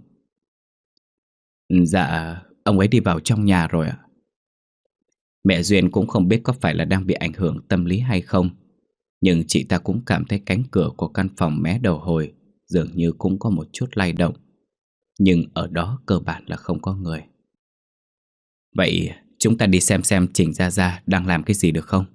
Dạ, ông ấy đi vào trong nhà rồi ạ. Mẹ Duyên cũng không biết có phải là đang bị ảnh hưởng tâm lý hay không, nhưng chị ta cũng cảm thấy cánh cửa của căn phòng mé đầu hồi dường như cũng có một chút lay động, nhưng ở đó cơ bản là không có người. Vậy chúng ta đi xem Trình Gia Gia đang làm cái gì được không?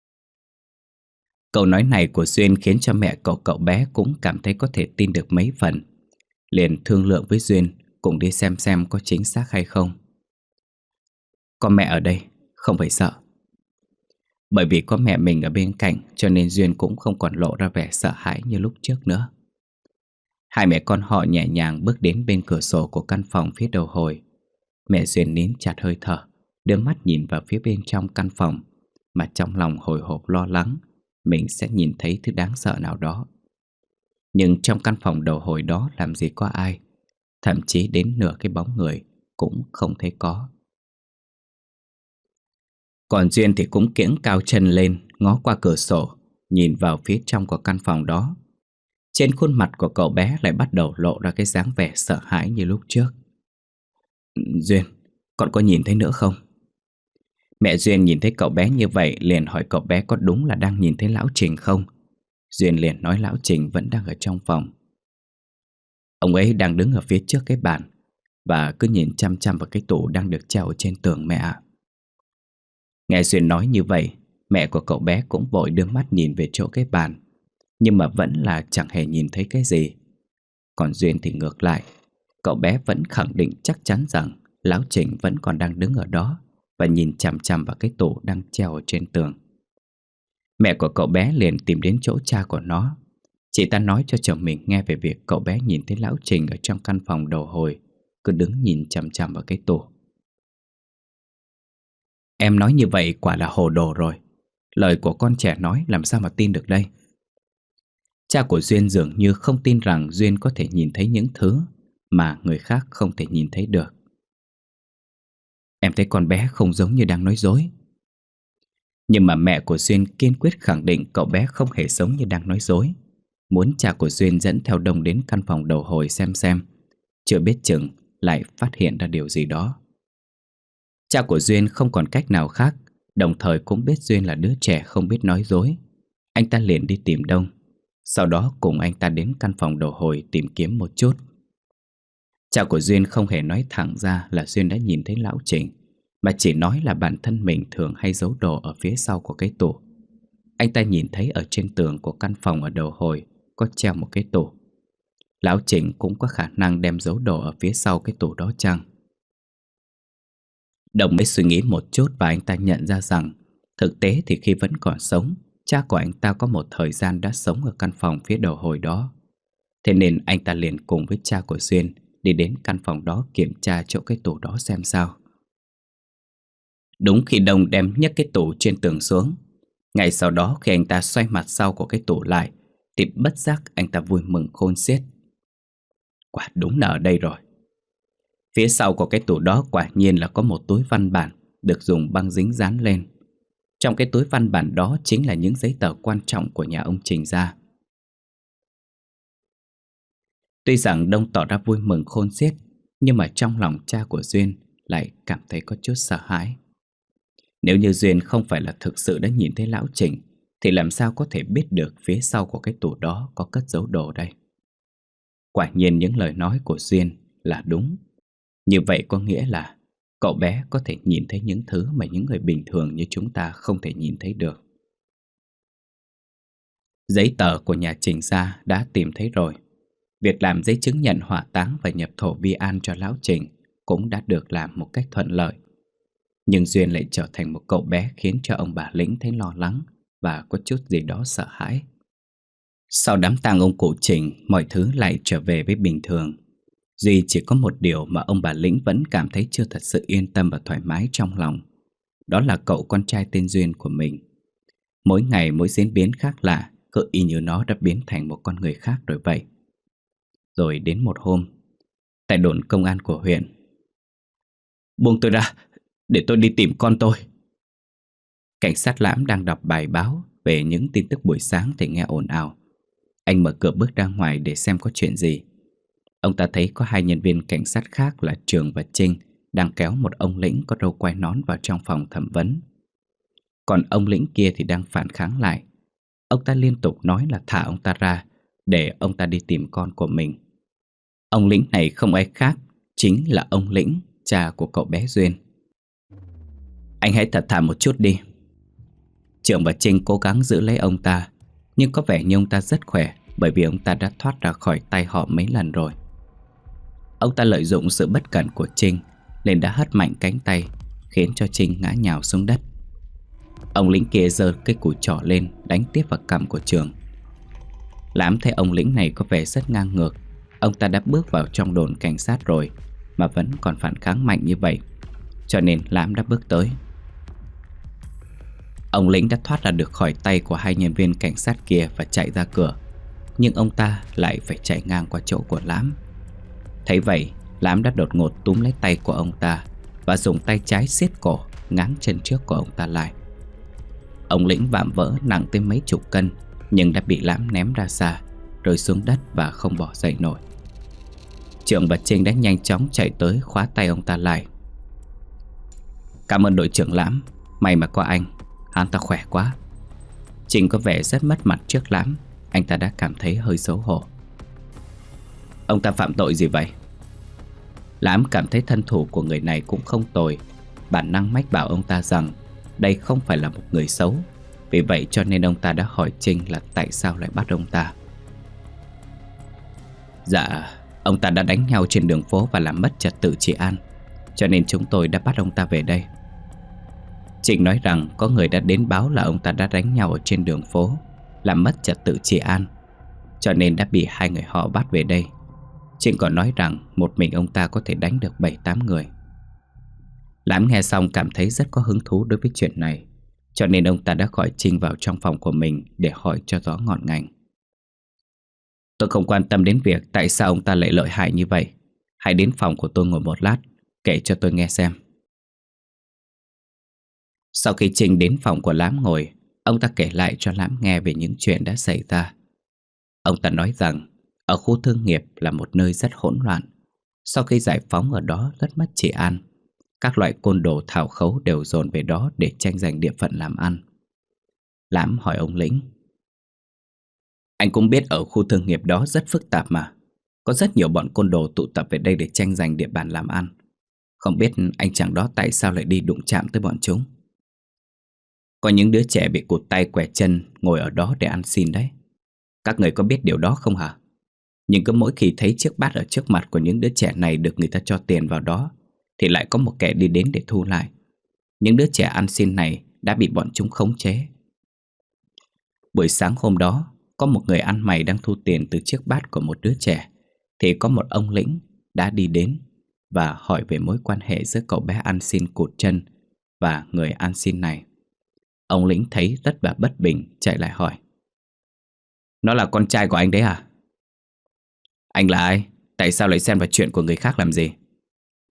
Câu nói này của Duyên khiến cho mẹ cậu bé cũng cảm thấy có thể tin được mấy phần, liền thương lượng với Duyên cùng đi xem có chính xác hay không. Có mẹ ở đây, không phải sợ. Bởi vì có mẹ mình ở bên cạnh cho nên Duyên cũng không còn lộ ra vẻ sợ hãi như lúc trước nữa. Hai mẹ con họ nhẹ nhàng bước đến bên cửa sổ của căn phòng phía đầu hồi. Mẹ Duyên nín chặt hơi thở, đưa mắt nhìn vào phía bên trong căn phòng, mà trong lòng hồi hộp lo lắng mình sẽ nhìn thấy thứ đáng sợ nào đó. Nhưng trong căn phòng đầu hồi đó làm gì có ai, thậm chí đến nửa cái bóng người cũng không thấy có. Còn Duyên thì cũng kiễng cao chân lên, ngó qua cửa sổ, nhìn vào phía trong của căn phòng đó. Trên khuôn mặt của cậu bé lại bắt đầu lộ ra cái dáng vẻ sợ hãi như lúc trước. Duyên, con có nhìn thấy nữa không? Mẹ Duyên nhìn thấy cậu bé như vậy liền hỏi cậu bé có đúng là đang nhìn thấy lão Trình không? Duyên liền nói lão Trình vẫn đang ở trong phòng. Ông ấy đang đứng ở phía trước cái bàn và cứ nhìn chăm chăm vào cái tủ đang được treo ở trên tường mẹ ạ. Nghe Duyên nói như vậy, mẹ của cậu bé cũng vội đưa mắt nhìn về chỗ cái bàn, nhưng mà vẫn là chẳng hề nhìn thấy cái gì. Còn Duyên thì ngược lại, cậu bé vẫn khẳng định chắc chắn rằng lão Trình vẫn còn đang đứng ở đó và nhìn chằm chằm vào cái tủ đang treo ở trên tường. Mẹ của cậu bé liền tìm đến chỗ cha của nó. Chị ta nói cho chồng mình nghe về việc cậu bé nhìn thấy lão Trình ở trong căn phòng đầu hồi, cứ đứng nhìn chằm chằm vào cái tủ. Em nói như vậy quả là hồ đồ rồi. Lời của con trẻ nói làm sao mà tin được đây? Cha của Duyên dường như không tin rằng Duyên có thể nhìn thấy những thứ mà người khác không thể nhìn thấy được. Em thấy con bé không giống như đang nói dối. Nhưng mà mẹ của Duyên kiên quyết khẳng định cậu bé không hề giống như đang nói dối, muốn cha của Duyên dẫn theo Đông đến căn phòng đầu hồi xem, chưa biết chừng lại phát hiện ra điều gì đó. Cha của Duyên không còn cách nào khác, đồng thời cũng biết Duyên là đứa trẻ không biết nói dối. Anh ta liền đi tìm Đông, sau đó cùng anh ta đến căn phòng đầu hồi tìm kiếm một chút. Cha của Duyên không hề nói thẳng ra là Duyên đã nhìn thấy lão Trình, mà chỉ nói là bản thân mình thường hay giấu đồ ở phía sau của cái tủ. Anh ta nhìn thấy ở trên tường của căn phòng ở đầu hồi có treo một cái tủ. Lão Trình cũng có khả năng đem giấu đồ ở phía sau cái tủ đó chăng? Đồng mới suy nghĩ một chút và anh ta nhận ra rằng thực tế thì khi vẫn còn sống, cha của anh ta có một thời gian đã sống ở căn phòng phía đầu hồi đó. Thế nên anh ta liền cùng với cha của Duyên đi đến căn phòng đó kiểm tra chỗ cái tủ đó xem sao. Đúng khi Đông đem nhấc cái tủ trên tường xuống, ngay sau đó khi anh ta xoay mặt sau của cái tủ lại thì bất giác anh ta vui mừng khôn xiết. Quả đúng là ở đây rồi. Phía sau của cái tủ đó quả nhiên là có một túi văn bản được dùng băng dính dán lên. Trong cái túi văn bản đó chính là những giấy tờ quan trọng của nhà ông Trình gia. Tuy rằng Đông tỏ ra vui mừng khôn xiết, nhưng mà trong lòng cha của Duyên lại cảm thấy có chút sợ hãi. Nếu như Duyên không phải là thực sự đã nhìn thấy lão Trình, thì làm sao có thể biết được phía sau của cái tủ đó có cất giấu đồ đây? Quả nhiên những lời nói của Duyên là đúng. Như vậy có nghĩa là cậu bé có thể nhìn thấy những thứ mà những người bình thường như chúng ta không thể nhìn thấy được. Giấy tờ của nhà Trình gia đã tìm thấy rồi. Việc làm giấy chứng nhận hỏa táng và nhập thổ vi an cho lão Trình cũng đã được làm một cách thuận lợi. Nhưng Duyên lại trở thành một cậu bé khiến cho ông bà Lĩnh thấy lo lắng và có chút gì đó sợ hãi. Sau đám tang ông cụ Trình, mọi thứ lại trở về với bình thường. Duy chỉ có một điều mà ông bà Lĩnh vẫn cảm thấy chưa thật sự yên tâm và thoải mái trong lòng. Đó là cậu con trai tên Duyên của mình. Mỗi ngày mỗi diễn biến khác lạ, cứ y như nó đã biến thành một con người khác rồi vậy. Rồi đến một hôm, tại đồn công an của huyện: "Buông tôi ra, để tôi đi tìm con tôi." Cảnh sát Lãm đang đọc bài báo về những tin tức buổi sáng thì nghe ồn ào. Anh mở cửa bước ra ngoài để xem có chuyện gì. Ông ta thấy có hai nhân viên cảnh sát khác là Trường và Trinh đang kéo một ông Lĩnh có râu quai nón vào trong phòng thẩm vấn. Còn ông Lĩnh kia thì đang phản kháng lại. Ông ta liên tục nói là thả ông ta ra để ông ta đi tìm con của mình. Ông Lĩnh này không ai khác, chính là ông Lĩnh, cha của cậu bé Duyên. "Anh hãy thật thà một chút đi." Trường và Trinh cố gắng giữ lấy ông ta, nhưng có vẻ như ông ta rất khỏe, bởi vì ông ta đã thoát ra khỏi tay họ mấy lần rồi. Ông ta lợi dụng sự bất cẩn của Trinh nên đã hất mạnh cánh tay, khiến cho Trinh ngã nhào xuống đất. Ông Lĩnh kia giơ cái cùi trỏ lên đánh tiếp vào cằm của Trường. Lãm thấy ông Lĩnh này có vẻ rất ngang ngược. Ông ta đã bước vào trong đồn cảnh sát rồi mà vẫn còn phản kháng mạnh như vậy, cho nên Lãm đã bước tới. Ông Lĩnh đã thoát ra được khỏi tay của hai nhân viên cảnh sát kia và chạy ra cửa. Nhưng ông ta lại phải chạy ngang qua chỗ của Lãm. Thấy vậy, Lãm đã đột ngột túm lấy tay của ông ta và dùng tay trái siết cổ, ngáng chân trước của ông ta lại. Ông Lĩnh vạm vỡ nặng tới mấy chục cân, nhưng đã bị Lãm ném ra xa, rơi xuống đất và không bỏ dậy nổi. Trường và Trinh đã nhanh chóng chạy tới khóa tay ông ta lại. "Cảm ơn đội trưởng Lãm, may mà có anh, hắn ta khỏe quá." Trinh có vẻ rất mất mặt trước Lãm. Anh ta đã cảm thấy hơi xấu hổ. "Ông ta phạm tội gì vậy?" Lãm cảm thấy thân thủ của người này cũng không tồi. Bản năng mách bảo ông ta rằng đây không phải là một người xấu. Vì vậy cho nên ông ta đã hỏi Trinh là tại sao lại bắt ông ta. "Dạ, ông ta đã đánh nhau trên đường phố và làm mất trật tự trị an, cho nên chúng tôi đã bắt ông ta về đây." Trinh nói rằng có người đã đến báo là ông ta đã đánh nhau ở trên đường phố, làm mất trật tự trị an, cho nên đã bị hai người họ bắt về đây. Trinh còn nói rằng một mình ông ta có thể đánh được 7-8 người. Lãm nghe xong cảm thấy rất có hứng thú đối với chuyện này, cho nên ông ta đã gọi Trinh vào trong phòng của mình để hỏi cho rõ ngọn ngành. "Tôi không quan tâm đến việc tại sao ông ta lại lợi hại như vậy. Hãy đến phòng của tôi ngồi một lát, kể cho tôi nghe xem." Sau khi Trinh đến phòng của Lãm ngồi, ông ta kể lại cho Lãm nghe về những chuyện đã xảy ra. Ông ta nói rằng ở khu thương nghiệp là một nơi rất hỗn loạn. Sau khi giải phóng ở đó rất mất trị an. Các loại côn đồ thảo khấu đều dồn về đó để tranh giành địa phận làm ăn. Lãm hỏi ông Lĩnh: "Anh cũng biết ở khu thương nghiệp đó rất phức tạp mà. Có rất nhiều bọn côn đồ tụ tập về đây để tranh giành địa bàn làm ăn. Không biết anh chàng đó tại sao lại đi đụng chạm tới bọn chúng. Có những đứa trẻ bị cụt tay quẹt chân ngồi ở đó để ăn xin đấy. Các người có biết điều đó không hả? Nhưng cứ mỗi khi thấy chiếc bát ở trước mặt của những đứa trẻ này được người ta cho tiền vào đó, thì lại có một kẻ đi đến để thu lại. Những đứa trẻ ăn xin này đã bị bọn chúng khống chế. Buổi sáng hôm đó, có một người ăn mày đang thu tiền từ chiếc bát của một đứa trẻ, thì có một ông Lĩnh đã đi đến và hỏi về mối quan hệ giữa cậu bé ăn xin cụt chân và người ăn xin này. Ông Lĩnh thấy rất là bất bình, chạy lại hỏi: "Nó là con trai của anh đấy à?" "Anh là ai? Tại sao lại xen vào chuyện của người khác làm gì?"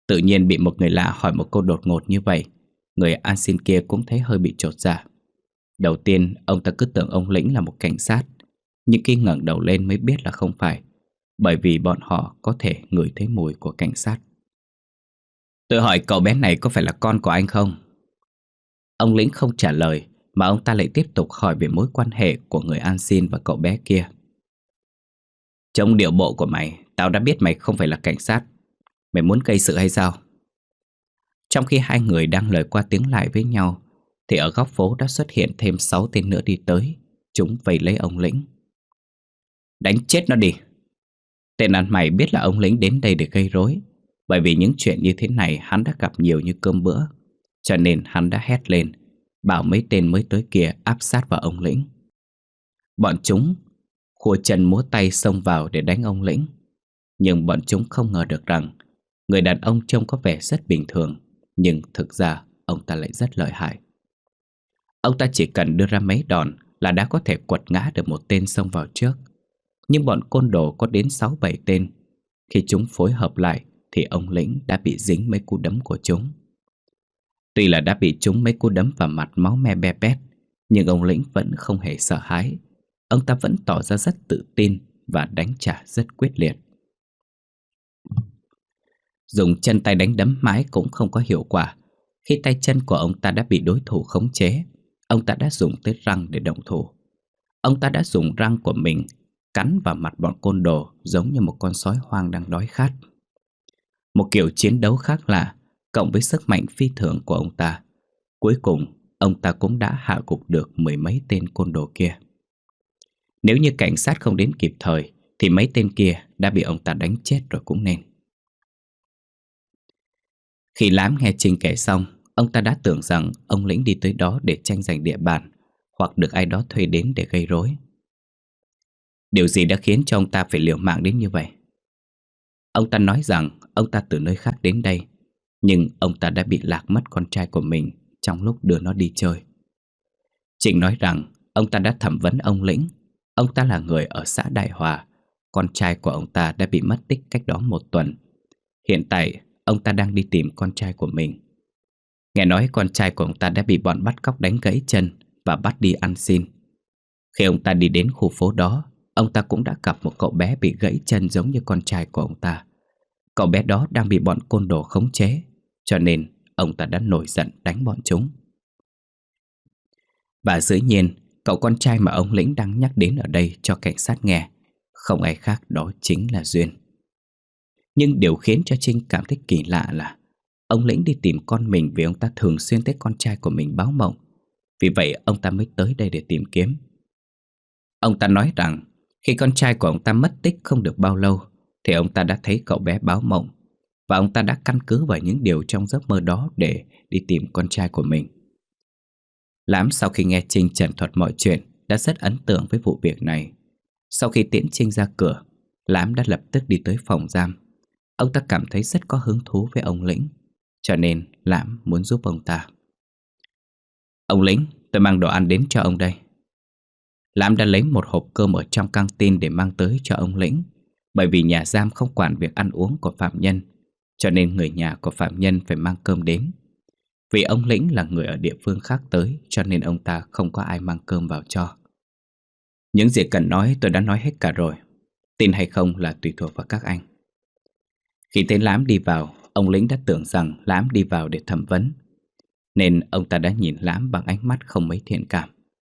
Tự nhiên bị một người lạ hỏi một câu đột ngột như vậy, người an xin kia cũng thấy hơi bị chột dạ. Đầu tiên ông ta cứ tưởng ông Lĩnh là một cảnh sát, nhưng khi ngẩng đầu lên mới biết là không phải, bởi vì bọn họ có thể ngửi thấy mùi của cảnh sát. Tôi hỏi cậu bé này có phải là con của anh không? Ông Lĩnh không trả lời, mà ông ta lại tiếp tục hỏi về mối quan hệ của người an xin và cậu bé kia. Trong điệu bộ của mày, tao đã biết mày không phải là cảnh sát. Mày muốn gây sự hay sao? Trong khi hai người đang lời qua tiếng lại với nhau, thì ở góc phố đã xuất hiện thêm 6 tên nữa đi tới. Chúng vây lấy ông Lĩnh. Đánh chết nó đi! Tên ăn mày biết là ông Lĩnh đến đây để gây rối, bởi vì những chuyện như thế này hắn đã gặp nhiều như cơm bữa, cho nên hắn đã hét lên, bảo mấy tên mới tới kia áp sát vào ông Lĩnh. Bọn chúng khua chân múa tay xông vào để đánh ông Lĩnh. Nhưng bọn chúng không ngờ được rằng người đàn ông trông có vẻ rất bình thường, nhưng thực ra ông ta lại rất lợi hại. Ông ta chỉ cần đưa ra mấy đòn là đã có thể quật ngã được một tên xông vào trước. Nhưng bọn côn đồ có đến 6-7 tên. Khi chúng phối hợp lại thì ông Lĩnh đã bị dính mấy cú đấm của chúng. Tuy là đã bị chúng mấy cú đấm vào mặt máu me be bét, nhưng ông Lĩnh vẫn không hề sợ hãi. Ông ta vẫn tỏ ra rất tự tin và đánh trả rất quyết liệt. Dùng chân tay đánh đấm mãi cũng không có hiệu quả. Khi tay chân của ông ta đã bị đối thủ khống chế, ông ta đã dùng tới răng để động thủ. Ông ta đã dùng răng của mình cắn vào mặt bọn côn đồ giống như một con sói hoang đang đói khát. Một kiểu chiến đấu khác lạ, cộng với sức mạnh phi thường của ông ta, cuối cùng ông ta cũng đã hạ gục được 10 mấy tên côn đồ kia. Nếu như cảnh sát không đến kịp thời thì mấy tên kia đã bị ông ta đánh chết rồi cũng nên. Khi Lám nghe Trinh kể xong, ông ta đã tưởng rằng ông Lĩnh đi tới đó để tranh giành địa bàn, hoặc được ai đó thuê đến để gây rối. Điều gì đã khiến cho ông ta phải liều mạng đến như vậy? Ông ta nói rằng ông ta từ nơi khác đến đây, nhưng ông ta đã bị lạc mất con trai của mình trong lúc đưa nó đi chơi. Trinh nói rằng ông ta đã thẩm vấn ông Lĩnh. Ông ta là người ở xã Đại Hòa. Con trai của ông ta đã bị mất tích cách đó 1 tuần. Hiện tại ông ta đang đi tìm con trai của mình. Nghe nói con trai của ông ta đã bị bọn bắt cóc đánh gãy chân và bắt đi ăn xin. Khi ông ta đi đến khu phố đó, ông ta cũng đã gặp một cậu bé bị gãy chân giống như con trai của ông ta. Cậu bé đó đang bị bọn côn đồ khống chế, cho nên ông ta đã nổi giận đánh bọn chúng. Và dĩ nhiên, cậu con trai mà ông Lĩnh đang nhắc đến ở đây cho cảnh sát nghe, không ai khác đó chính là Duyên. Nhưng điều khiến cho Trinh cảm thấy kỳ lạ là ông Lĩnh đi tìm con mình vì ông ta thường xuyên thấy con trai của mình báo mộng. Vì vậy ông ta mới tới đây để tìm kiếm. Ông ta nói rằng khi con trai của ông ta mất tích không được bao lâu thì ông ta đã thấy cậu bé báo mộng, và ông ta đã căn cứ vào những điều trong giấc mơ đó để đi tìm con trai của mình. Lám sau khi nghe Trinh trần thuật mọi chuyện đã rất ấn tượng với vụ việc này. Sau khi tiễn Trinh ra cửa, Lám đã lập tức đi tới phòng giam. Ông ta cảm thấy rất có hứng thú với ông Lĩnh, cho nên Lám muốn giúp ông ta. Ông Lĩnh, tôi mang đồ ăn đến cho ông đây. Lám đã lấy một hộp cơm ở trong căng tin để mang tới cho ông Lĩnh. Bởi vì nhà giam không quản việc ăn uống của phạm nhân, cho nên người nhà của phạm nhân phải mang cơm đến. Vì ông Lĩnh là người ở địa phương khác tới, cho nên ông ta không có ai mang cơm vào cho. Những gì cần nói tôi đã nói hết cả rồi. Tin hay không là tùy thuộc vào các anh. Khi thấy Lám đi vào, ông Lĩnh đã tưởng rằng Lám đi vào để thẩm vấn, nên ông ta đã nhìn Lám bằng ánh mắt không mấy thiện cảm.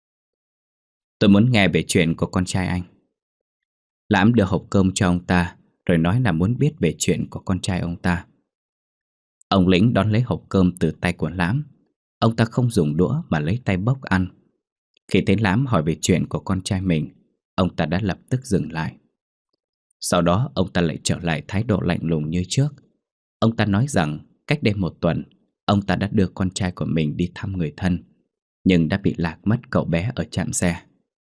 Tôi muốn nghe về chuyện của con trai anh. Lám đưa hộp cơm cho ông ta, rồi nói là muốn biết về chuyện của con trai ông ta. Ông Lĩnh đón lấy hộp cơm từ tay của Lám. Ông ta không dùng đũa mà lấy tay bốc ăn. Khi thấy Lám hỏi về chuyện của con trai mình, ông ta đã lập tức dừng lại. Sau đó ông ta lại trở lại thái độ lạnh lùng như trước. Ông ta nói rằng cách đây 1 tuần, ông ta đã đưa con trai của mình đi thăm người thân, nhưng đã bị lạc mất cậu bé ở trạm xe.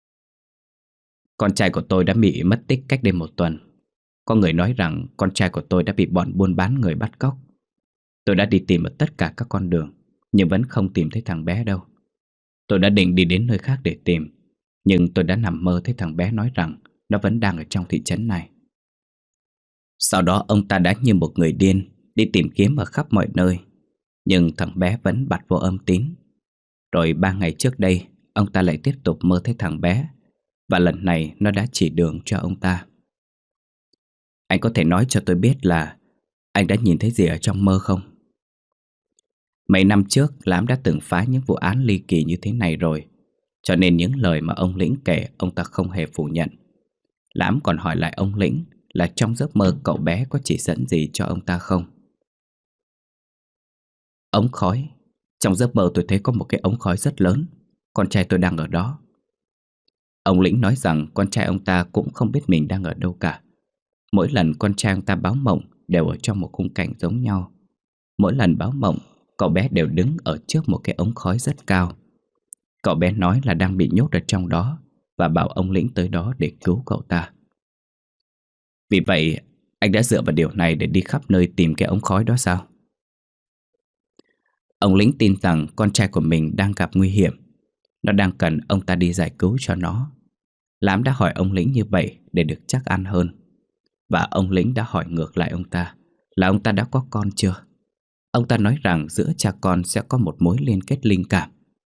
Con trai của tôi đã bị mất tích cách đây 1 tuần. Có người nói rằng con trai của tôi đã bị bọn buôn bán người bắt cóc. Tôi đã đi tìm ở tất cả các con đường, nhưng vẫn không tìm thấy thằng bé đâu. Tôi đã định đi đến nơi khác để tìm, nhưng tôi đã nằm mơ thấy thằng bé nói rằng nó vẫn đang ở trong thị trấn này. Sau đó ông ta đã như một người điên, đi tìm kiếm ở khắp mọi nơi, nhưng thằng bé vẫn bặt vô âm tín. Rồi 3 ngày trước đây, ông ta lại tiếp tục mơ thấy thằng bé, và lần này nó đã chỉ đường cho ông ta. Anh có thể nói cho tôi biết là anh đã nhìn thấy gì ở trong mơ không? Mấy năm trước, Lãm đã từng phá những vụ án ly kỳ như thế này rồi, cho nên những lời mà ông Lĩnh kể ông ta không hề phủ nhận. Lãm còn hỏi lại ông Lĩnh là trong giấc mơ cậu bé có chỉ dẫn gì cho ông ta không? Ống khói. Trong giấc mơ tôi thấy có một cái ống khói rất lớn. Con trai tôi đang ở đó. Ông Lĩnh nói rằng con trai ông ta cũng không biết mình đang ở đâu cả. Mỗi lần con trai ông ta báo mộng đều ở trong một khung cảnh giống nhau. Mỗi lần báo mộng, cậu bé đều đứng ở trước một cái ống khói rất cao. Cậu bé nói là đang bị nhốt ở trong đó và bảo ông Lĩnh tới đó để cứu cậu ta. Vì vậy, anh đã dựa vào điều này để đi khắp nơi tìm cái ống khói đó sao? Ông Lĩnh tin rằng con trai của mình đang gặp nguy hiểm. Nó đang cần ông ta đi giải cứu cho nó. Lãm đã hỏi ông Lĩnh như vậy để được chắc ăn hơn. Và ông Lĩnh đã hỏi ngược lại ông ta là ông ta đã có con chưa. Ông ta nói rằng giữa cha con sẽ có một mối liên kết linh cảm.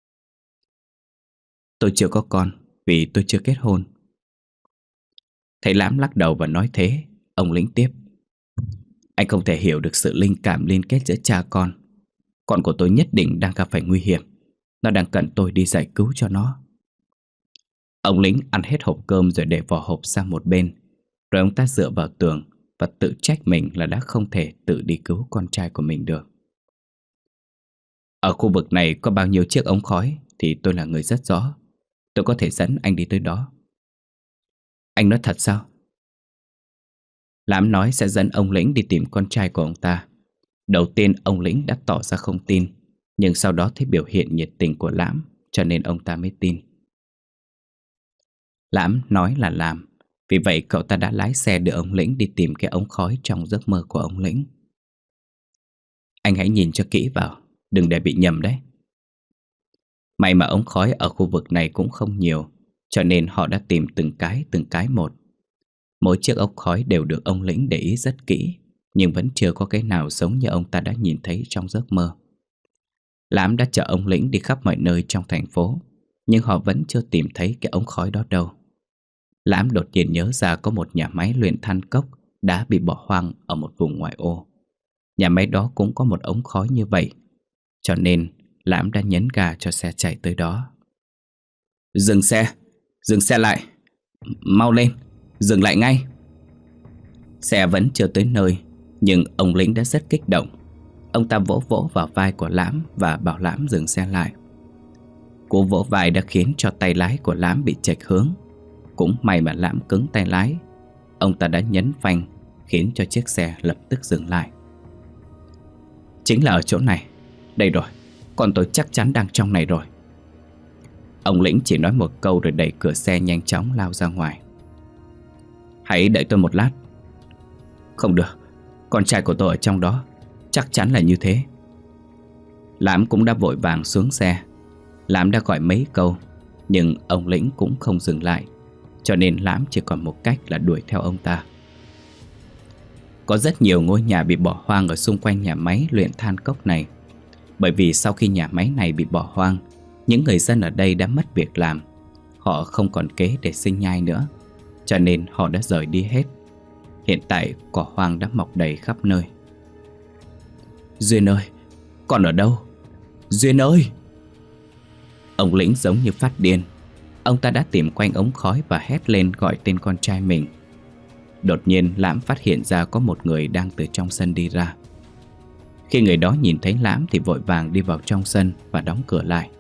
Tôi chưa có con vì tôi chưa kết hôn. Thầy Lãm lắc đầu và nói thế. Ông Lĩnh tiếp: Anh không thể hiểu được sự linh cảm liên kết giữa cha con. Con của tôi nhất định đang gặp phải nguy hiểm. Nó đang cần tôi đi giải cứu cho nó. Ông Lĩnh ăn hết hộp cơm rồi để vỏ hộp sang một bên. Rồi ông ta dựa vào tường và tự trách mình là đã không thể tự đi cứu con trai của mình được. Ở khu vực này có bao nhiêu chiếc ống khói thì tôi là người rất rõ. Tôi có thể dẫn anh đi tới đó. Anh nói thật sao? Lãm nói sẽ dẫn ông Lĩnh đi tìm con trai của ông ta. Đầu tiên ông Lĩnh đã tỏ ra không tin, nhưng sau đó thấy biểu hiện nhiệt tình của Lãm, cho nên ông ta mới tin. Lãm nói là làm. Vì vậy cậu ta đã lái xe đưa ông Lĩnh đi tìm cái ống khói trong giấc mơ của ông Lĩnh. Anh hãy nhìn cho kỹ vào, đừng để bị nhầm đấy. May mà ống khói ở khu vực này cũng không nhiều, cho nên họ đã tìm từng cái một. Mỗi chiếc ống khói đều được ông Lĩnh để ý rất kỹ, nhưng vẫn chưa có cái nào giống như ông ta đã nhìn thấy trong giấc mơ. Lãm đã chở ông Lĩnh đi khắp mọi nơi trong thành phố, nhưng họ vẫn chưa tìm thấy cái ống khói đó đâu. Lãm đột nhiên nhớ ra có một nhà máy luyện than cốc đã bị bỏ hoang ở một vùng ngoại ô. Nhà máy đó cũng có một ống khói như vậy, cho nên Lãm đã nhấn ga cho xe chạy tới đó. Dừng xe lại, mau lên, dừng lại ngay. Xe vẫn chưa tới nơi, nhưng ông Lĩnh đã rất kích động. Ông ta vỗ vỗ vào vai của Lãm và bảo Lãm dừng xe lại. Cú vỗ vai đã khiến cho tay lái của Lãm bị chệch hướng. Cũng may mà Lãm cứng tay lái. Ông ta đã nhấn phanh, khiến cho chiếc xe lập tức dừng lại. Chính là ở chỗ này. Đây rồi, con tôi chắc chắn đang trong này rồi. Ông Lĩnh chỉ nói một câu rồi đẩy cửa xe nhanh chóng lao ra ngoài. Hãy đợi tôi một lát. Không được, con trai của tôi ở trong đó. Chắc chắn là như thế. Lãm cũng đã vội vàng xuống xe. Lãm đã gọi mấy câu, nhưng ông Lĩnh cũng không dừng lại, cho nên Lãm chỉ còn một cách là đuổi theo ông ta. Có rất nhiều ngôi nhà bị bỏ hoang ở xung quanh nhà máy luyện than cốc này. Bởi vì sau khi nhà máy này bị bỏ hoang, những người dân ở đây đã mất việc làm. Họ không còn kế để sinh nhai nữa, cho nên họ đã rời đi hết. Hiện tại cỏ hoang đã mọc đầy khắp nơi. Duyên ơi, con ở đâu? Duyên ơi! Ông Lĩnh giống như phát điên. Ông ta đã tìm quanh ống khói và hét lên gọi tên con trai mình. Đột nhiên Lãm phát hiện ra có một người đang từ trong sân đi ra. Khi người đó nhìn thấy Lãm thì vội vàng đi vào trong sân và đóng cửa lại.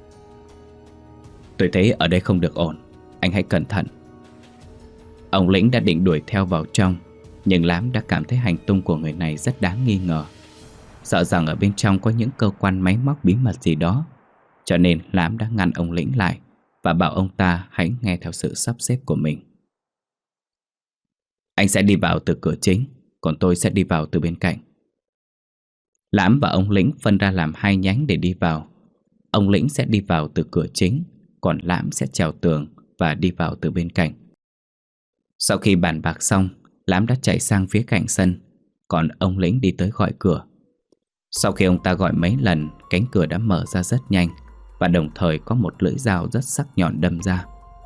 Tôi thấy ở đây không được ổn, anh hãy cẩn thận. Ông Lĩnh đã định đuổi theo vào trong, nhưng Lãm đã cảm thấy hành tung của người này rất đáng nghi ngờ. Sợ rằng ở bên trong có những cơ quan máy móc bí mật gì đó, cho nên Lãm đã ngăn ông Lĩnh lại và bảo ông ta hãy nghe theo sự sắp xếp của mình. Anh sẽ đi vào từ cửa chính, còn tôi sẽ đi vào từ bên cạnh. Lãm và ông Lĩnh phân ra làm hai nhánh để đi vào. Ông Lĩnh sẽ đi vào từ cửa chính, còn Lãm sẽ trèo tường và đi vào từ bên cạnh. Sau khi bàn bạc xong, Lãm đã chạy sang phía cạnh sân, còn ông Lĩnh đi tới gọi cửa Sau khi ông ta gọi mấy lần, cánh cửa đã mở ra rất nhanh, và đồng thời có một lưỡi dao rất sắc nhọn đâm ra.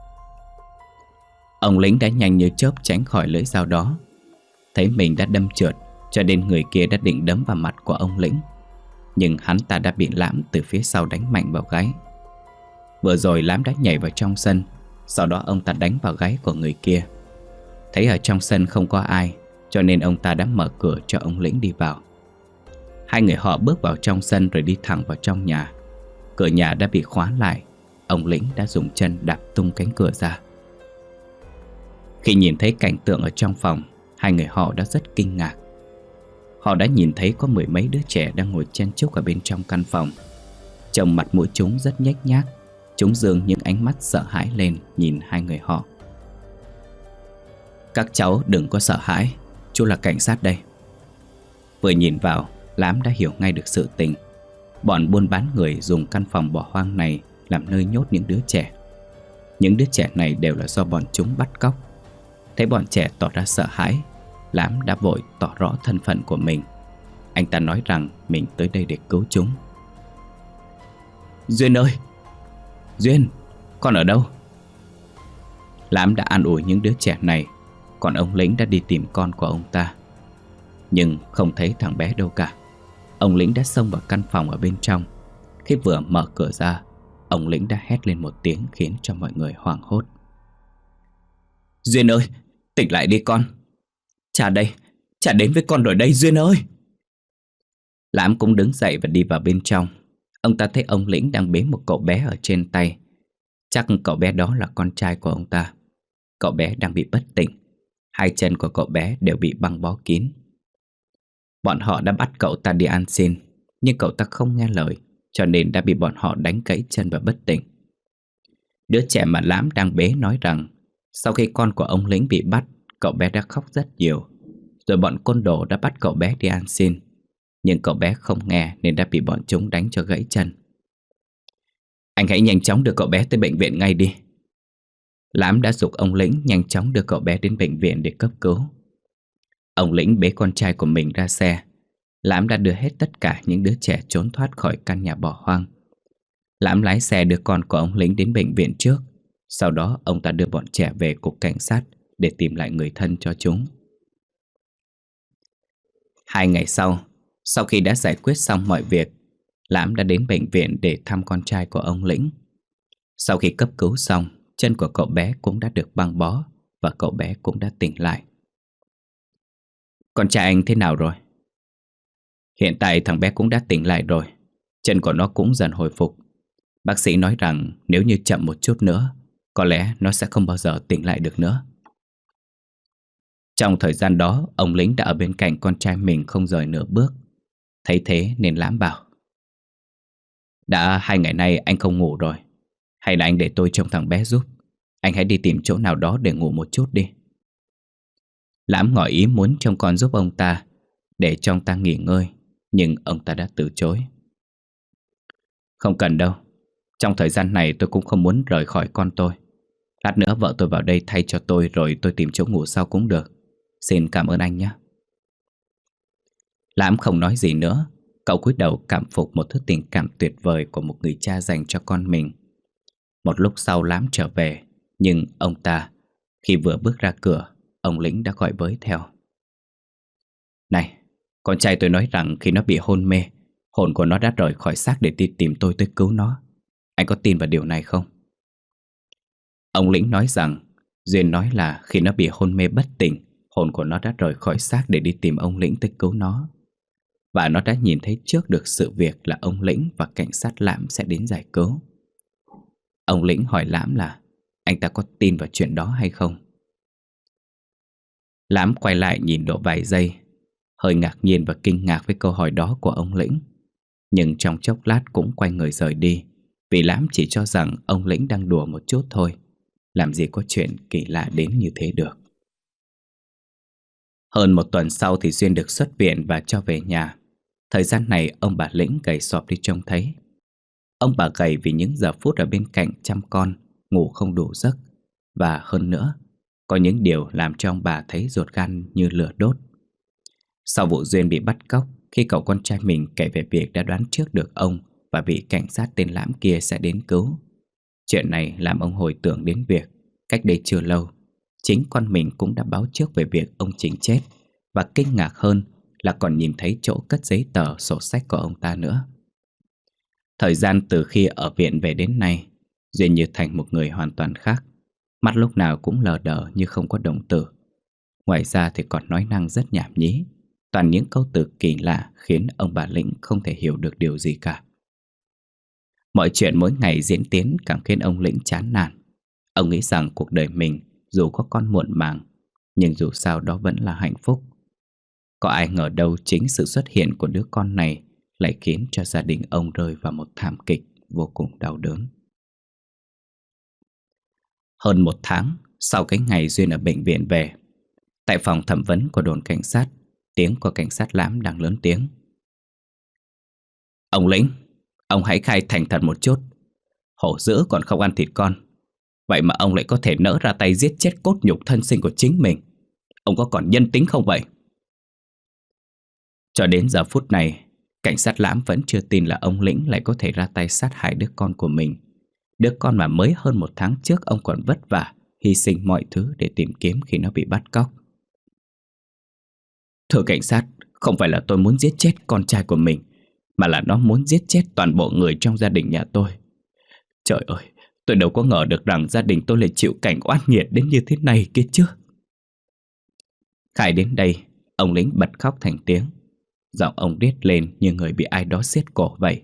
Ông lính đã nhanh như chớp tránh khỏi lưỡi dao đó. Thấy mình đã đâm trượt, cho nên người kia đã định đấm vào mặt của ông lĩnh, nhưng hắn ta đã bị Lãm từ phía sau đánh mạnh vào gáy. Vừa rồi Lãm đã nhảy vào trong sân, sau đó ông ta đánh vào gáy của người kia. Thấy ở trong sân không có ai, cho nên ông ta đã mở cửa cho ông lĩnh đi vào. Hai người họ bước vào trong sân rồi đi thẳng vào trong nhà. Cửa nhà đã bị khóa lại. Ông lĩnh đã dùng chân đạp tung cánh cửa ra. Khi nhìn thấy cảnh tượng ở trong phòng, hai người họ đã rất kinh ngạc. Họ đã nhìn thấy có mười mấy đứa trẻ đang ngồi chen chúc ở bên trong căn phòng. Trông mặt mũi chúng rất nhếch nhác. Chúng giương những ánh mắt sợ hãi lên nhìn hai người họ. Các cháu đừng có sợ hãi, chú là cảnh sát đây. Vừa nhìn vào, Lãm đã hiểu ngay được sự tình. Bọn buôn bán người dùng căn phòng bỏ hoang này làm nơi nhốt những đứa trẻ. Những đứa trẻ này đều là do bọn chúng bắt cóc. Thấy bọn trẻ tỏ ra sợ hãi, Lãm đã vội tỏ rõ thân phận của mình. Anh ta nói rằng mình tới đây để cứu chúng. Duyên ơi! Duyên! Con ở đâu? Lãm đã an ủi những đứa trẻ này. Còn ông lĩnh đã đi tìm con của ông ta, nhưng không thấy thằng bé đâu cả. Ông lĩnh đã xông vào căn phòng ở bên trong. Khi vừa mở cửa ra, ông lĩnh đã hét lên một tiếng khiến cho mọi người hoảng hốt. Duyên ơi! Tỉnh lại đi con! Cha đây! Cha đến với con rồi đây Duyên ơi! Lãm cũng đứng dậy và đi vào bên trong. Ông ta thấy ông lĩnh đang bế một cậu bé ở trên tay. Chắc cậu bé đó là con trai của ông ta. Cậu bé đang bị bất tỉnh. Hai chân của cậu bé đều bị băng bó kín. Bọn họ đã bắt cậu ta đi ăn xin, nhưng cậu ta không nghe lời, cho nên đã bị bọn họ đánh gãy chân và bất tỉnh. Đứa trẻ mà Lãm đang bế nói rằng sau khi con của ông lĩnh bị bắt, cậu bé đã khóc rất nhiều. Rồi bọn côn đồ đã bắt cậu bé đi ăn xin, nhưng cậu bé không nghe nên đã bị bọn chúng đánh cho gãy chân. Anh hãy nhanh chóng đưa cậu bé tới bệnh viện ngay đi. Lãm đã giục ông lĩnh nhanh chóng đưa cậu bé đến bệnh viện để cấp cứu. Ông lĩnh bế con trai của mình ra xe. Lãm đã đưa hết tất cả những đứa trẻ trốn thoát khỏi căn nhà bỏ hoang. Lãm lái xe đưa con của ông lĩnh đến bệnh viện trước. Sau đó ông ta đưa bọn trẻ về cục cảnh sát để tìm lại người thân cho chúng. 2 ngày sau khi đã giải quyết xong mọi việc, Lãm đã đến bệnh viện để thăm con trai của ông lĩnh. Sau khi cấp cứu xong, chân của cậu bé cũng đã được băng bó và cậu bé cũng đã tỉnh lại. Con trai anh thế nào rồi? Hiện tại thằng bé cũng đã tỉnh lại rồi. Chân của nó cũng dần hồi phục. Bác sĩ nói rằng nếu như chậm một chút nữa, có lẽ nó sẽ không bao giờ tỉnh lại được nữa. Trong thời gian đó, ông lĩnh đã ở bên cạnh con trai mình không rời nửa bước. Thấy thế nên Lãm bảo: Đã 2 ngày nay anh không ngủ rồi. Hay là anh để tôi trông thằng bé giúp. Anh hãy đi tìm chỗ nào đó để ngủ một chút đi. Lãm ngỏ ý muốn trông con giúp ông ta, để cho ông ta nghỉ ngơi, nhưng ông ta đã từ chối. Không cần đâu. Trong thời gian này tôi cũng không muốn rời khỏi con tôi. Lát nữa vợ tôi vào đây thay cho tôi, rồi tôi tìm chỗ ngủ sau cũng được. Xin cảm ơn anh nhé. Lãm không nói gì nữa. Cậu cúi đầu cảm phục một thứ tình cảm tuyệt vời của một người cha dành cho con mình. Một lúc sau Lãm trở về, nhưng ông ta, khi vừa bước ra cửa, ông lĩnh đã gọi với theo. Này, con trai tôi nói rằng khi nó bị hôn mê, hồn của nó đã rời khỏi xác để đi tìm tôi tới cứu nó. Anh có tin vào điều này không? Ông lĩnh nói rằng Duyên nói là khi nó bị hôn mê bất tỉnh, hồn của nó đã rời khỏi xác để đi tìm ông lĩnh tới cứu nó. Và nó đã nhìn thấy trước được sự việc là ông lĩnh và cảnh sát Lãm sẽ đến giải cứu. Ông lĩnh hỏi Lãm là anh ta có tin vào chuyện đó hay không. Lãm quay lại nhìn độ vài giây, hơi ngạc nhiên và kinh ngạc với câu hỏi đó của ông lĩnh. Nhưng trong chốc lát cũng quay người rời đi, vì Lãm chỉ cho rằng ông lĩnh đang đùa một chút thôi. Làm gì có chuyện kỳ lạ đến như thế được. Hơn 1 tuần sau thì Duyên được xuất viện và cho về nhà. Thời gian này ông bà lĩnh gầy xọp đi trông thấy. Ông bà gầy vì những giờ phút ở bên cạnh chăm con, ngủ không đủ giấc. Và hơn nữa, có những điều làm cho ông bà thấy ruột gan như lửa đốt. Sau vụ Duyên bị bắt cóc, khi cậu con trai mình kể về việc đã đoán trước được ông và vị cảnh sát tên Lãm kia sẽ đến cứu. Chuyện này làm ông hồi tưởng đến việc cách đây chưa lâu, chính con mình cũng đã báo trước về việc ông Trình chết, và kinh ngạc hơn là còn nhìn thấy chỗ cất giấy tờ sổ sách của ông ta nữa. Thời gian từ khi ở viện về đến nay, Duyên như thành một người hoàn toàn khác. Mắt lúc nào cũng lờ đờ như không có động tử. Ngoài ra thì còn nói năng rất nhảm nhí, toàn những câu từ kỳ lạ khiến ông bà Lĩnh không thể hiểu được điều gì cả. Mọi chuyện mỗi ngày diễn tiến càng khiến ông Lĩnh chán nản. Ông nghĩ rằng cuộc đời mình dù có con muộn màng, nhưng dù sao đó vẫn là hạnh phúc. Có ai ngờ đâu chính sự xuất hiện của đứa con này lại khiến cho gia đình ông rơi vào một thảm kịch vô cùng đau đớn. Hơn 1 tháng sau cái ngày Duyên ở bệnh viện về, tại phòng thẩm vấn của đồn cảnh sát, tiếng của cảnh sát Lãm đang lớn tiếng. Ông Lĩnh, ông hãy khai thành thật một chút. Hổ dữ còn không ăn thịt con, vậy mà ông lại có thể nỡ ra tay giết chết cốt nhục thân sinh của chính mình. Ông có còn nhân tính không vậy? Cho đến giờ phút này, cảnh sát Lãm vẫn chưa tin là ông Lĩnh lại có thể ra tay sát hại đứa con của mình. Đứa con mà mới hơn 1 tháng trước ông còn vất vả hy sinh mọi thứ để tìm kiếm khi nó bị bắt cóc. Thưa cảnh sát, không phải là tôi muốn giết chết con trai của mình, mà là nó muốn giết chết toàn bộ người trong gia đình nhà tôi. Trời ơi, tôi đâu có ngờ được rằng gia đình tôi lại chịu cảnh oan nghiệt đến như thế này kia chứ. Khai đến đây, ông Lĩnh bật khóc thành tiếng. Giọng ông rít lên như người bị ai đó siết cổ vậy.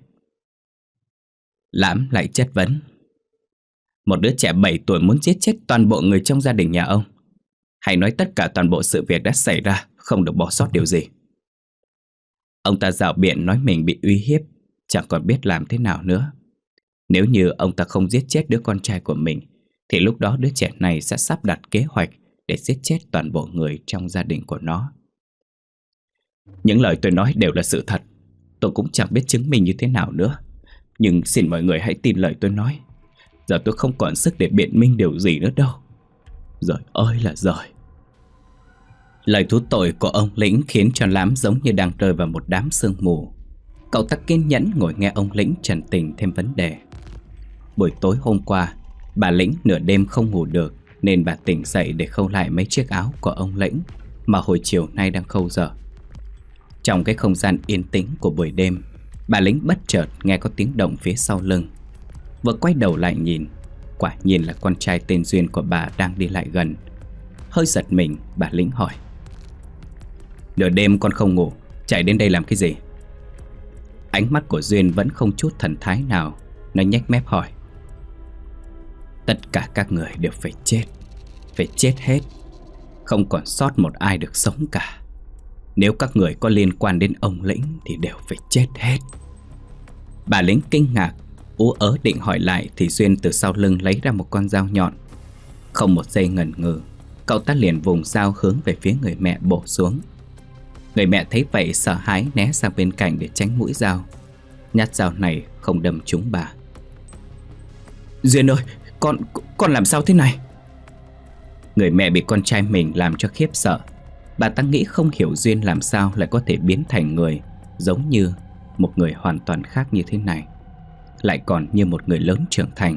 Lãm lại chất vấn. Một đứa trẻ 7 tuổi muốn giết chết toàn bộ người trong gia đình nhà ông? Hãy nói tất cả toàn bộ sự việc đã xảy ra, không được bỏ sót điều gì. Ông ta rảo biện nói mình bị uy hiếp, chẳng còn biết làm thế nào nữa. Nếu như ông ta không giết chết đứa con trai của mình, thì lúc đó đứa trẻ này sẽ sắp đặt kế hoạch để giết chết toàn bộ người trong gia đình của nó. Những lời tôi nói đều là sự thật. Tôi cũng chẳng biết chứng minh như thế nào nữa, nhưng xin mọi người hãy tin lời tôi nói. Giờ tôi không còn sức để biện minh điều gì nữa đâu. Giời ơi là giời. Lời thú tội của ông Lĩnh khiến cho Lãm giống như đang rơi vào một đám sương mù. Cậu ta kiên nhẫn ngồi nghe ông Lĩnh trần tình thêm vấn đề. Buổi tối hôm qua, bà Lĩnh nửa đêm không ngủ được, nên bà tỉnh dậy để khâu lại mấy chiếc áo của ông Lĩnh mà hồi chiều nay đang khâu dở. Trong cái không gian yên tĩnh của buổi đêm, bà Lĩnh bất chợt nghe có tiếng động phía sau lưng. Vừa quay đầu lại nhìn, quả nhiên là con trai tên Duyên của bà đang đi lại gần. Hơi giật mình, bà Lĩnh hỏi. Nửa đêm con không ngủ, chạy đến đây làm cái gì? Ánh mắt của Duyên vẫn không chút thần thái nào. Nó nhếch mép hỏi. Tất cả các người đều phải chết hết. Không còn sót một ai được sống cả. Nếu các người có liên quan đến ông Lĩnh thì đều phải chết hết. Bà Lĩnh kinh ngạc, ú ớ định hỏi lại thì Duyên từ sau lưng lấy ra một con dao nhọn. Không một giây ngần ngừ, cậu ta liền vùng dao hướng về phía người mẹ bổ xuống. Người mẹ thấy vậy sợ hãi né sang bên cạnh để tránh mũi dao. Nhát dao này không đâm trúng bà. Duyên ơi, con làm sao thế này? Người mẹ bị con trai mình làm cho khiếp sợ. Bà ta nghĩ không hiểu Duyên làm sao lại có thể biến thành người giống như một người hoàn toàn khác như thế này, lại còn như một người lớn trưởng thành.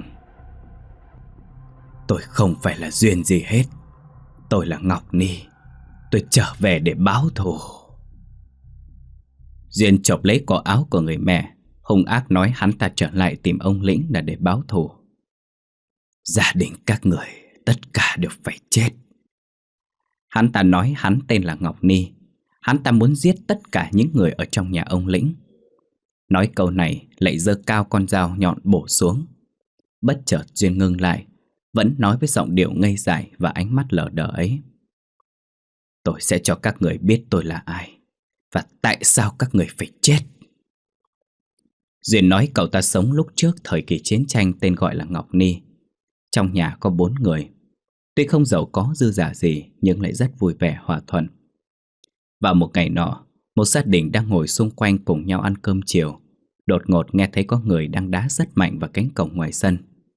Tôi không phải là Duyên gì hết. Tôi là Ngọc Ni. Tôi trở về để báo thù. Duyên chộp lấy cổ áo của người mẹ, hung ác nói hắn ta trở lại tìm ông Lĩnh là để báo thù. Gia đình các người tất cả đều phải chết. Hắn ta nói hắn tên là Ngọc Ni. Hắn ta muốn giết tất cả những người ở trong nhà ông Lĩnh. Nói câu này lại giơ cao con dao nhọn bổ xuống. Bất chợt Duyên ngưng lại, vẫn nói với giọng điệu ngây dại và ánh mắt lờ đờ ấy. Tôi sẽ cho các người biết tôi là ai và tại sao các người phải chết. Duyên nói cậu ta sống lúc trước thời kỳ chiến tranh tên gọi là Ngọc Ni. Trong nhà có 4 người. Tuy không giàu có dư dả gì nhưng lại rất vui vẻ hòa thuận. Vào một ngày nọ, một gia đình đang ngồi xung quanh cùng nhau ăn cơm chiều, đột ngột nghe thấy có người đang đá rất mạnh vào cánh cổng ngoài sân.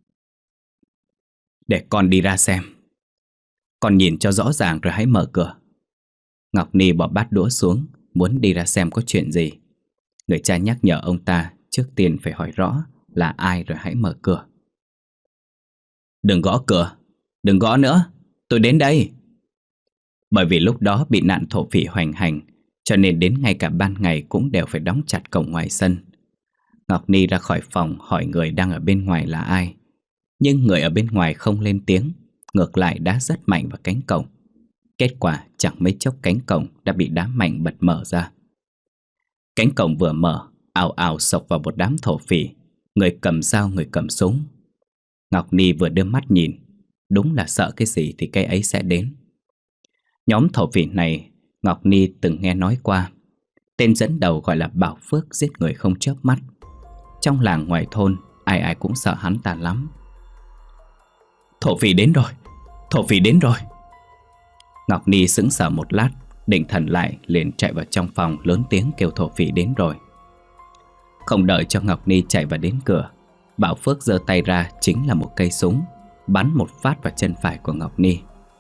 Để con đi ra xem. Con nhìn cho rõ ràng rồi hãy mở cửa. Ngọc Ni bỏ bát đũa xuống, muốn đi ra xem có chuyện gì. Người cha nhắc nhở ông ta trước tiên phải hỏi rõ là ai rồi hãy mở cửa. Đừng gõ cửa, đừng gõ nữa, tôi đến đây. Bởi vì lúc đó bị nạn thổ phỉ hoành hành, cho nên đến ngay cả ban ngày cũng đều phải đóng chặt cổng ngoài sân. Ngọc Ni ra khỏi phòng hỏi người đang ở bên ngoài là ai. Nhưng người ở bên ngoài không lên tiếng, ngược lại đá rất mạnh vào cánh cổng. Kết quả chẳng mấy chốc cánh cổng đã bị đá mạnh bật mở ra. Cánh cổng vừa mở, ào ào sộc vào một đám thổ phỉ, người cầm dao, người cầm súng. Ngọc Ni vừa đưa mắt nhìn, đúng là sợ cái gì thì cái ấy sẽ đến. Nhóm thổ phỉ này Ngọc Ni từng nghe nói qua. Tên dẫn đầu gọi là Bảo Phước, giết người không chớp mắt. Trong làng ngoài thôn, ai ai cũng sợ hắn ta lắm. Thổ phỉ đến rồi, thổ phỉ đến rồi. Ngọc Ni sững sờ một lát, định thần lại liền chạy vào trong phòng lớn tiếng kêu thổ phỉ đến rồi. Không đợi cho Ngọc Ni chạy vào đến cửa, Bảo Phước giơ tay ra chính là một cây súng, bắn một phát vào chân phải của Ngọc Ni.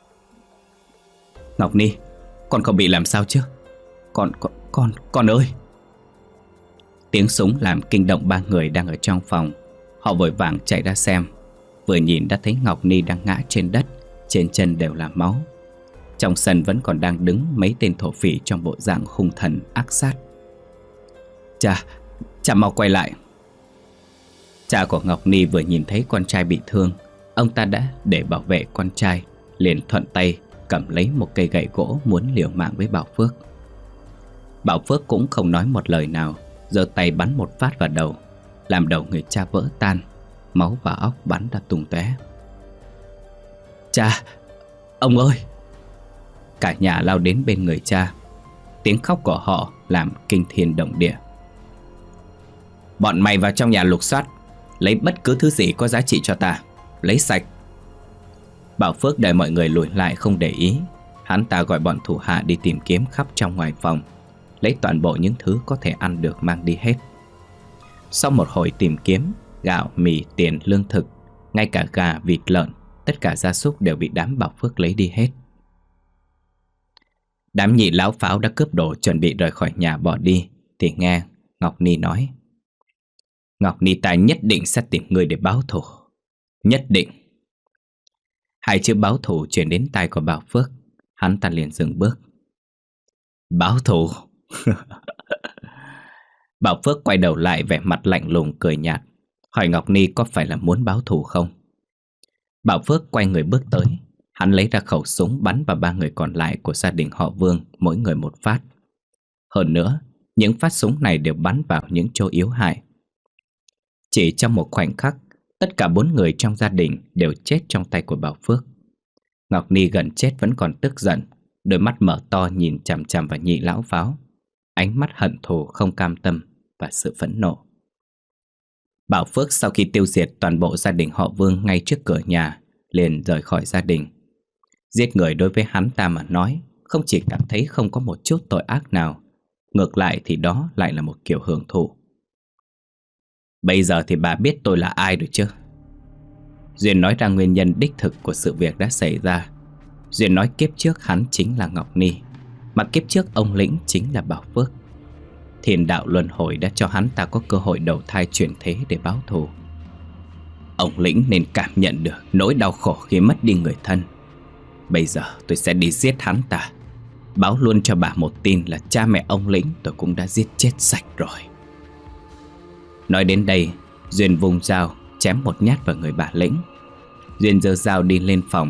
Ngọc Ni, con không bị làm sao chứ? Con ơi! Tiếng súng làm kinh động ba người đang ở trong phòng. Họ vội vàng chạy ra xem. Vừa nhìn đã thấy Ngọc Ni đang ngã trên đất, trên chân đều là máu. Trong sân vẫn còn đang đứng mấy tên thổ phỉ trong bộ dạng hung thần ác sát. Cha mau quay lại. Cha của Ngọc Ni vừa nhìn thấy con trai bị thương, ông ta đã để bảo vệ con trai, liền thuận tay cầm lấy một cây gậy gỗ muốn liều mạng với Bảo Phước. Bảo Phước cũng không nói một lời nào, giơ tay bắn một phát vào đầu, làm đầu người cha vỡ tan, máu và óc bắn ra tung tóe. Cha! Ông ơi! Cả nhà lao đến bên người cha. Tiếng khóc của họ làm kinh thiên động địa. Bọn mày vào trong nhà lục soát, lấy bất cứ thứ gì có giá trị cho ta, lấy sạch. Bảo Phước đợi mọi người lùi lại không để ý. Hắn ta gọi bọn thủ hạ đi tìm kiếm khắp trong ngoài phòng, lấy toàn bộ những thứ có thể ăn được mang đi hết. Sau một hồi tìm kiếm, gạo, mì, tiền, lương thực, ngay cả gà, vịt, lợn, tất cả gia súc đều bị đám Bảo Phước lấy đi hết. Đám nhị láo pháo đã cướp đồ chuẩn bị rời khỏi nhà bỏ đi, thì nghe Ngọc Ni nói: Ngọc Ni, ta nhất định sẽ tìm người để báo thù. Nhất định. Hai chữ báo thù truyền đến tai của Bảo Phước. Hắn ta liền dừng bước. Báo thù? Bảo Phước quay đầu lại vẻ mặt lạnh lùng cười nhạt, hỏi Ngọc Ni có phải là muốn báo thù không. Bảo Phước quay người bước tới. Hắn lấy ra khẩu súng bắn vào ba người còn lại của gia đình họ Vương, mỗi người một phát. Hơn nữa, những phát súng này đều bắn vào những chỗ yếu hại. Chỉ trong một khoảnh khắc, tất cả 4 người trong gia đình đều chết trong tay của Bảo Phước. Ngọc Ni gần chết vẫn còn tức giận, đôi mắt mở to nhìn chằm chằm vào nhị lão pháo, ánh mắt hận thù, không cam tâm và sự phẫn nộ. Bảo Phước sau khi tiêu diệt toàn bộ gia đình họ Vương ngay trước cửa nhà, liền rời khỏi gia đình. Giết người đối với hắn ta mà nói, không chỉ cảm thấy không có một chút tội ác nào, ngược lại thì đó lại là một kiểu hưởng thụ. Bây giờ thì bà biết tôi là ai rồi chứ? Duyên nói ra nguyên nhân đích thực của sự việc đã xảy ra. Duyên nói kiếp trước hắn chính là Ngọc Ni, mà kiếp trước ông Lĩnh chính là Bảo Phước. Thiên đạo luân hồi đã cho hắn ta có cơ hội đầu thai chuyển thế để báo thù. Ông Lĩnh nên cảm nhận được nỗi đau khổ khi mất đi người thân. Bây giờ tôi sẽ đi giết hắn ta, báo luôn cho bà một tin là cha mẹ ông Lĩnh tôi cũng đã giết chết sạch rồi. Nói đến đây, Duyên vung dao chém một nhát vào người bà Lĩnh. Duyên giơ dao đi lên phòng.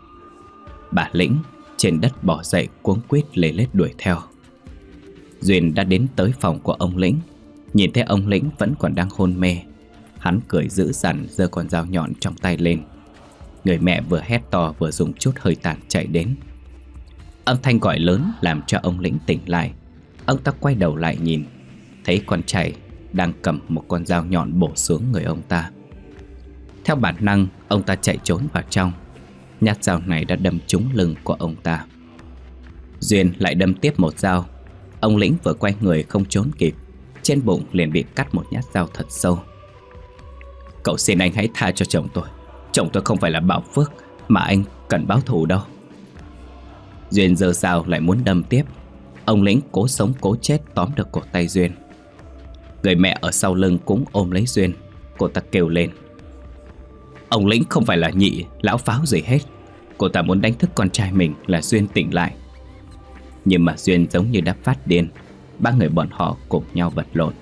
Bà Lĩnh trên đất bỏ dậy cuống quýt lê lết đuổi theo. Duyên đã đến tới phòng của ông Lĩnh. Nhìn thấy ông Lĩnh vẫn còn đang hôn mê, hắn cười dữ dằn giơ con dao nhọn trong tay lên. Người mẹ vừa hét to vừa dùng chút hơi tàn chạy đến. Âm thanh gọi lớn làm cho ông Lĩnh tỉnh lại. Ông ta quay đầu lại nhìn, thấy con trai đang cầm một con dao nhọn bổ xuống người ông ta. Theo bản năng, ông ta chạy trốn vào trong. Nhát dao này đã đâm trúng lưng của ông ta. Duyên lại đâm tiếp một dao. Ông Lĩnh vừa quay người không trốn kịp, trên bụng liền bị cắt một nhát dao thật sâu. Cậu xin anh hãy tha cho chồng tôi. Chồng tôi không phải là Bảo Phước mà anh cần báo thù đâu. Duyên giơ dao lại muốn đâm tiếp. Ông Lĩnh cố sống cố chết tóm được cổ tay Duyên. Người mẹ ở sau lưng cũng ôm lấy Duyên. Cô ta kêu lên: "Ông Lĩnh không phải là nhị lão pháo gì hết. Cô ta muốn đánh thức con trai mình là Duyên tỉnh lại." Nhưng mà Duyên giống như đã phát điên. Ba người bọn họ cùng nhau vật lộn.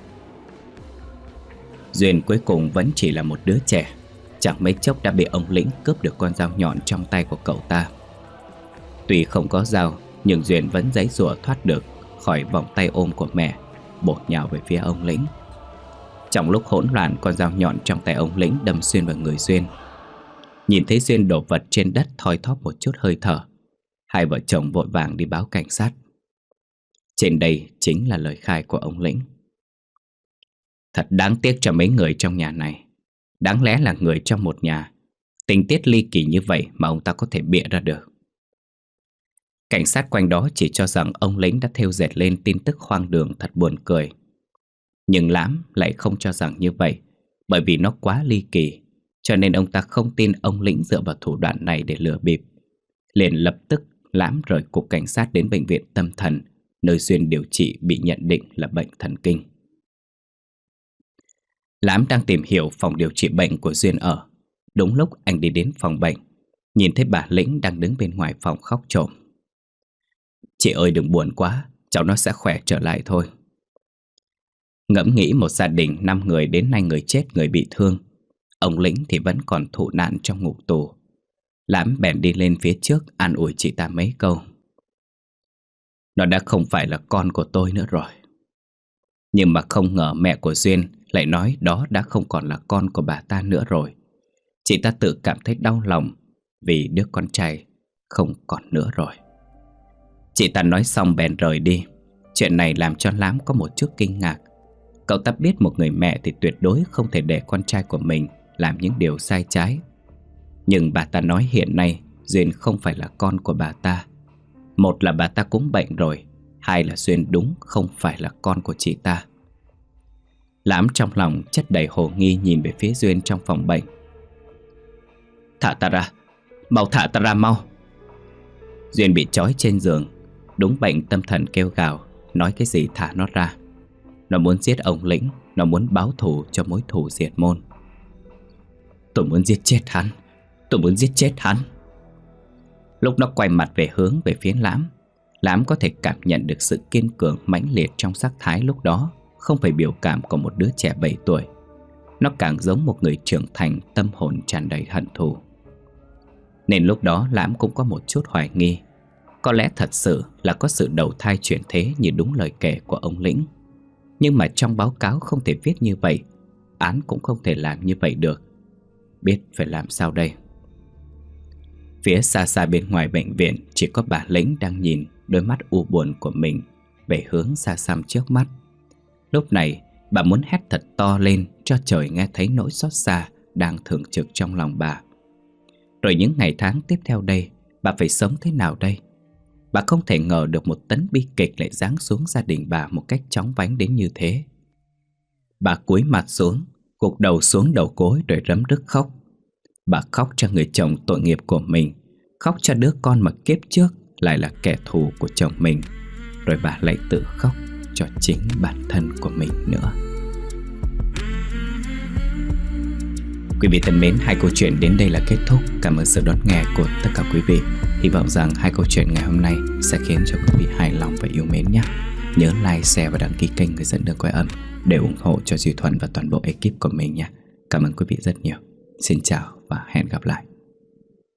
Duyên cuối cùng vẫn chỉ là một đứa trẻ. Chẳng mấy chốc đã bị ông Lĩnh cướp được con dao nhọn trong tay của cậu ta. Tuy không có dao, nhưng Duyên vẫn giãy giụa thoát được khỏi vòng tay ôm của mẹ, bổ nhào về phía ông Lĩnh. Trong lúc hỗn loạn, con dao nhọn trong tay ông Lĩnh đâm xuyên vào người Duyên. Nhìn thấy Duyên đổ vật trên đất thoi thóp một chút hơi thở, hai vợ chồng vội vàng đi báo cảnh sát. Trên đây chính là lời khai của ông Lĩnh. Thật đáng tiếc cho mấy người trong nhà này. Đáng lẽ là người trong một nhà, tình tiết ly kỳ như vậy mà ông ta có thể bịa ra được. Cảnh sát quanh đó chỉ cho rằng ông Lĩnh đã thêu dệt lên tin tức hoang đường thật buồn cười. Nhưng Lãm lại không cho rằng như vậy, bởi vì nó quá ly kỳ, cho nên ông ta không tin ông Lĩnh dựa vào thủ đoạn này để lừa bịp. Liền lập tức Lãm rời cục cảnh sát đến bệnh viện tâm thần, nơi Duyên điều trị bị nhận định là bệnh thần kinh. Lãm đang tìm hiểu phòng điều trị bệnh của Duyên ở. Đúng lúc anh đi đến phòng bệnh, nhìn thấy bà Lĩnh đang đứng bên ngoài phòng khóc trộm. "Chị ơi, đừng buồn quá, cháu nó sẽ khỏe trở lại thôi." Ngẫm nghĩ một gia đình 5 người đến nay người chết người bị thương, ông Lĩnh thì vẫn còn thụ nạn trong ngục tù. Lãm bèn đi lên phía trước an ủi chị ta mấy câu. "Nó đã không phải là con của tôi nữa rồi." Nhưng mà không ngờ mẹ của Duyên lại nói đó đã không còn là con của bà ta nữa rồi. Chị ta tự cảm thấy đau lòng vì đứa con trai không còn nữa rồi. Chị ta nói xong bèn rời đi. Chuyện này làm cho Lãm có một chút kinh ngạc. Cậu ta biết một người mẹ thì tuyệt đối không thể để con trai của mình làm những điều sai trái. Nhưng bà ta nói hiện nay Duyên không phải là con của bà ta. Một là bà ta cũng bệnh rồi, hai là Duyên đúng không phải là con của chị ta. Lãm trong lòng chất đầy hồ nghi nhìn về phía Duyên trong phòng bệnh. "Thả ta ra, mau thả ta ra mau." Duyên bị trói trên giường. Đúng bệnh tâm thần kêu gào, nói cái gì thả nó ra. Nó muốn giết ông Lĩnh, nó muốn báo thù cho mối thù diệt môn. "Tôi muốn giết chết hắn, tôi muốn giết chết hắn." Lúc nó quay mặt về phía Lãm, Lãm có thể cảm nhận được sự kiên cường mãnh liệt trong sắc thái lúc đó, không phải biểu cảm của một đứa trẻ 7 tuổi. Nó càng giống một người trưởng thành tâm hồn tràn đầy hận thù. Nên lúc đó Lãm cũng có một chút hoài nghi, có lẽ thật sự là có sự đầu thai chuyển thế như đúng lời kể của ông Lĩnh. Nhưng mà trong báo cáo không thể viết như vậy, án cũng không thể làm như vậy được. Biết phải làm sao đây? Phía xa xa bên ngoài bệnh viện chỉ có bà Lĩnh đang nhìn đôi mắt u buồn của mình về hướng xa xăm trước mắt. Lúc này bà muốn hét thật to lên cho trời nghe thấy nỗi xót xa đang thường trực trong lòng bà. Rồi những ngày tháng tiếp theo đây, bà phải sống thế nào đây? Bà không thể ngờ được một tấn bi kịch lại giáng xuống gia đình bà một cách chóng vánh đến như thế. Bà cúi mặt xuống, gục đầu xuống đầu gối rồi rấm rứt khóc. Bà khóc cho người chồng tội nghiệp của mình, khóc cho đứa con mà kiếp trước lại là kẻ thù của chồng mình. Rồi bà lại tự khóc cho chính bản thân của mình nữa. Quý vị thân mến, 2 câu chuyện đến đây là kết thúc. Cảm ơn sự đón nghe của tất cả quý vị. Hy vọng rằng 2 câu chuyện ngày hôm nay sẽ khiến cho quý vị hài lòng và yêu mến nhé. Nhớ like, share và đăng ký kênh Người Dẫn Đường Quay Âm để ủng hộ cho Duy Thuận và toàn bộ ekip của mình nhé. Cảm ơn quý vị rất nhiều. Xin chào và hẹn gặp lại.